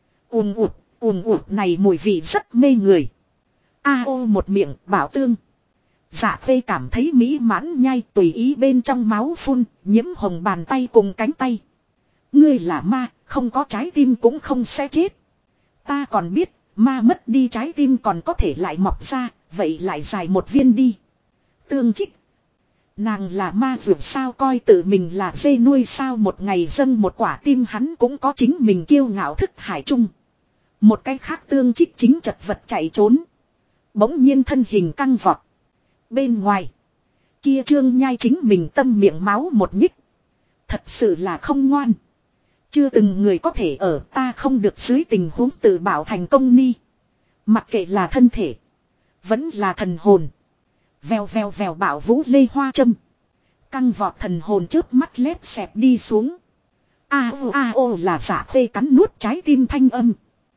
Ùm ụt này mùi vị rất mê người. A ô một miệng bảo tương. Dạ phê cảm thấy mỹ mãn nhai tùy ý bên trong máu phun, nhiễm hồng bàn tay cùng cánh tay. Ngươi là ma, không có trái tim cũng không sẽ chết. Ta còn biết, ma mất đi trái tim còn có thể lại mọc ra, vậy lại dài một viên đi. Tương trích. Nàng là ma vượt sao, coi tự mình là dê nuôi sao, một ngày dâng một quả tim hắn cũng có chính mình kiêu ngạo thức hải chung. Một cái khác tương trích chính chật vật chạy trốn. Bỗng nhiên thân hình căng vọt. Bên ngoài. Kia trương nhai chính mình tâm miệng máu một nhích. Thật sự là không ngoan. Chưa từng người có thể ở ta không được dưới tình huống tự bảo thành công ni. Mặc kệ là thân thể. Vẫn là thần hồn. Vèo vèo vèo bảo vũ lê hoa châm. Căng vọt thần hồn trước mắt lép xẹp đi xuống. A ô là giả phê cắn nuốt trái tim thanh âm.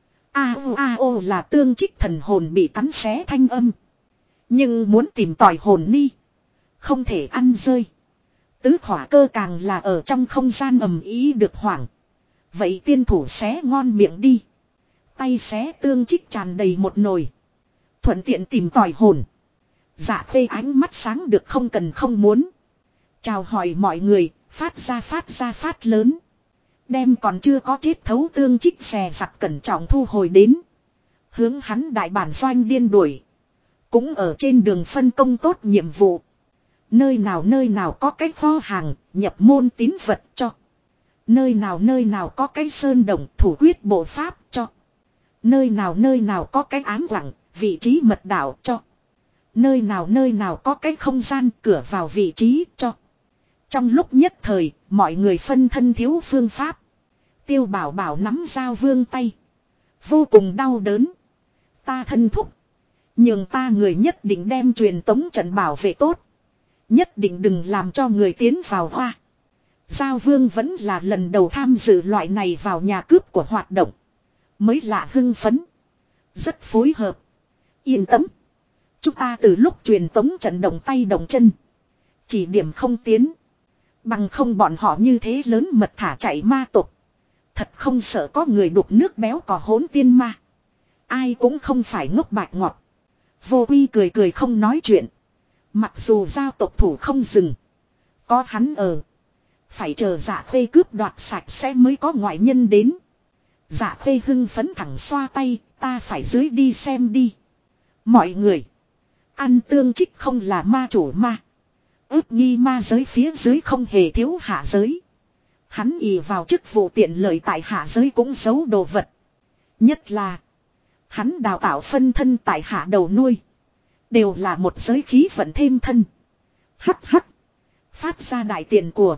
A ô là tương trích thần hồn bị cắn xé thanh âm. Nhưng muốn tìm tòi hồn ni. Không thể ăn rơi. Tứ khỏa cơ càng là ở trong không gian ầm ý được hoảng. Vậy tiên thủ xé ngon miệng đi. Tay xé tương trích tràn đầy một nồi. Thuận tiện tìm tòi hồn. Dạ phê ánh mắt sáng được không cần không muốn. Chào hỏi mọi người, phát lớn. Đem còn chưa có chết thấu tương trích xè sặt cẩn trọng thu hồi đến. Hướng hắn đại bản doanh điên đuổi. Cũng ở trên đường phân công tốt nhiệm vụ. Nơi nào có cái kho hàng, nhập môn tín vật cho. Nơi nào có cái sơn đồng thủ quyết bộ pháp cho. Nơi nào có cái ám quặng, vị trí mật đảo cho. Nơi nào có cái không gian cửa vào vị trí cho. Trong lúc nhất thời, mọi người phân thân thiếu phương pháp. Tiêu bảo bảo nắm dao vương tay. Vô cùng đau đớn. Ta thân thúc. Nhưng ta người nhất định đem truyền tống trận bảo vệ tốt. Nhất định đừng làm cho người tiến vào hoa. Giao vương vẫn là lần đầu tham dự loại này vào nhà cướp của hoạt động. Mới lạ hưng phấn. Rất phối hợp. Yên tâm. Chúng ta từ lúc truyền tống trận động tay động chân. Chỉ điểm không tiến. Bằng không bọn họ như thế lớn mật thả chạy ma tục. Thật không sợ có người đục nước béo cò hỗn tiên ma. Ai cũng không phải ngốc bạch ngọt. Vô Quy cười cười không nói chuyện. Mặc dù giao tộc thủ không dừng. Có hắn ở. Phải chờ Dạ Khê cướp đoạt sạch sẽ mới có ngoại nhân đến. Dạ Khê hưng phấn thẳng xoa tay. Ta phải dưới đi xem đi. Mọi người. Ăn tương trích không là ma chủ ma. Ước nghi ma giới phía dưới không hề thiếu hạ giới. Hắn ì vào chức vụ tiện lợi tại hạ giới cũng giấu đồ vật. Nhất là. Hắn đào tạo phân thân tại hạ đầu nuôi. Đều là một giới khí vận thêm thân. Hắc hắc. Phát ra đại tiền của.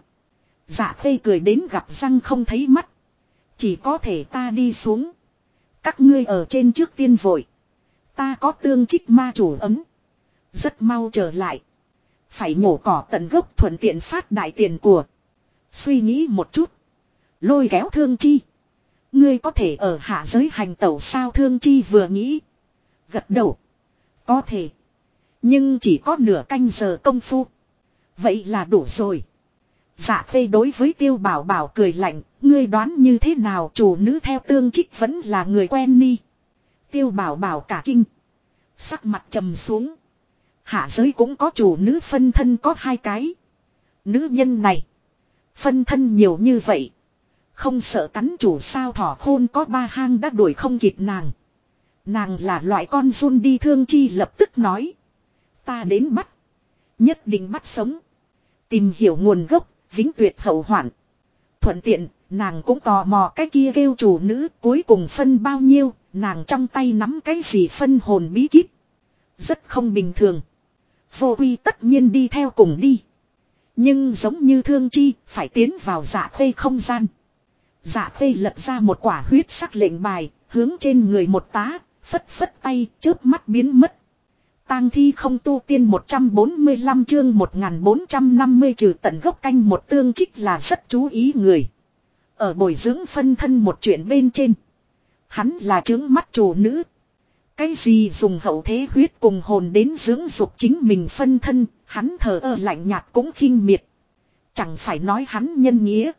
Dạ Khê cười đến gặp răng không thấy mắt. Chỉ có thể ta đi xuống. Các ngươi ở trên trước tiên vội. Ta có tương trích ma chủ ấm. Rất mau trở lại. Phải nhổ cỏ tận gốc thuận tiện phát đại tiền của. Suy nghĩ một chút. Lôi kéo Thương Chi. Ngươi có thể ở hạ giới hành tẩu sao? Thương Chi vừa nghĩ. Gật đầu. Có thể. Nhưng chỉ có nửa canh giờ công phu. Vậy là đủ rồi. Dạ Khê đối với Tiêu Bảo Bảo cười lạnh. Ngươi đoán như thế nào, chủ nữ theo tương trích vẫn là người quen ni. Tiêu Bảo Bảo cả kinh. Sắc mặt trầm xuống. Hạ giới cũng có chủ nữ phân thân có 2 cái. Nữ nhân này. Phân thân nhiều như vậy. Không sợ cắn chủ sao? Thỏ khôn có 3 hang đã đuổi không kịp nàng. Nàng là loại con run đi. Thương Chi lập tức nói. Ta đến bắt. Nhất định bắt sống. Tìm hiểu nguồn gốc, vĩnh tuyệt hậu hoạn. Thuận tiện, nàng cũng tò mò cái kia kêu chủ nữ cuối cùng phân bao nhiêu, nàng trong tay nắm cái gì phân hồn bí kíp. Rất không bình thường. Vô Uy tất nhiên đi theo cùng đi. Nhưng giống như Thương Chi, phải tiến vào Dạ Khê không gian. Dạ Khê lật ra một quả huyết sắc lệnh bài, hướng trên người một tá, phất phất tay, chớp mắt biến mất. Tang thi không tu tiên 145 chương 1450 trừ tận gốc canh một Tương Trích là rất chú ý người. Ở bồi dưỡng phân thân một chuyện bên trên. Hắn là trướng mắt chủ nữ. Cái gì dùng hậu thế huyết cùng hồn đến dưỡng dục chính mình phân thân, hắn thờ ơ lạnh nhạt cũng khinh miệt. Chẳng phải nói hắn nhân nghĩa.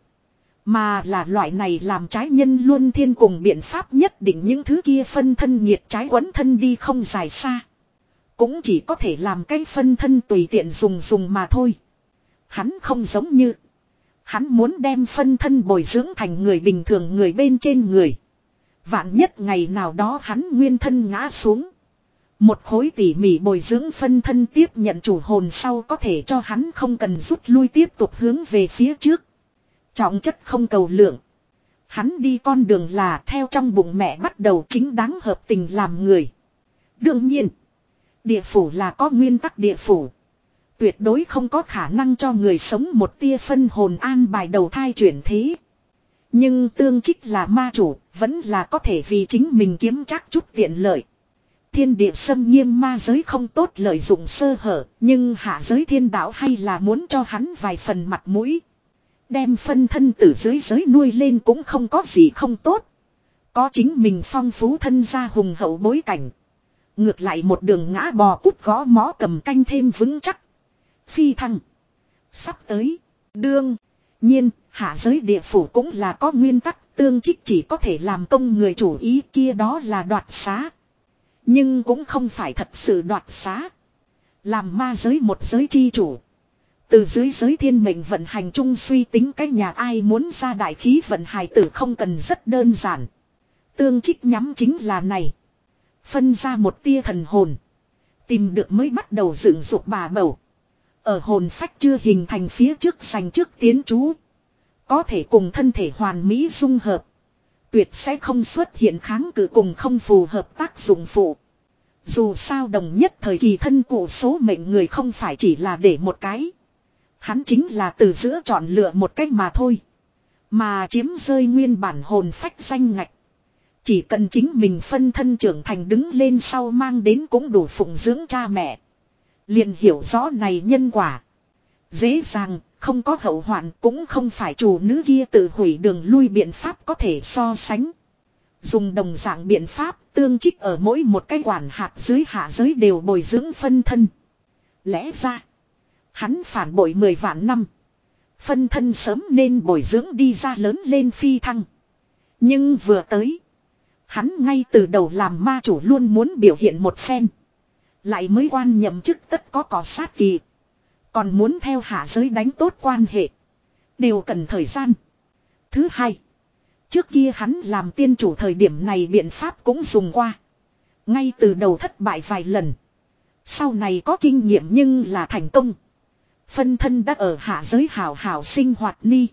Mà là loại này làm trái nhân luân thiên cùng biện pháp nhất định những thứ kia phân thân nhiệt trái quấn thân đi không dài xa. Cũng chỉ có thể làm cái phân thân tùy tiện dùng mà thôi. Hắn không giống như. Hắn muốn đem phân thân bồi dưỡng thành người bình thường người bên trên người. Vạn nhất ngày nào đó hắn nguyên thân ngã xuống. Một khối tỉ mỉ bồi dưỡng phân thân tiếp nhận chủ hồn sau có thể cho hắn không cần rút lui tiếp tục hướng về phía trước. Trọng chất không cầu lượng. Hắn đi con đường là theo trong bụng mẹ bắt đầu chính đáng hợp tình làm người. Đương nhiên. Địa phủ là có nguyên tắc địa phủ. Tuyệt đối không có khả năng cho người sống một tia phân hồn an bài đầu thai chuyển thế. Nhưng Tương Trích là ma chủ, vẫn là có thể vì chính mình kiếm chắc chút tiện lợi. Thiên địa xâm nghiêm ma giới không tốt lợi dụng sơ hở, nhưng hạ giới thiên đạo hay là muốn cho hắn vài phần mặt mũi. Đem phân thân từ dưới giới nuôi lên cũng không có gì không tốt. Có chính mình phong phú thân gia hùng hậu bối cảnh. Ngược lại một đường ngã bò cút gõ mó cầm canh thêm vững chắc. Phi thăng. Sắp tới. Đương. Nhiên, hạ giới địa phủ cũng là có nguyên tắc. Tương Trích chỉ có thể làm công người chủ ý kia đó là đoạt xá. Nhưng cũng không phải thật sự đoạt xá. Làm ma giới một giới chi chủ. Từ dưới giới thiên mệnh vận hành chung suy tính cái nhà ai muốn ra đại khí vận hài tử không cần rất đơn giản. Tương Trích nhắm chính là này. Phân ra một tia thần hồn. Tìm được mới bắt đầu dựng dục bà bầu. Ở hồn phách chưa hình thành phía trước dành trước tiến trú. Có thể cùng thân thể hoàn mỹ dung hợp. Tuyệt sẽ không xuất hiện kháng cự cùng không phù hợp tác dụng phụ. Dù sao đồng nhất thời kỳ thân cụ số mệnh người không phải chỉ là để một cái. Hắn chính là từ giữa chọn lựa một cách mà thôi. Mà chiếm rơi nguyên bản hồn phách danh ngạch. Chỉ cần chính mình phân thân trưởng thành đứng lên sau mang đến cũng đủ phụng dưỡng cha mẹ. Liền hiểu rõ này nhân quả. Dễ dàng, không có hậu hoạn cũng không phải chủ nữ kia tự hủy đường lui biện pháp có thể so sánh. Dùng đồng dạng biện pháp Tương Trích ở mỗi một cái quản hạt dưới hạ giới đều bồi dưỡng phân thân. Lẽ ra, hắn phản bội 10 vạn năm. Phân thân sớm nên bồi dưỡng đi ra lớn lên phi thăng. Nhưng vừa tới. Hắn ngay từ đầu làm ma chủ luôn muốn biểu hiện một phen. Lại mới quan nhậm chức tất có cỏ sát kỳ. Còn muốn theo hạ giới đánh tốt quan hệ. Đều cần thời gian. Thứ hai. Trước kia hắn làm tiên chủ thời điểm này biện pháp cũng dùng qua. Ngay từ đầu thất bại vài lần. Sau này có kinh nghiệm nhưng là thành công. Phân thân đã ở hạ giới hảo hảo sinh hoạt ni.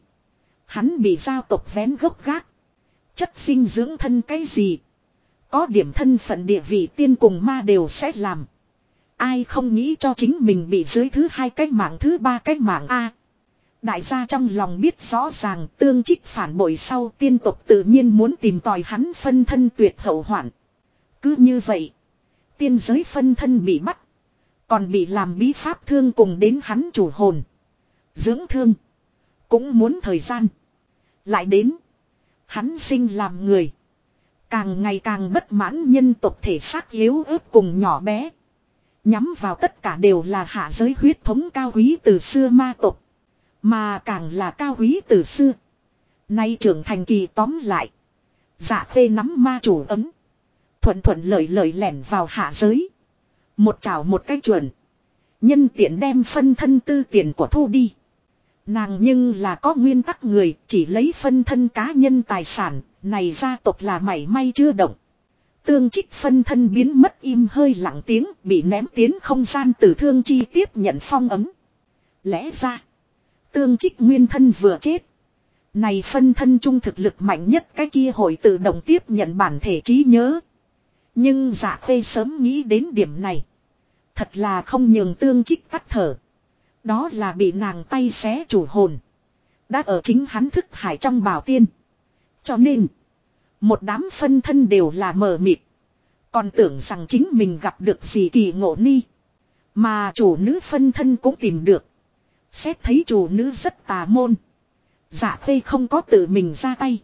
Hắn bị giao tộc vén gốc gác. Chất sinh dưỡng thân cái gì. Có điểm thân phận địa vị tiên cùng ma đều sẽ làm. Ai không nghĩ cho chính mình bị dưới thứ hai cái mạng thứ ba cái mạng A. Đại gia trong lòng biết rõ ràng Tương Trích phản bội sau tiên tộc tự nhiên muốn tìm tòi hắn phân thân tuyệt hậu hoạn. Cứ như vậy. Tiên giới phân thân bị bắt. Còn bị làm bí pháp thương cùng đến hắn chủ hồn. Dưỡng thương. Cũng muốn thời gian. Lại đến. Hắn sinh làm người. Càng ngày càng bất mãn nhân tộc thể xác yếu ớt cùng nhỏ bé. Nhắm vào tất cả đều là hạ giới huyết thống cao quý từ xưa ma tộc. Mà càng là cao quý từ xưa. Nay trưởng thành kỳ tóm lại. Dạ Khê nắm ma chủ ấm. Thuận thuận lợi lợi lẻn vào hạ giới. Một chảo một cái chuẩn. Nhân tiện đem phân thân tư tiền của thu đi. Nàng nhưng là có nguyên tắc người chỉ lấy phân thân cá nhân tài sản. Này gia tộc là mảy may chưa động. Tương Trích phân thân biến mất im hơi lặng tiếng, bị ném tiến không gian từ Thương Chi tiếp nhận phong ấm. Lẽ ra, Tương Trích nguyên thân vừa chết. Này phân thân trung thực lực mạnh nhất cái kia hội tự động tiếp nhận bản thể trí nhớ. Nhưng Dạ Khê sớm nghĩ đến điểm này. Thật là không nhường Tương Trích tắt thở. Đó là bị nàng tay xé chủ hồn. Đã ở chính hắn thức hải trong bảo tiên. Cho nên, một đám phân thân đều là mờ mịt. Còn tưởng rằng chính mình gặp được gì kỳ ngộ ni. Mà chủ nữ phân thân cũng tìm được. Xét thấy chủ nữ rất tà môn. Dạ Khê không có tự mình ra tay.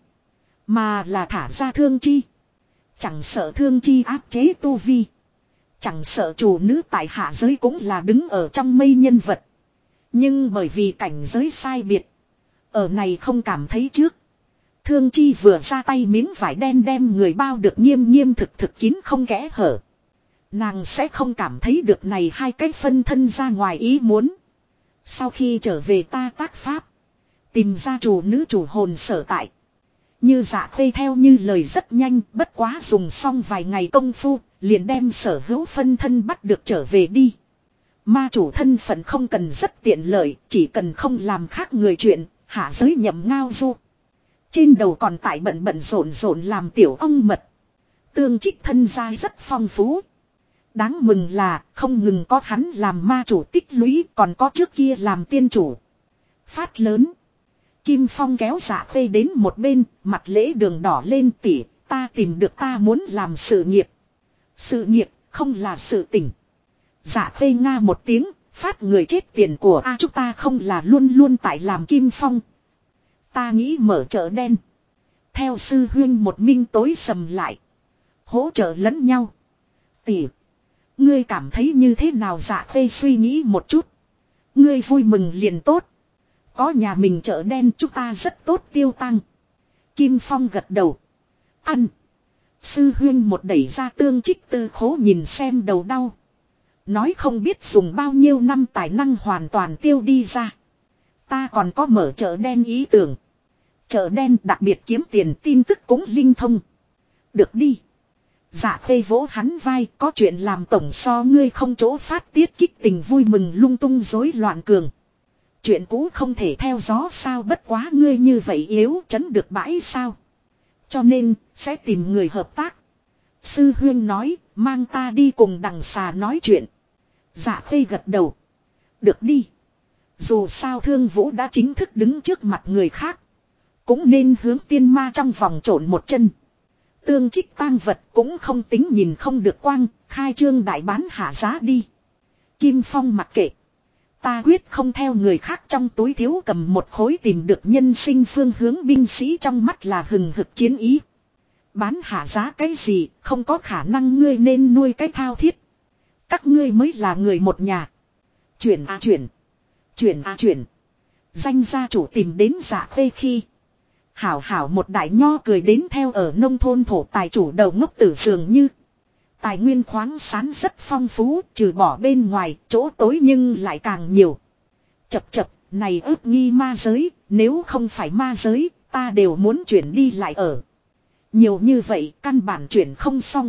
Mà là thả ra Thương Chi. Chẳng sợ Thương Chi áp chế tu vi. Chẳng sợ chủ nữ tại hạ giới cũng là đứng ở trong mây nhân vật. Nhưng bởi vì cảnh giới sai biệt. Ở này không cảm thấy trước. Thương Chi vừa ra tay miếng vải đen đem người bao được nghiêm nghiêm thực kín không kẽ hở. Nàng sẽ không cảm thấy được này hai cái phân thân ra ngoài ý muốn. Sau khi trở về ta tác pháp. Tìm ra chủ nữ chủ hồn sở tại. Như Dạ Khê theo như lời rất nhanh, bất quá dùng xong vài ngày công phu, liền đem sở hữu phân thân bắt được trở về đi. Ma chủ thân phận không cần rất tiện lợi, chỉ cần không làm khác người chuyện, hạ giới nhậm ngao du. Trên đầu còn tại bận rộn làm tiểu ong mật. Tương Trích thân gia rất phong phú. Đáng mừng là không ngừng có hắn làm ma chủ tích lũy, còn có trước kia làm tiên chủ. Phát lớn. Kim Phong kéo Dạ Khê đến một bên, mặt lễ đường đỏ lên tỉ, ta tìm được ta muốn làm sự nghiệp. Sự nghiệp, không là sự tình. Dạ Khê nga một tiếng, phát người chết tiền của chúng ta không là luôn luôn tại làm Kim Phong. Ta nghĩ mở chợ đen. Theo sư huyên một minh tối sầm lại. Hỗ trợ lẫn nhau. Tỉ, ngươi cảm thấy như thế nào? Dạ Khê suy nghĩ một chút. Ngươi vui mừng liền tốt. Có nhà mình chợ đen chúng ta rất tốt tiêu tăng. Kim Phong gật đầu. Ăn. Sư huyên một đẩy ra Tương Trích tư khố nhìn xem đầu đau. Nói không biết dùng bao nhiêu năm tài năng hoàn toàn tiêu đi ra. Ta còn có mở chợ đen ý tưởng. Chợ đen đặc biệt kiếm tiền tin tức cũng linh thông. Được đi. Dạ Khê vỗ hắn vai, có chuyện làm tổng so ngươi không chỗ phát tiết kích tình vui mừng lung tung rối loạn cường. Chuyện cũ không thể theo gió sao, bất quá ngươi như vậy yếu chấn được bãi sao. Cho nên, sẽ tìm người hợp tác. Sư huyên nói, mang ta đi cùng đằng xà nói chuyện. Dạ Khê gật đầu. Được đi. Dù sao Thương Vũ đã chính thức đứng trước mặt người khác. Cũng nên hướng tiên ma trong vòng trộn một chân. Tương Trích tang vật cũng không tính nhìn không được quang, khai trương đại bán hạ giá đi. Kim Phong mặc kệ. Ta quyết không theo người khác trong túi thiếu cầm một khối tìm được nhân sinh phương hướng. Binh sĩ trong mắt là hừng hực chiến ý. Bán hạ giá cái gì, không có khả năng, ngươi nên nuôi cái thao thiết. Các ngươi mới là người một nhà. Chuyển à chuyển. Chuyển à chuyển. Danh gia chủ tìm đến Dạ Khê khi. Hảo hảo một đại nho cười đến theo ở nông thôn thổ tài chủ đầu ngốc tử dường như. Tài nguyên khoáng sản rất phong phú, trừ bỏ bên ngoài, chỗ tối nhưng lại càng nhiều. Chập chập, này ước nghi ma giới, nếu không phải ma giới, ta đều muốn chuyển đi lại ở. Nhiều như vậy, căn bản chuyển không xong.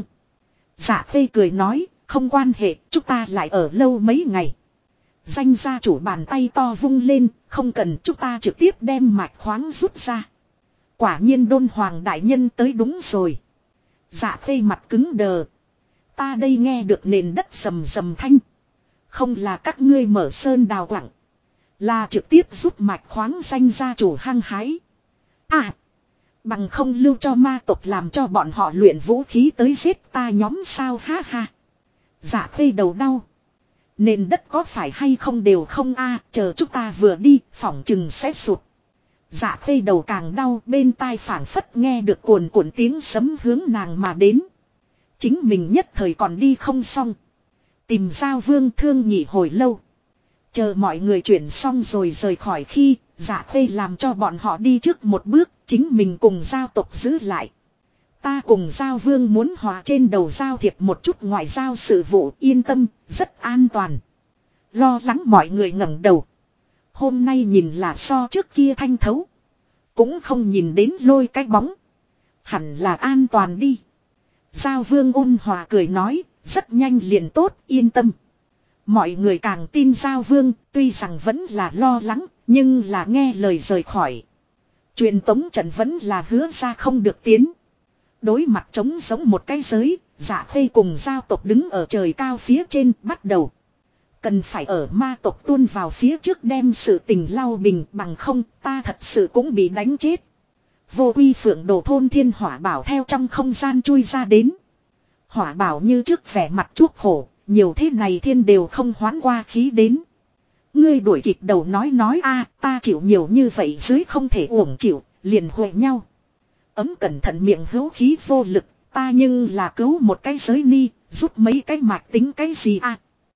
Dạ Khê cười nói, không quan hệ, chúng ta lại ở lâu mấy ngày. Danh gia chủ bàn tay to vung lên, không cần, chúng ta trực tiếp đem mạch khoáng rút ra. Quả nhiên Đôn Hoàng đại nhân tới đúng rồi. Dạ Khê mặt cứng đờ. Ta đây nghe được nền đất rầm rầm thanh. Không là các ngươi mở sơn đào quặng. Là trực tiếp rút mạch khoáng. Danh gia chủ hăng hái. À. Bằng không lưu cho ma tộc làm cho bọn họ luyện vũ khí tới giết ta nhóm sao, ha ha. Dạ Khê đầu đau. Nền đất có phải hay không đều không a, chờ chúng ta vừa đi phỏng chừng sẽ sụt. Dạ Khê đầu càng đau, bên tai phảng phất nghe được cuồn cuộn tiếng sấm hướng nàng mà đến. Chính mình nhất thời còn đi không xong. Tìm Giao Vương thương nhị hồi lâu. Chờ mọi người chuyển xong rồi rời khỏi khi, Dạ Khê làm cho bọn họ đi trước một bước, chính mình cùng giao tộc giữ lại. Ta cùng Giao Vương muốn hòa trên đầu giao thiệp một chút ngoại giao sự vụ, yên tâm, rất an toàn. Lo lắng mọi người ngẩng đầu. Hôm nay nhìn là so trước kia thanh thấu. Cũng không nhìn đến lôi cái bóng. Hẳn là an toàn đi. Giao Vương ôn hòa cười nói, rất nhanh liền tốt, yên tâm. Mọi người càng tin Giao Vương, tuy rằng vẫn là lo lắng, nhưng là nghe lời rời khỏi. Truyền tống trận vẫn là hứa ra không được tiến. Đối mặt trống giống một cái giới, Dạ Khê cùng giao tộc đứng ở trời cao phía trên bắt đầu. Cần phải ở ma tộc tuôn vào phía trước đem sự tình lau bình, bằng không ta thật sự cũng bị đánh chết. Vô Quy Phượng Đồ thôn thiên hỏa bảo theo trong không gian chui ra đến. Hỏa bảo như trước vẻ mặt chuốc khổ, nhiều thế này thiên đều không hoán qua khí đến. Ngươi đuổi kịp đầu nói a, ta chịu nhiều như vậy dưới không thể uổng chịu, liền huệ nhau. Ấm cẩn thận miệng hữu khí vô lực, ta nhưng là cứu một cái giới ni, rút mấy cái mạch tính cái gì a?